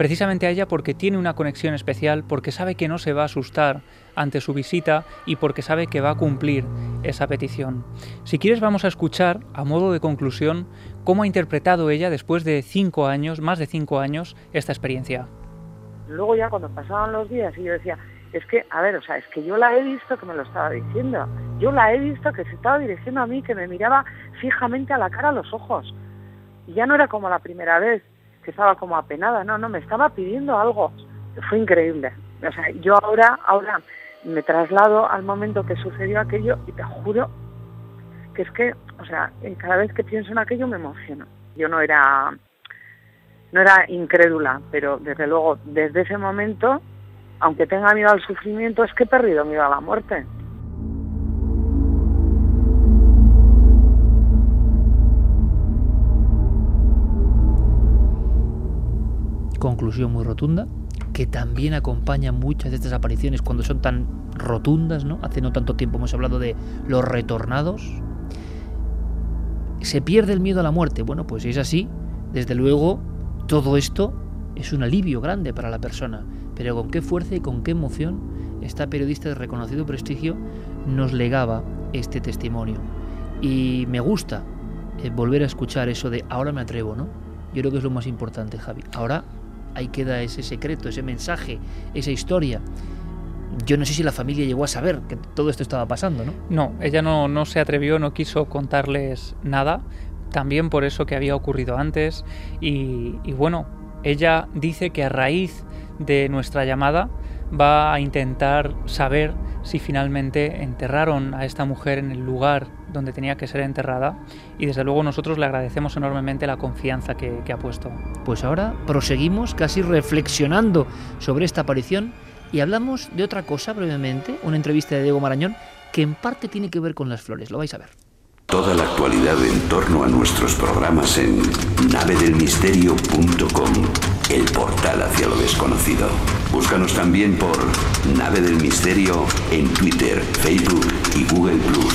Speaker 15: precisamente a ella porque tiene una conexión especial, porque sabe que no se va a asustar ante su visita y porque sabe que va a cumplir esa petición. Si quieres vamos a escuchar, a modo de conclusión, cómo ha interpretado ella después de 5 años, más de 5 años, esta experiencia.
Speaker 18: Luego ya cuando pasaban los días y yo decía, es que, a ver, o sea, es que yo la he visto que me lo estaba diciendo. Yo la he visto que se estaba dirigiendo a mí, que me miraba fijamente a la cara, a los ojos. Y ya no era como la primera vez, que estaba como apenada, no, me estaba pidiendo algo. Fue increíble. O sea, yo ahora me traslado al momento que sucedió aquello y te juro que es que, o sea, cada vez que pienso en aquello me emociono. Yo no era incrédula, pero desde luego, desde ese momento, aunque tenga miedo al sufrimiento, es que he perdido miedo a la muerte.
Speaker 2: Conclusión muy rotunda, que también acompaña muchas de estas apariciones cuando son tan rotundas, ¿no? Hace no tanto tiempo hemos hablado de los retornados. ¿Se pierde el miedo a la muerte? Bueno, pues si es así, desde luego, todo esto es un alivio grande para la persona. Pero con qué fuerza y con qué emoción esta periodista de reconocido prestigio nos legaba este testimonio. Y me gusta volver a escuchar eso de ahora me atrevo, ¿no? Yo creo que es lo más importante, Javi. Ahora ahí queda ese secreto, ese mensaje, esa historia. Yo no sé si la familia llegó a saber que todo esto estaba pasando, ¿no?
Speaker 15: No, ella no se atrevió, no quiso contarles nada, también por eso que había ocurrido antes. Y bueno, ella dice que a raíz de nuestra llamada va a intentar saber si finalmente enterraron a esta mujer en el lugar donde tenía que ser enterrada, y desde luego nosotros le agradecemos enormemente la confianza que ha puesto.
Speaker 2: Pues ahora proseguimos casi reflexionando sobre esta aparición y hablamos de otra cosa brevemente, una entrevista de Diego Marañón que en parte tiene que ver con las flores, lo vais a ver.
Speaker 17: Toda la actualidad en torno a nuestros programas en navedelmisterio.com, el portal hacia lo desconocido. Búscanos también por Nave del Misterio en Twitter, Facebook y Google+.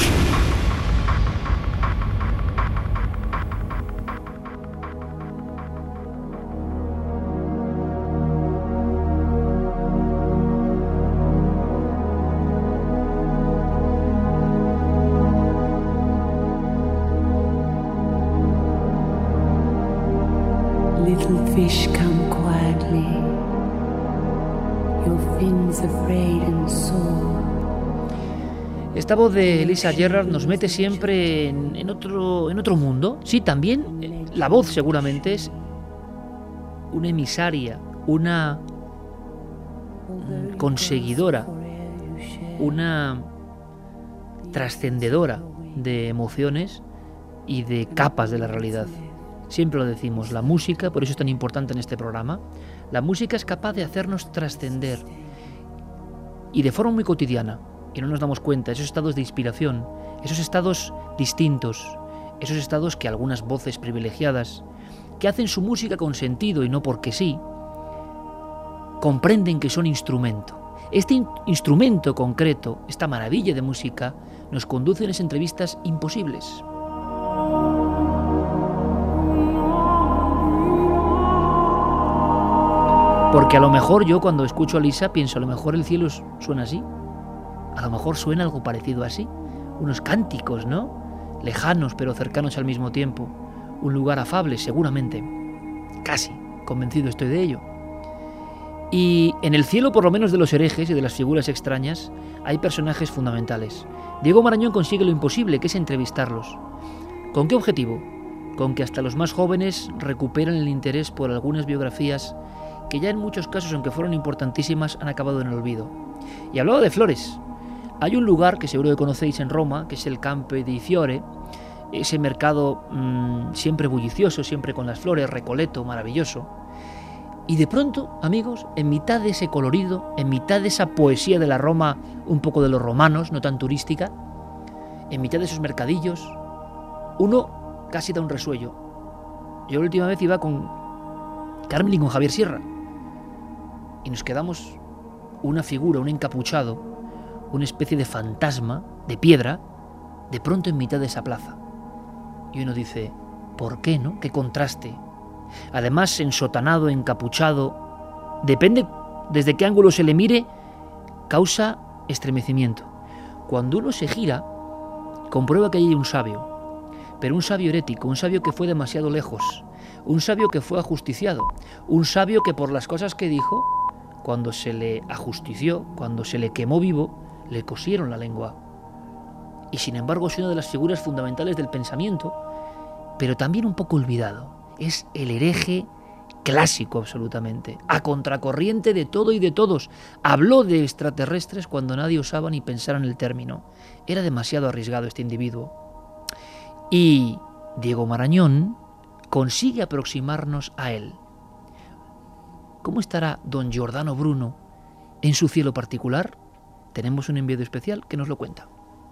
Speaker 19: Little fish come quietly, your fins afraid and sore.
Speaker 2: Esta voz de Lisa Gerrard nos mete siempre en otro mundo. Sí, también la voz seguramente es una emisaria, una conseguidora, una trascendedora de emociones y de capas de la realidad. Siempre lo decimos, la música, por eso es tan importante en este programa, la música es capaz de hacernos trascender y de forma muy cotidiana, y no nos damos cuenta, esos estados de inspiración, esos estados distintos, esos estados que algunas voces privilegiadas, que hacen su música con sentido y no porque sí, comprenden que son instrumento. Este instrumento concreto, esta maravilla de música, nos conduce en esas entrevistas imposibles. Porque a lo mejor yo cuando escucho a Lisa pienso, a lo mejor el cielo suena así, a lo mejor suena algo parecido así, unos cánticos, ¿no? Lejanos pero cercanos al mismo tiempo, un lugar afable seguramente, casi, convencido estoy de ello. Y en el cielo, por lo menos de los herejes y de las figuras extrañas, hay personajes fundamentales. Diego Marañón consigue lo imposible, que es entrevistarlos. ¿Con qué objetivo? Con que hasta los más jóvenes recuperan el interés por algunas biografías que ya en muchos casos, aunque fueron importantísimas, han acabado en el olvido. Y hablaba de flores. Hay un lugar que seguro que conocéis en Roma, que es el Campo dei Fiori, ese mercado siempre bullicioso, siempre con las flores, Recoleto, maravilloso. Y de pronto, amigos, en mitad de ese colorido, en mitad de esa poesía de la Roma, un poco de los romanos, no tan turística, en mitad de esos mercadillos, uno casi da un resuello. Yo la última vez iba con Carmen y con Javier Sierra, y nos quedamos una figura, un encapuchado, una especie de fantasma, de piedra, de pronto en mitad de esa plaza. Y uno dice, ¿por qué, no? ¡Qué contraste! Además, ensotanado, encapuchado, depende desde qué ángulo se le mire, causa estremecimiento. Cuando uno se gira, comprueba que hay un sabio, pero un sabio herético, un sabio que fue demasiado lejos, un sabio que fue ajusticiado, un sabio que por las cosas que dijo, cuando se le ajustició, cuando se le quemó vivo, le cosieron la lengua. Y sin embargo es una de las figuras fundamentales del pensamiento, pero también un poco olvidado. Es el hereje clásico absolutamente, a contracorriente de todo y de todos. Habló de extraterrestres cuando nadie osaba ni pensar en el término. Era demasiado arriesgado este individuo. Y Diego Marañón consigue aproximarnos a él. ¿Cómo estará don Giordano Bruno en su cielo particular? Tenemos un enviado especial que nos lo cuenta.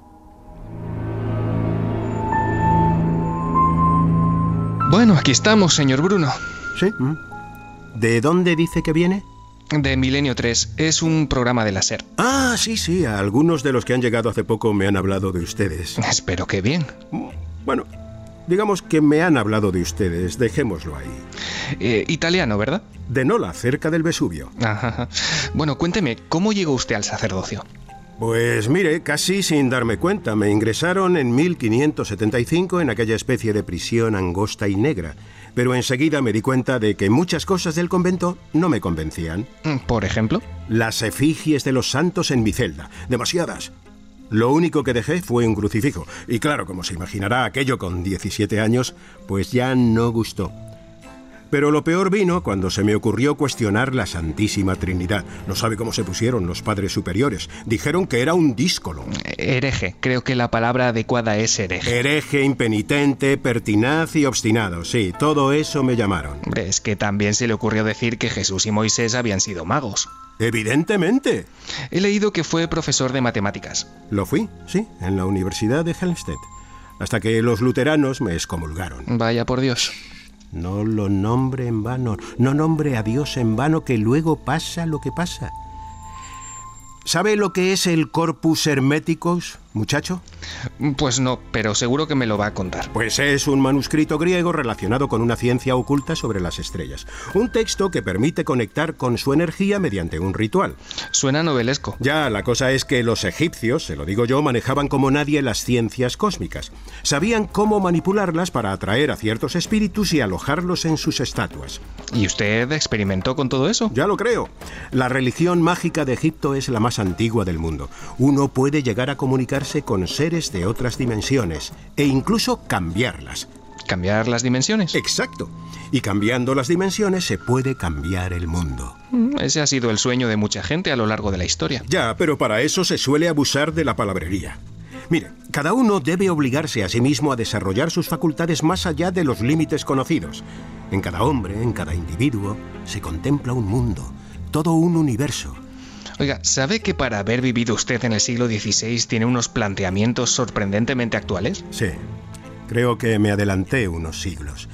Speaker 14: Bueno, aquí estamos, señor Bruno.
Speaker 20: Sí. ¿De dónde dice que viene?
Speaker 14: De Milenio 3. Es un programa de la SER.
Speaker 20: Ah, sí. Algunos de los que han llegado hace poco me han hablado de ustedes.
Speaker 14: Espero que bien.
Speaker 20: Bueno, digamos que me han hablado de ustedes. Dejémoslo ahí.
Speaker 14: Italiano, ¿verdad?
Speaker 20: De Nola, cerca del Vesubio.
Speaker 14: Ajá. Bueno, cuénteme, ¿cómo llegó usted al sacerdocio?
Speaker 20: Pues mire, casi sin darme cuenta. Me ingresaron en 1575 en aquella especie de prisión angosta y negra. Pero enseguida me di cuenta de que muchas cosas del convento no me convencían.
Speaker 14: ¿Por ejemplo?
Speaker 20: Las efigies de los santos en mi celda. Demasiadas. Lo único que dejé fue un crucifijo. Y claro, como se imaginará, aquello con 17 años, pues ya no gustó. Pero lo peor vino cuando se me ocurrió cuestionar la Santísima Trinidad. No sabe cómo se pusieron los padres superiores. Dijeron que era un díscolo.
Speaker 14: Hereje. Creo que la palabra adecuada es hereje.
Speaker 20: Hereje, impenitente, pertinaz y obstinado. Sí, todo eso me llamaron.
Speaker 14: Es que también se le ocurrió decir que Jesús y Moisés habían sido magos.
Speaker 20: Evidentemente.
Speaker 14: He leído que fue profesor de matemáticas.
Speaker 20: Lo fui, sí, en la Universidad de Helmstedt. Hasta que los luteranos me excomulgaron.
Speaker 14: Vaya por Dios.
Speaker 20: No lo nombre en vano, no nombre a Dios en vano, que luego pasa lo que pasa. ¿Sabe lo que es el Corpus Hermeticus, muchacho?
Speaker 14: Pues no, pero seguro que me lo va a contar.
Speaker 20: Pues es un manuscrito griego relacionado con una ciencia oculta sobre las estrellas. Un texto que permite conectar con su energía mediante un ritual.
Speaker 14: Suena novelesco.
Speaker 20: Ya, la cosa es que los egipcios, se lo digo yo, manejaban como nadie las ciencias cósmicas. Sabían cómo manipularlas para atraer a ciertos espíritus y alojarlos en sus estatuas.
Speaker 14: ¿Y usted experimentó con todo eso?
Speaker 20: Ya lo creo. La religión mágica de Egipto es la más antigua del mundo. Uno puede llegar a comunicarse con seres de otras dimensiones e incluso cambiarlas.
Speaker 14: ¿Cambiar las dimensiones?
Speaker 20: Exacto. Y cambiando las dimensiones se puede cambiar el mundo.
Speaker 14: Ese ha sido el sueño de mucha gente a lo largo de la historia.
Speaker 20: Ya, pero para eso se suele abusar de la palabrería. Mire, cada uno debe obligarse a sí mismo a desarrollar sus facultades más allá de los límites conocidos. En cada hombre, en cada individuo, se contempla un mundo, todo un universo.
Speaker 14: Oiga, ¿sabe que para haber vivido usted en el siglo XVI tiene unos planteamientos sorprendentemente actuales?
Speaker 20: Sí, creo que me adelanté unos siglos.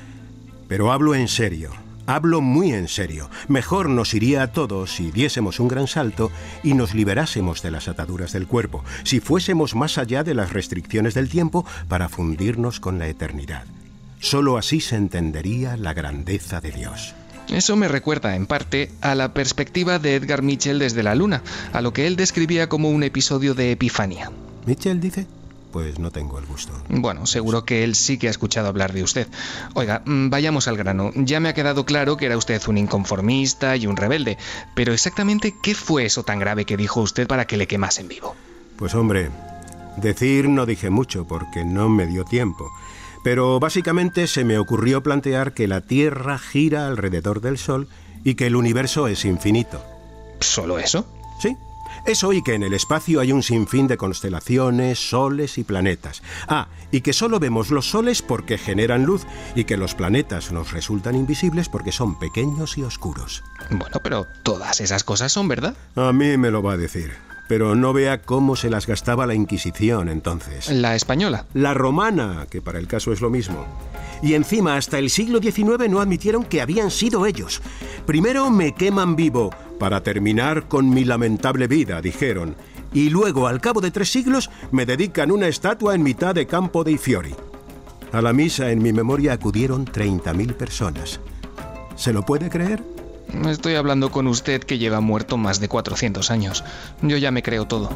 Speaker 20: Pero hablo en serio, hablo muy en serio. Mejor nos iría a todos si diésemos un gran salto y nos liberásemos de las ataduras del cuerpo, si fuésemos más allá de las restricciones del tiempo para fundirnos con la eternidad. Solo así se entendería la grandeza de Dios.
Speaker 14: Eso me recuerda, en parte, a la perspectiva de Edgar Mitchell desde la Luna, a lo que él describía como un episodio de epifanía.
Speaker 20: ¿Mitchell dice? Pues no tengo el gusto.
Speaker 14: Bueno, seguro que él sí que ha escuchado hablar de usted. Oiga, vayamos al grano. Ya me ha quedado claro que era usted un inconformista y un rebelde, pero exactamente, ¿qué fue eso tan grave que dijo usted para que le quemasen vivo?
Speaker 20: Pues hombre, decir no dije mucho porque no me dio tiempo. Pero básicamente se me ocurrió plantear que la Tierra gira alrededor del Sol y que el universo es infinito.
Speaker 14: ¿Solo eso?
Speaker 20: Sí, eso y que en el espacio hay un sinfín de constelaciones, soles y planetas. Ah, y que solo vemos los soles porque generan luz y que los planetas nos resultan invisibles porque son pequeños y oscuros.
Speaker 14: Bueno, pero todas esas cosas son verdad.
Speaker 20: A mí me lo va a decir. Pero no vea cómo se las gastaba la Inquisición entonces.
Speaker 14: ¿La española?
Speaker 20: La romana, que para el caso es lo mismo. Y encima, hasta el siglo XIX no admitieron que habían sido ellos. Primero me queman vivo, para terminar con mi lamentable vida, dijeron. Y luego, al cabo de 3 siglos, me dedican una estatua en mitad de Campo dei Fiori. A la misa en mi memoria acudieron 30.000 personas. ¿Se lo puede creer?
Speaker 14: Estoy hablando con usted que lleva muerto más de 400 años. Yo ya me creo todo.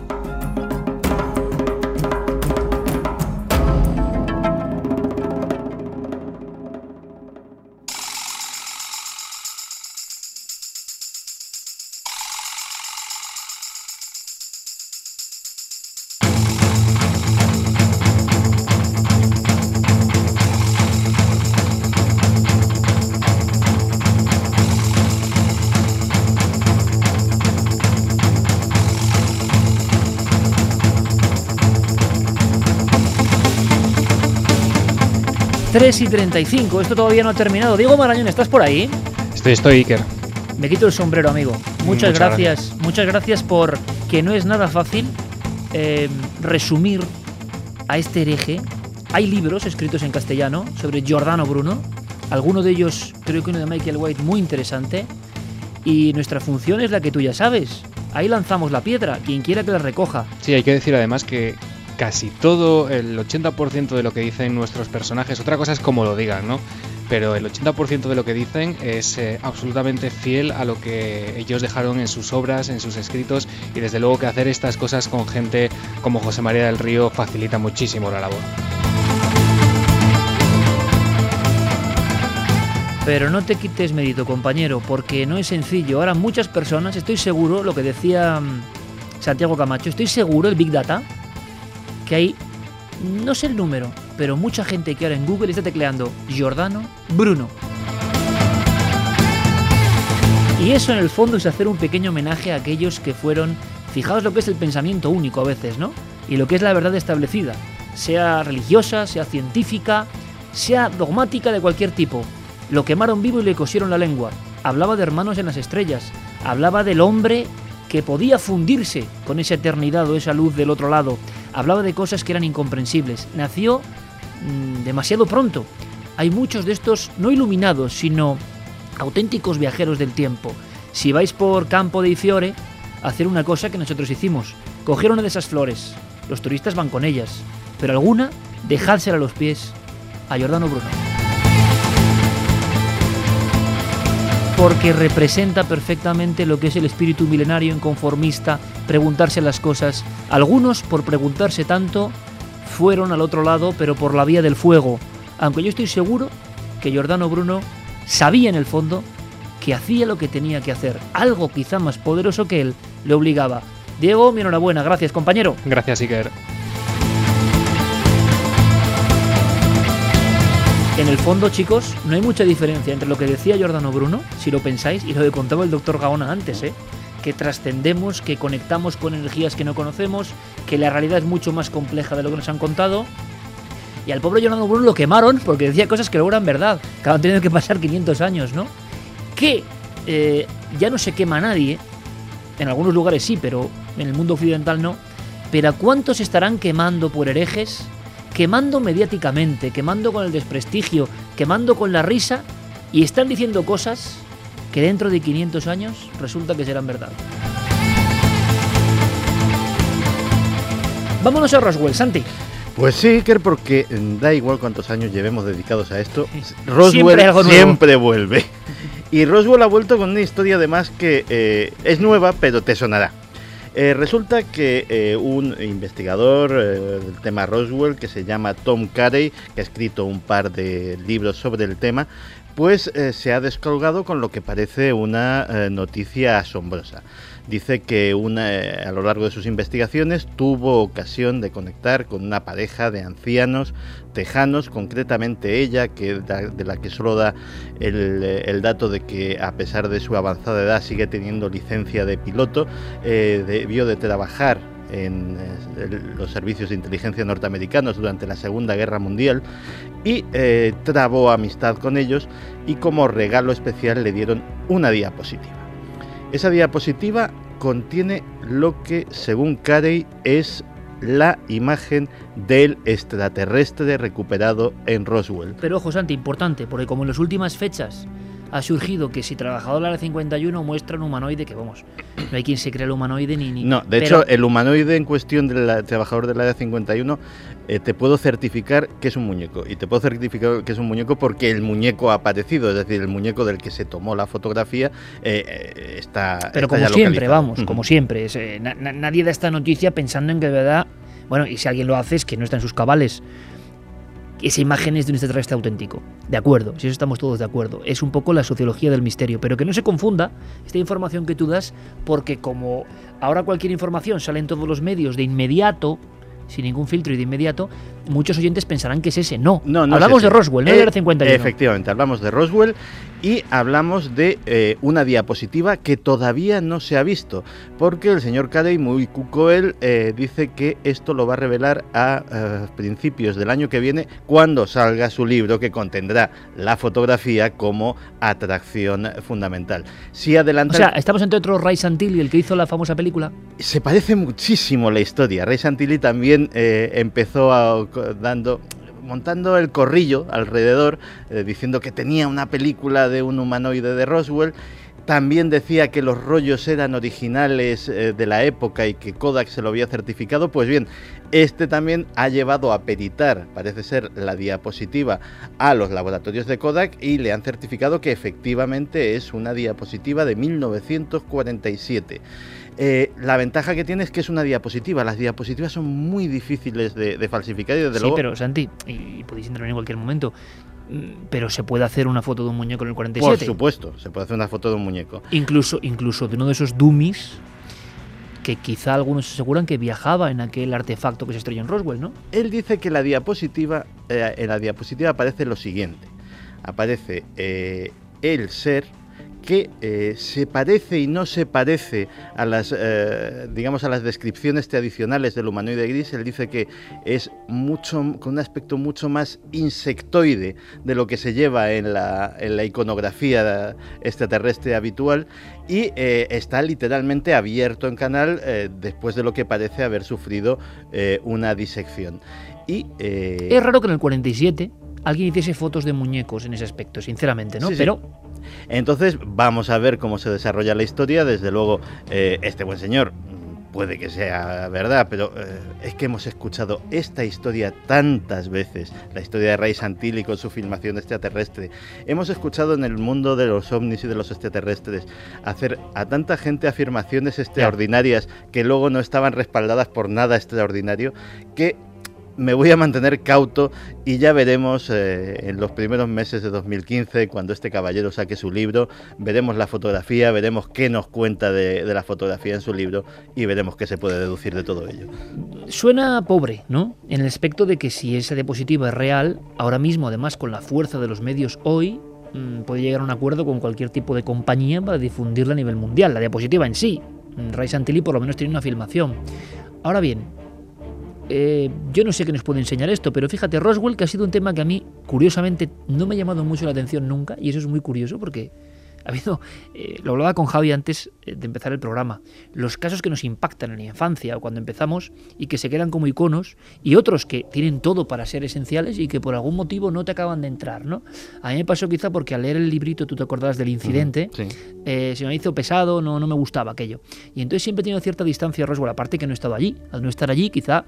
Speaker 2: y 35, esto todavía no ha terminado. Diego Marañón, ¿estás por ahí?
Speaker 14: Estoy, Iker.
Speaker 2: Me quito el sombrero, amigo. Muchas gracias por que no es nada fácil resumir a este hereje. Hay libros escritos en castellano sobre Giordano Bruno, alguno de ellos, creo que uno de Michael White, muy interesante, y nuestra función es la que tú ya sabes. Ahí lanzamos la piedra, quien quiera que la recoja.
Speaker 14: Sí, hay que decir además que casi todo, el 80% de lo que dicen nuestros personajes, otra cosa es cómo lo digan, ¿no? Pero el 80% de lo que dicen es absolutamente fiel a lo que ellos dejaron en sus obras, en sus escritos, y desde luego que hacer estas cosas con gente como José María del Río facilita muchísimo la labor.
Speaker 2: Pero no te quites mérito, compañero, porque no es sencillo. Ahora muchas personas, estoy seguro, lo que decía Santiago Camacho, estoy seguro, el Big Data, que hay, no sé el número, pero mucha gente que ahora en Google está tecleando Giordano Bruno. Y eso en el fondo es hacer un pequeño homenaje a aquellos que fueron, fijaos lo que es el pensamiento único a veces, ¿no? Y lo que es la verdad establecida, sea religiosa, sea científica, sea dogmática de cualquier tipo. Lo quemaron vivo y le cosieron la lengua. Hablaba de hermanos en las estrellas, hablaba del hombre que podía fundirse con esa eternidad o esa luz del otro lado. Hablaba de cosas que eran incomprensibles. Nació demasiado pronto. Hay muchos de estos no iluminados, sino auténticos viajeros del tiempo. Si vais por Campo dei Fiore, hacer una cosa que nosotros hicimos. Coger una de esas flores. Los turistas van con ellas. Pero alguna, dejádsela a los pies a Giordano Bruno. Porque representa perfectamente lo que es el espíritu milenario, inconformista, preguntarse las cosas. Algunos, por preguntarse tanto, fueron al otro lado, pero por la vía del fuego. Aunque yo estoy seguro que Giordano Bruno sabía en el fondo que hacía lo que tenía que hacer. Algo quizá más poderoso que él le obligaba. Diego, mi enhorabuena. Gracias, compañero.
Speaker 14: Gracias, Iker.
Speaker 2: En el fondo, chicos, no hay mucha diferencia entre lo que decía Giordano Bruno, si lo pensáis, y lo que contaba el doctor Gaona antes, que trascendemos, que conectamos con energías que no conocemos, que la realidad es mucho más compleja de lo que nos han contado. Y al pobre Giordano Bruno lo quemaron porque decía cosas que luego eran verdad, que han tenido que pasar 500 años, ¿no? Que ya no se quema a nadie, en algunos lugares sí, pero en el mundo occidental no. Pero ¿a cuántos estarán quemando por herejes? Quemando mediáticamente, quemando con el desprestigio, quemando con la risa, y están diciendo cosas que dentro de 500 años resulta que serán verdad. Vámonos a Roswell, Santi.
Speaker 3: Pues sí, Iker, porque da igual cuántos años llevemos dedicados a esto, Roswell siempre vuelve. Y Roswell ha vuelto con una historia además que es nueva, pero te sonará. Resulta que un investigador del tema Roswell, que se llama Tom Carey, que ha escrito un par de libros sobre el tema, pues se ha descolgado con lo que parece una noticia asombrosa. Dice que a lo largo de sus investigaciones tuvo ocasión de conectar con una pareja de ancianos tejanos, concretamente ella, de la que solo da el dato de que a pesar de su avanzada edad sigue teniendo licencia de piloto, debió de trabajar en los servicios de inteligencia norteamericanos durante la Segunda Guerra Mundial y trabó amistad con ellos, y como regalo especial le dieron una diapositiva. Esa diapositiva contiene lo que, según Carey, es la imagen del extraterrestre recuperado en Roswell.
Speaker 2: Pero ojo, Santi, importante, porque como en las últimas fechas ha surgido que si trabajador del Área 51 muestra un humanoide, que vamos, no hay quien se crea el humanoide ni...
Speaker 3: No, de hecho, el humanoide en cuestión del trabajador del Área 51 te puedo certificar que es un muñeco, y te puedo certificar que es un muñeco porque el muñeco ha aparecido, es decir, el muñeco del que se tomó la fotografía está...
Speaker 2: Pero
Speaker 3: está
Speaker 2: como
Speaker 3: ya
Speaker 2: siempre,
Speaker 3: localizado.
Speaker 2: vamos, como siempre, nadie da esta noticia pensando en que de verdad, bueno, y si alguien lo hace es que no está en sus cabales. Esa imagen es de un extraterrestre auténtico. De acuerdo, si eso estamos todos de acuerdo. Es un poco la sociología del misterio. Pero que no se confunda esta información que tú das, porque como ahora cualquier información sale en todos los medios de inmediato, sin ningún filtro y de inmediato, muchos oyentes pensarán que es ese. No, hablamos de Roswell, no del Área 51.
Speaker 3: Efectivamente, hablamos de Roswell y hablamos de una diapositiva que todavía no se ha visto, porque el señor Carey, muy cuco él, dice que esto lo va a revelar a principios del año que viene, cuando salga su libro que contendrá la fotografía como atracción fundamental. Si adelanta...
Speaker 2: O sea, estamos entre otros Ray Santilli, el que hizo la famosa película.
Speaker 3: Se parece muchísimo la historia. Ray Santilli también empezó montando el corrillo alrededor, diciendo que tenía una película de un humanoide de Roswell. También decía que los rollos eran originales de la época y que Kodak se lo había certificado. Pues bien, este también ha llevado a peritar, parece ser, la diapositiva a los laboratorios de Kodak y le han certificado que efectivamente es una diapositiva de 1947. La ventaja que tiene es que es una diapositiva. Las diapositivas son muy difíciles de falsificar y desde luego...
Speaker 2: Sí, pero Santi, y podéis intervenir en cualquier momento, pero se puede hacer una foto de un muñeco en el 47.
Speaker 3: Por supuesto, se puede hacer una foto de un muñeco.
Speaker 2: Incluso de uno de esos dummies que quizá algunos aseguran que viajaba en aquel artefacto que se estrelló en Roswell, ¿no?
Speaker 3: Él dice que en la diapositiva aparece lo siguiente. Aparece el ser que se parece y no se parece a las digamos a las descripciones tradicionales del humanoide gris. Él dice que es con un aspecto mucho más insectoide de lo que se lleva en la iconografía extraterrestre habitual, y está literalmente abierto en canal después de lo que parece haber sufrido una disección. Y
Speaker 2: es raro que en el 47 alguien hiciese fotos de muñecos en ese aspecto, sinceramente, ¿no?
Speaker 3: Sí,
Speaker 2: pero
Speaker 3: entonces vamos a ver cómo se desarrolla la historia. Desde luego, este buen señor puede que sea verdad, pero es que hemos escuchado esta historia tantas veces, la historia de Ray Santilli con su filmación extraterrestre. Hemos escuchado en el mundo de los ovnis y de los extraterrestres hacer a tanta gente afirmaciones extraordinarias que luego no estaban respaldadas por nada extraordinario, que me voy a mantener cauto y ya veremos en los primeros meses de 2015, cuando este caballero saque su libro, veremos la fotografía, veremos qué nos cuenta de la fotografía en su libro y veremos qué se puede deducir de todo ello.
Speaker 2: Suena pobre, ¿no? En el aspecto de que si esa diapositiva es real, ahora mismo, además con la fuerza de los medios hoy, puede llegar a un acuerdo con cualquier tipo de compañía para difundirla a nivel mundial. La diapositiva en sí, Ray Santilli por lo menos tiene una filmación. Ahora bien, yo no sé qué nos puede enseñar esto, pero fíjate, Roswell, que ha sido un tema que a mí, curiosamente, no me ha llamado mucho la atención nunca, y eso es muy curioso porque ha habido, lo hablaba con Javi antes de empezar el programa, los casos que nos impactan en la infancia o cuando empezamos y que se quedan como iconos, y otros que tienen todo para ser esenciales y que por algún motivo no te acaban de entrar, ¿no? A mí me pasó quizá porque al leer el librito, tú te acordabas del incidente,
Speaker 3: sí.
Speaker 2: Se me hizo pesado, no me gustaba aquello. Y entonces siempre he tenido cierta distancia a Roswell, aparte que no he estado allí, al no estar allí quizá...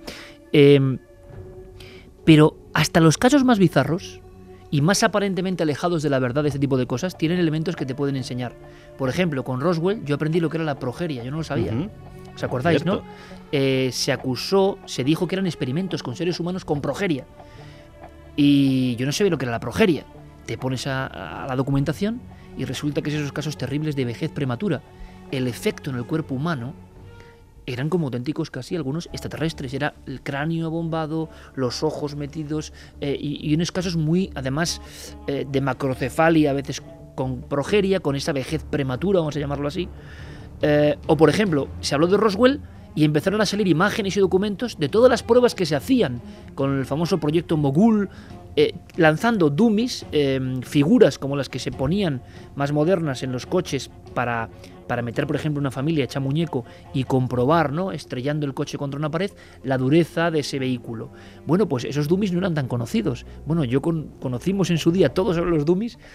Speaker 2: pero hasta los casos más bizarros y más aparentemente alejados de la verdad de este tipo de cosas tienen elementos que te pueden enseñar. Por ejemplo, con Roswell yo aprendí lo que era la progeria, yo no lo sabía. ¿Os acordáis, no? Se dijo que eran experimentos con seres humanos con progeria. Y yo no sabía lo que era la progeria. Te pones a la documentación y resulta que es esos casos terribles de vejez prematura. El efecto en el cuerpo humano eran como auténticos casi algunos extraterrestres. Era el cráneo abombado, los ojos metidos y unos casos muy, además, de macrocefalia, a veces con progeria, con esa vejez prematura, vamos a llamarlo así. O, por ejemplo, se habló de Roswell y empezaron a salir imágenes y documentos de todas las pruebas que se hacían con el famoso proyecto Mogul, lanzando dummies, figuras como las que se ponían más modernas en los coches para meter, por ejemplo, una familia hecha muñeco y comprobar, ¿no?, estrellando el coche contra una pared, la dureza de ese vehículo. Bueno, pues esos dummies no eran tan conocidos. Bueno, conocimos en su día todos los dummies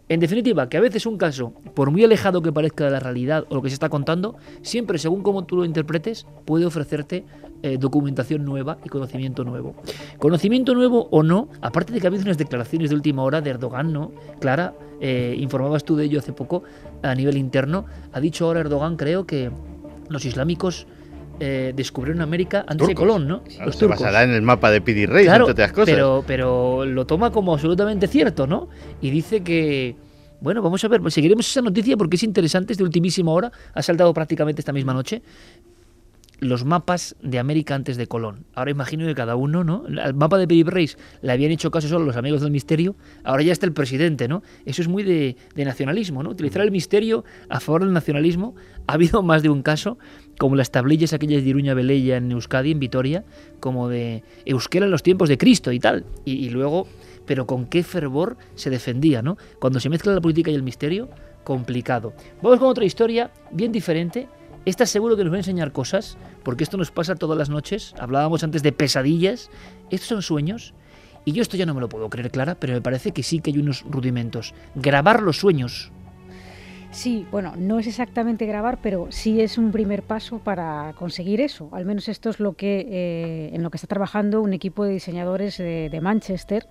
Speaker 2: En definitiva, que a veces un caso, por muy alejado que parezca de la realidad o lo que se está contando, siempre según cómo tú lo interpretes, puede ofrecerte documentación nueva y conocimiento nuevo. Conocimiento nuevo o no, aparte de que ha habido unas declaraciones de última hora de Erdogan, ¿no? Clara, informabas tú de ello hace poco a nivel interno, ha dicho ahora Erdogan, creo que los islámicos descubrieron América antes de Colón, ¿no?
Speaker 3: Claro, los turcos. Se basará en el mapa de Piri Reis, entre otras cosas.
Speaker 2: Pero lo toma como absolutamente cierto, ¿no? Y dice que, bueno, vamos a ver, pues seguiremos esa noticia porque es interesante, es de ultimísima hora, ha saltado prácticamente esta misma noche, los mapas de América antes de Colón. Ahora imagino que cada uno, ¿no? Al mapa de Piri Reis le habían hecho caso solo los amigos del misterio, ahora ya está el presidente, ¿no? Eso es muy de nacionalismo, ¿no? Utilizar el misterio a favor del nacionalismo. Ha habido más de un caso, como las tablillas aquellas de Iruña Velella en Euskadi, en Vitoria, como de euskera en los tiempos de Cristo y tal. Y luego, pero con qué fervor se defendía, ¿no? Cuando se mezcla la política y el misterio, complicado. Vamos con otra historia bien diferente. Esta seguro que nos va a enseñar cosas, porque esto nos pasa todas las noches. Hablábamos antes de pesadillas. Estos son sueños. Y yo esto ya no me lo puedo creer, Clara, pero me parece que sí que hay unos rudimentos. Grabar los sueños.
Speaker 5: Sí, bueno, no es exactamente grabar, pero sí es un primer paso para conseguir eso. Al menos esto es lo que en lo que está trabajando un equipo de diseñadores de Manchester,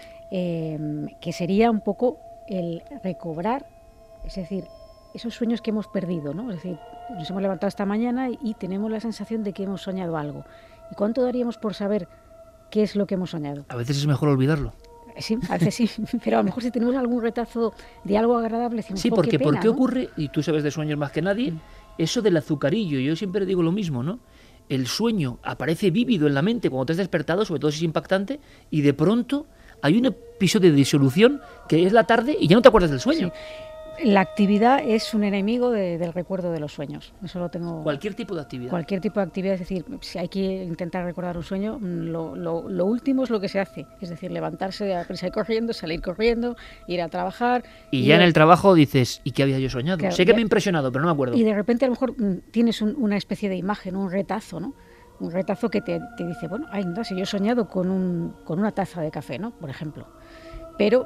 Speaker 5: que sería un poco el recobrar, es decir, esos sueños que hemos perdido, ¿no? Es decir, nos hemos levantado esta mañana y tenemos la sensación de que hemos soñado algo. ¿Y cuánto daríamos por saber qué es lo que hemos soñado?
Speaker 2: A veces es mejor olvidarlo.
Speaker 5: Sí, a veces sí, pero a lo mejor si tenemos algún retazo de algo agradable, decimos,
Speaker 2: sí, porque
Speaker 5: pena,
Speaker 2: ¿por qué
Speaker 5: ¿no?
Speaker 2: ocurre, y tú sabes de sueños más que nadie, eso del azucarillo? Yo siempre digo lo mismo, ¿no? El sueño aparece vívido en la mente cuando te has despertado, sobre todo si es impactante, y de pronto hay un episodio de disolución que es la tarde y ya no te acuerdas del sueño.
Speaker 5: Sí. La actividad es un enemigo del recuerdo de los sueños. Eso lo tengo.
Speaker 2: Cualquier tipo de actividad.
Speaker 5: Cualquier tipo de actividad, es decir, si hay que intentar recordar un sueño, lo último es lo que se hace. Es decir, levantarse a prisa y corriendo, salir corriendo, ir a trabajar.
Speaker 2: Y ya en el trabajo dices, ¿y qué había yo soñado?
Speaker 5: Claro,
Speaker 2: sé que me ha impresionado, pero no me acuerdo.
Speaker 5: Y de repente a lo mejor tienes una especie de imagen, un retazo, ¿no? Un retazo que te dice, bueno, ay, no, si yo he soñado con una taza de café, ¿no? Por ejemplo. Pero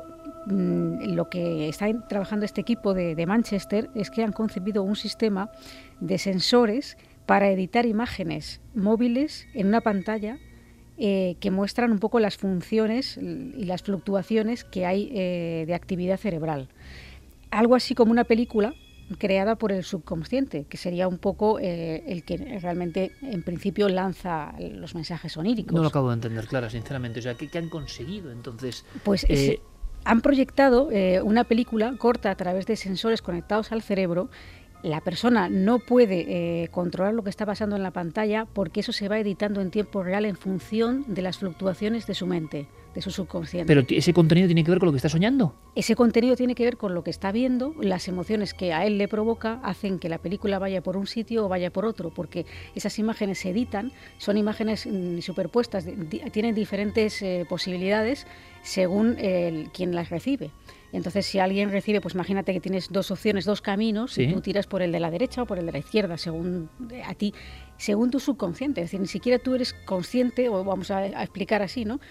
Speaker 5: lo que está trabajando este equipo de Manchester es que han concebido un sistema de sensores para editar imágenes móviles en una pantalla que muestran un poco las funciones y las fluctuaciones que hay de actividad cerebral. Algo así como una película creada por el subconsciente, que sería un poco el que realmente en principio lanza los mensajes oníricos.
Speaker 2: No lo acabo de entender, Clara, sinceramente. O sea, ¿qué han conseguido entonces?
Speaker 5: Pues han proyectado una película corta a través de sensores conectados al cerebro. La persona no puede controlar lo que está pasando en la pantalla porque eso se va editando en tiempo real en función de las fluctuaciones de su mente, de su subconsciente.
Speaker 2: ¿Pero ese contenido tiene que ver con lo que está soñando?
Speaker 5: Ese contenido tiene que ver con lo que está viendo, las emociones que a él le provoca hacen que la película vaya por un sitio o vaya por otro, porque esas imágenes se editan, son imágenes superpuestas, tienen diferentes posibilidades según quien las recibe. Entonces, si alguien recibe, pues imagínate que tienes dos opciones, dos caminos, ¿sí? Y tú tiras por el de la derecha o por el de la izquierda, según a ti, según tu subconsciente. Es decir, ni siquiera tú eres consciente, o vamos a explicar así, ¿no?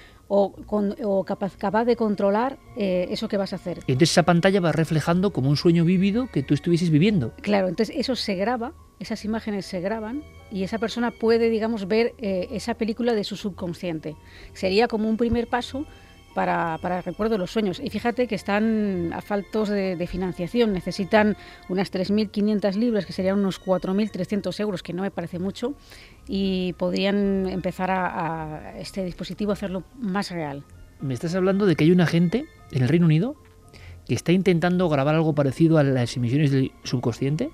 Speaker 5: O capaz de controlar eso que vas a hacer.
Speaker 2: Entonces esa pantalla va reflejando como un sueño vívido que tú estuvieses viviendo.
Speaker 5: Claro, entonces eso se graba, esas imágenes se graban y esa persona puede, digamos, ver esa película de su subconsciente. Sería como un primer paso para el recuerdo de los sueños. Y fíjate que están a faltos de financiación, necesitan unas 3.500 libras, que serían unos 4.300 euros, que no me parece mucho, y podrían empezar a este dispositivo a hacerlo más real.
Speaker 2: Me estás hablando de que hay una gente en el Reino Unido que está intentando grabar algo parecido a las emisiones del subconsciente,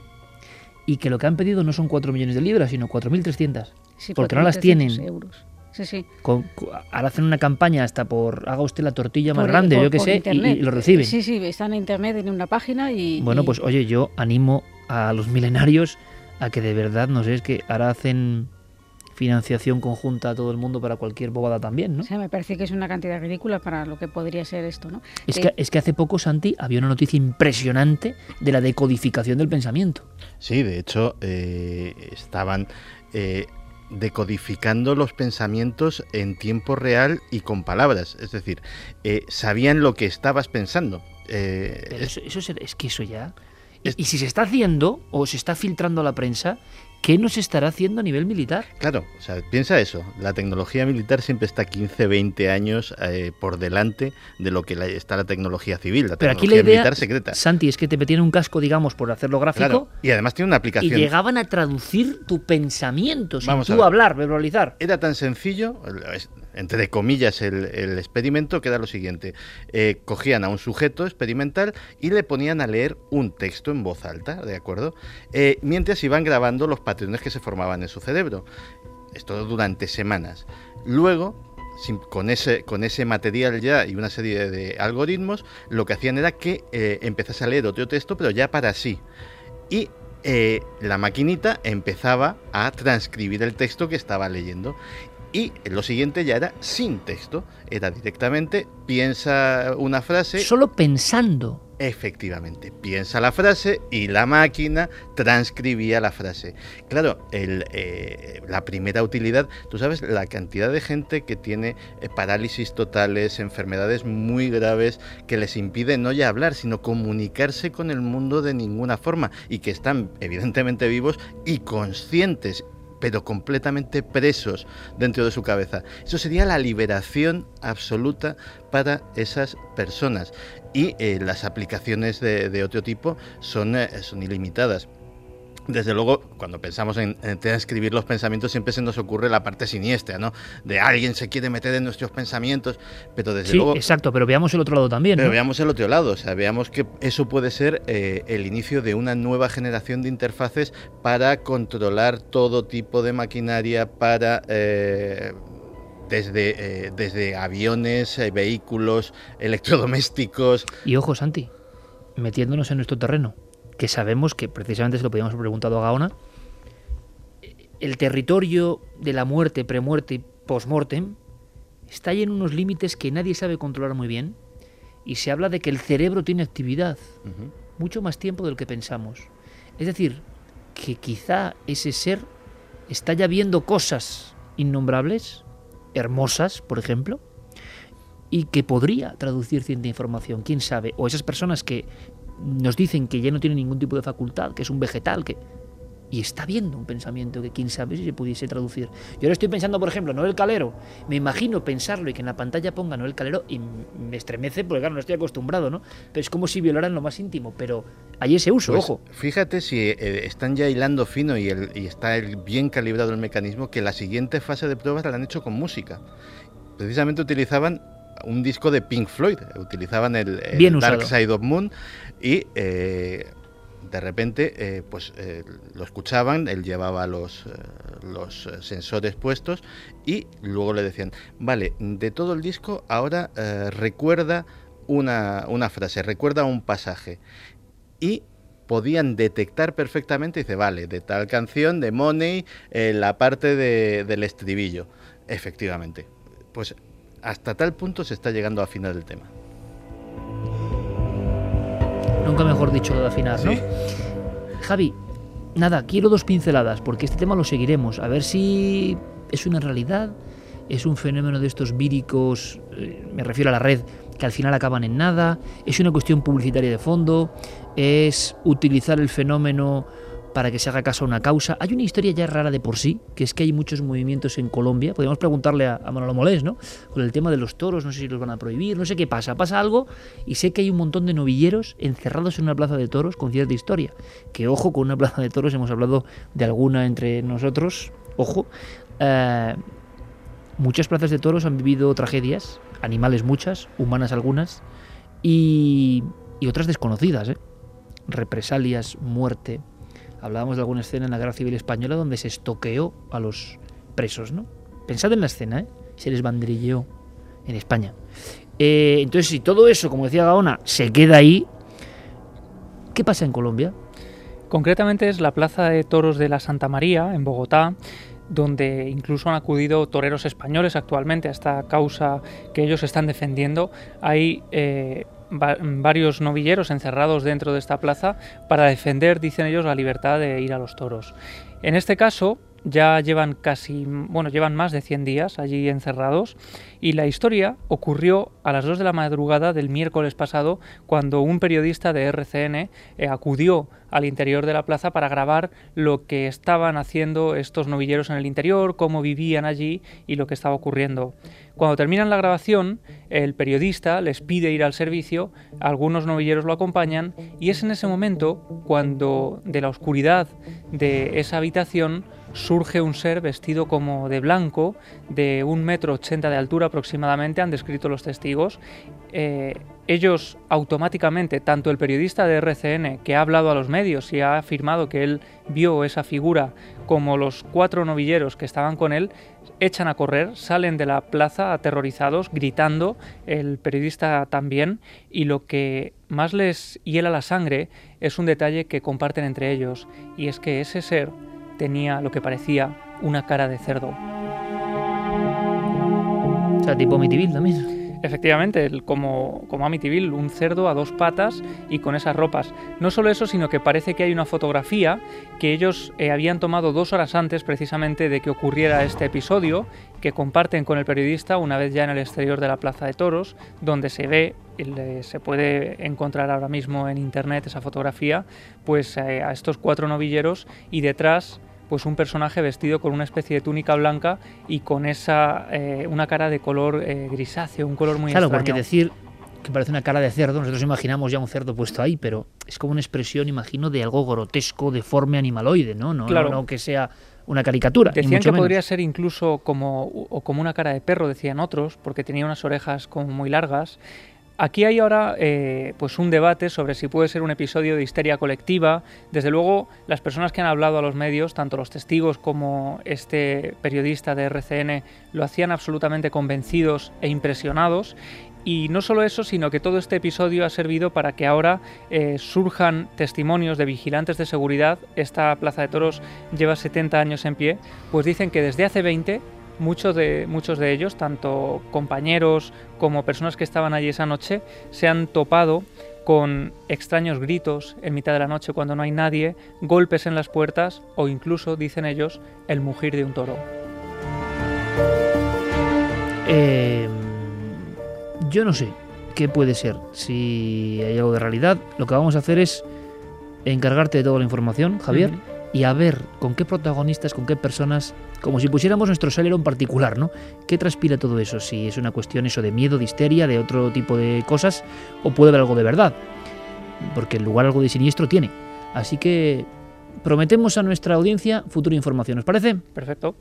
Speaker 2: y que lo que han pedido no son 4 millones de libras, sino 4.300,
Speaker 5: sí,
Speaker 2: porque no las tienen.
Speaker 5: Euros. Sí, sí.
Speaker 2: Ahora hacen una campaña hasta haga usted la tortilla más grande, yo qué sé, y lo reciben.
Speaker 5: Sí, sí, están en internet en una página y...
Speaker 2: Bueno, pues oye, yo animo a los milenarios a que de verdad, no sé, es que ahora hacen financiación conjunta a todo el mundo para cualquier bobada también, ¿no?
Speaker 5: O sea, me parece que es una cantidad ridícula para lo que podría ser esto, ¿no?
Speaker 2: Es que hace poco, Santi, había una noticia impresionante de la decodificación del pensamiento.
Speaker 3: Sí, de hecho, estaban... decodificando los pensamientos en tiempo real y con palabras, es decir, sabían lo que estabas pensando.
Speaker 2: es que eso ya... Y si se está haciendo o se está filtrando a la prensa, ¿qué nos estará haciendo a nivel militar?
Speaker 3: Claro, o sea, piensa eso. La tecnología militar siempre está 15, 20 años por delante de lo que está la tecnología civil, la
Speaker 2: Pero
Speaker 3: tecnología
Speaker 2: aquí la idea,
Speaker 3: militar secreta.
Speaker 2: Santi, es que te metían un casco, digamos, por hacerlo gráfico.
Speaker 3: Claro, y además tiene una aplicación.
Speaker 2: Y llegaban a traducir tu pensamiento, sin
Speaker 3: Vamos
Speaker 2: tú hablar, verbalizar.
Speaker 3: Era tan sencillo, entre comillas, el experimento, que era lo siguiente. Cogían a un sujeto experimental y le ponían a leer un texto en voz alta, ¿de acuerdo? Mientras iban grabando los patrones que se formaban en su cerebro. Esto durante semanas. Luego, con ese material ya y una serie de algoritmos, lo que hacían era que empezase a leer otro texto, pero ya para sí. Y la maquinita empezaba a transcribir el texto que estaba leyendo. Y lo siguiente ya era sin texto, era directamente piensa una frase.
Speaker 2: Solo pensando.
Speaker 3: Efectivamente, piensa la frase y la máquina transcribía la frase. Claro, la primera utilidad, tú sabes la cantidad de gente que tiene parálisis totales, enfermedades muy graves que les impiden no ya hablar, sino comunicarse con el mundo de ninguna forma, y que están evidentemente vivos y conscientes, pero completamente presos dentro de su cabeza. Eso sería la liberación absoluta para esas personas. Y las aplicaciones de otro tipo son ilimitadas. Desde luego, cuando pensamos en transcribir los pensamientos, siempre se nos ocurre la parte siniestra, ¿no? De alguien se quiere meter en nuestros pensamientos, pero desde luego...
Speaker 2: Sí, exacto, pero veamos el otro lado también, ¿no?
Speaker 3: Pero veamos el otro lado, o sea, veamos que eso puede ser el inicio de una nueva generación de interfaces para controlar todo tipo de maquinaria, para... Desde aviones, vehículos, electrodomésticos...
Speaker 2: Y ojo, Santi, metiéndonos en nuestro terreno, que sabemos que precisamente se lo podíamos haber preguntado a Gaona, el territorio de la muerte, premuerte y postmortem está ahí en unos límites que nadie sabe controlar muy bien, y se habla de que el cerebro tiene actividad mucho más tiempo del que pensamos. Es decir, que quizá ese ser está ya viendo cosas innombrables, hermosas, por ejemplo, y que podría traducir cierta información, quién sabe, o esas personas que nos dicen que ya no tienen ningún tipo de facultad, que es un vegetal, y está viendo un pensamiento que quién sabe si se pudiese traducir. Yo ahora estoy pensando, por ejemplo, Noel Calero, me imagino pensarlo y que en la pantalla ponga Noel Calero y me estremece porque claro, no estoy acostumbrado, ¿no? Pero es como si violaran lo más íntimo, pero hay ese uso,
Speaker 3: pues,
Speaker 2: ojo.
Speaker 3: Fíjate si están ya hilando fino y está bien calibrado el mecanismo, que la siguiente fase de pruebas la han hecho con música. Precisamente utilizaban un disco de Pink Floyd, utilizaban el Dark Side of Moon y de repente lo escuchaban, él llevaba los sensores puestos y luego le decían, vale, de todo el disco ahora recuerda una frase, recuerda un pasaje, y podían detectar perfectamente, dice, vale, de tal canción, de Money, la parte del estribillo. Efectivamente, pues hasta tal punto se está llegando a afinar el tema.
Speaker 2: Nunca mejor dicho lo de afinar, ¿no? Sí. Javi, nada, quiero 2 pinceladas, porque este tema lo seguiremos, a ver si es una realidad, es un fenómeno de estos víricos, me refiero a la red, que al final acaban en nada, es una cuestión publicitaria de fondo, es utilizar el fenómeno para que se haga caso a una causa. Hay una historia ya rara de por sí, que es que hay muchos movimientos en Colombia. Podríamos preguntarle a Manolo Molés, ¿no? Con el tema de los toros, no sé si los van a prohibir, no sé qué pasa. Pasa algo y sé que hay un montón de novilleros encerrados en una plaza de toros con cierta historia. Que ojo, con una plaza de toros hemos hablado de alguna entre nosotros. Ojo, muchas plazas de toros han vivido tragedias, animales muchas, humanas algunas, y otras desconocidas, represalias, muerte. Hablábamos de alguna escena en la Guerra Civil Española donde se estoqueó a los presos, ¿no? Pensad en la escena, se les banderilleó en España. Entonces, si todo eso, como decía Gaona, se queda ahí, ¿qué pasa en Colombia?
Speaker 15: Concretamente es la Plaza de Toros de la Santa María, en Bogotá, donde incluso han acudido toreros españoles actualmente a esta causa que ellos están defendiendo. Hay varios novilleros encerrados dentro de esta plaza para defender, dicen ellos, la libertad de ir a los toros. En este caso ya llevan más de 100 días allí encerrados, y la historia ocurrió a las 2 de la madrugada del miércoles pasado, cuando un periodista de RCN acudió al interior de la plaza para grabar lo que estaban haciendo estos novilleros en el interior, cómo vivían allí y lo que estaba ocurriendo. Cuando terminan la grabación, el periodista les pide ir al servicio, algunos novilleros lo acompañan y es en ese momento cuando de la oscuridad de esa habitación surge un ser vestido como de blanco, de 1,80 m de altura aproximadamente, han descrito los testigos. Ellos automáticamente, tanto el periodista de RCN, que ha hablado a los medios y ha afirmado que él vio esa figura, como los 4 novilleros que estaban con él, echan a correr, salen de la plaza aterrorizados, gritando, el periodista también, y lo que más les hiela la sangre es un detalle que comparten entre ellos, y es que ese ser tenía lo que parecía una cara de cerdo.
Speaker 2: O sea, tipo Amityville también.
Speaker 15: Efectivamente, como Amityville, un cerdo a 2 patas y con esas ropas. No solo eso, sino que parece que hay una fotografía que ellos habían tomado 2 horas antes precisamente de que ocurriera este episodio, que comparten con el periodista una vez ya en el exterior de la Plaza de Toros, donde se ve, se puede encontrar ahora mismo en internet esa fotografía, pues a estos 4 novilleros y detrás pues un personaje vestido con una especie de túnica blanca y con una cara de color grisáceo, un color muy extraño.
Speaker 2: Claro, porque decir que parece una cara de cerdo, nosotros imaginamos ya un cerdo puesto ahí, pero es como una expresión, imagino, de algo grotesco, deforme, animaloide, ¿no?
Speaker 15: Claro.
Speaker 2: No que sea una caricatura.
Speaker 15: Decían que podría ser incluso como una cara de perro, decían otros, porque tenía unas orejas como muy largas. Aquí hay ahora pues un debate sobre si puede ser un episodio de histeria colectiva. Desde luego, las personas que han hablado a los medios, tanto los testigos como este periodista de RCN, lo hacían absolutamente convencidos e impresionados. Y no solo eso, sino que todo este episodio ha servido para que ahora surjan testimonios de vigilantes de seguridad. Esta Plaza de Toros lleva 70 años en pie, pues dicen que desde hace 20... Muchos de ellos, tanto compañeros como personas que estaban allí esa noche, se han topado con extraños gritos en mitad de la noche cuando no hay nadie, golpes en las puertas o incluso, dicen ellos, el mugir de un toro.
Speaker 2: Yo no sé qué puede ser, si hay algo de realidad. Lo que vamos a hacer es encargarte de toda la información, Javier, y a ver con qué protagonistas, con qué personas, como si pusiéramos nuestro Celeron particular, ¿no? ¿Qué transpira todo eso? Si es una cuestión eso de miedo, de histeria, de otro tipo de cosas, o puede haber algo de verdad, porque el lugar algo de siniestro tiene. Así que prometemos a nuestra audiencia futura información, ¿os parece?
Speaker 15: Perfecto.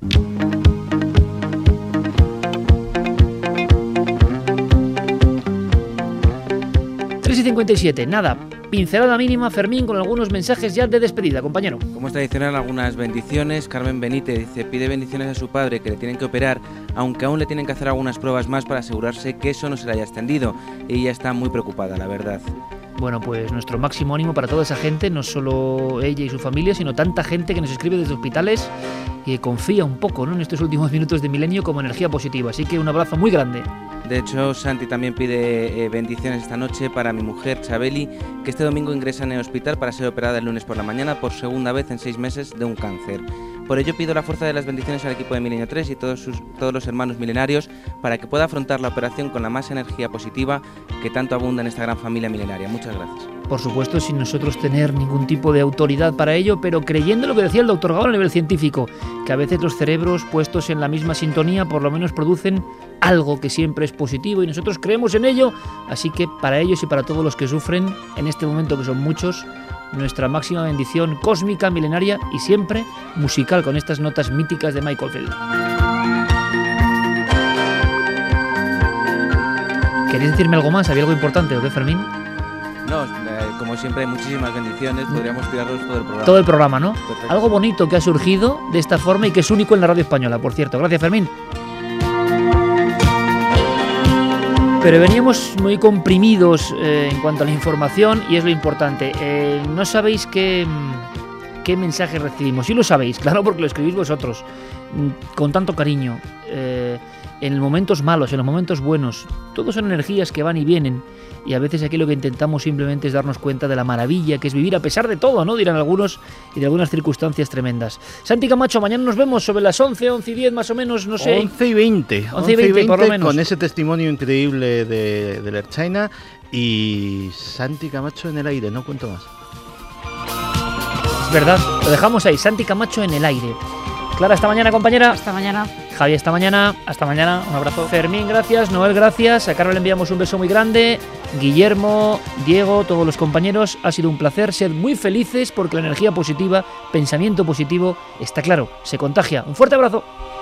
Speaker 2: Y 57, nada, pincelada mínima, Fermín, con algunos mensajes ya de despedida, compañero.
Speaker 16: Como es tradicional, algunas bendiciones. Carmen Benítez dice, pide bendiciones a su padre, que le tienen que operar, aunque aún le tienen que hacer algunas pruebas más para asegurarse que eso no se le haya extendido. Ella está muy preocupada, la verdad.
Speaker 2: Bueno, pues nuestro máximo ánimo para toda esa gente, no solo ella y su familia, sino tanta gente que nos escribe desde hospitales y que confía un poco, ¿no?, en estos últimos minutos de Milenio como energía positiva. Así que un abrazo muy grande.
Speaker 16: De hecho, Santi también pide bendiciones esta noche para mi mujer, Chabeli, que este domingo ingresa en el hospital para ser operada el lunes por la mañana por segunda vez en 6 meses de un cáncer. Por ello pido la fuerza de las bendiciones al equipo de Milenio 3 y todos los hermanos milenarios para que pueda afrontar la operación con la más energía positiva que tanto abunda en esta gran familia milenaria. Muchas gracias.
Speaker 2: Por supuesto, sin nosotros tener ningún tipo de autoridad para ello, pero creyendo lo que decía el doctor Gabón a nivel científico, que a veces los cerebros puestos en la misma sintonía por lo menos producen algo que siempre es positivo y nosotros creemos en ello. Así que para ellos y para todos los que sufren en este momento, que son muchos, nuestra máxima bendición cósmica, milenaria y siempre musical con estas notas míticas de Michael Field. ¿Queréis decirme algo más? ¿Había algo importante, o qué, Fermín?
Speaker 16: No, como siempre, muchísimas bendiciones. Podríamos tirarlos todo el programa.
Speaker 2: Todo el programa, ¿no?
Speaker 16: Perfecto.
Speaker 2: Algo bonito que ha surgido de esta forma y que es único en la radio española, por cierto. Gracias, Fermín. Pero veníamos muy comprimidos en cuanto a la información y es lo importante. No sabéis qué qué mensajes recibimos. Y lo sabéis, claro, porque lo escribís vosotros, con tanto cariño, en momentos malos, en los momentos buenos. Todos son energías que van y vienen. Y a veces aquí lo que intentamos simplemente es darnos cuenta de la maravilla que es vivir a pesar de todo, ¿no? Dirán algunos, y de algunas circunstancias tremendas. Santi Camacho, mañana nos vemos sobre las 11, 11 y 10 más o menos, no sé.
Speaker 3: 11 y 20.
Speaker 2: 11 y 20 por lo menos.
Speaker 3: Con ese testimonio increíble de Ertzaina y Santi Camacho en el aire, no cuento más.
Speaker 2: Es verdad, lo dejamos ahí, Santi Camacho en el aire. Clara, hasta mañana, compañera.
Speaker 5: Hasta mañana.
Speaker 2: Javi, hasta mañana.
Speaker 15: Hasta mañana, un abrazo.
Speaker 2: Fermín, gracias. Noel, gracias. A Carlos le enviamos un beso muy grande. Guillermo, Diego, todos los compañeros, ha sido un placer. Sed muy felices porque la energía positiva, pensamiento positivo, está claro, se contagia. Un fuerte abrazo.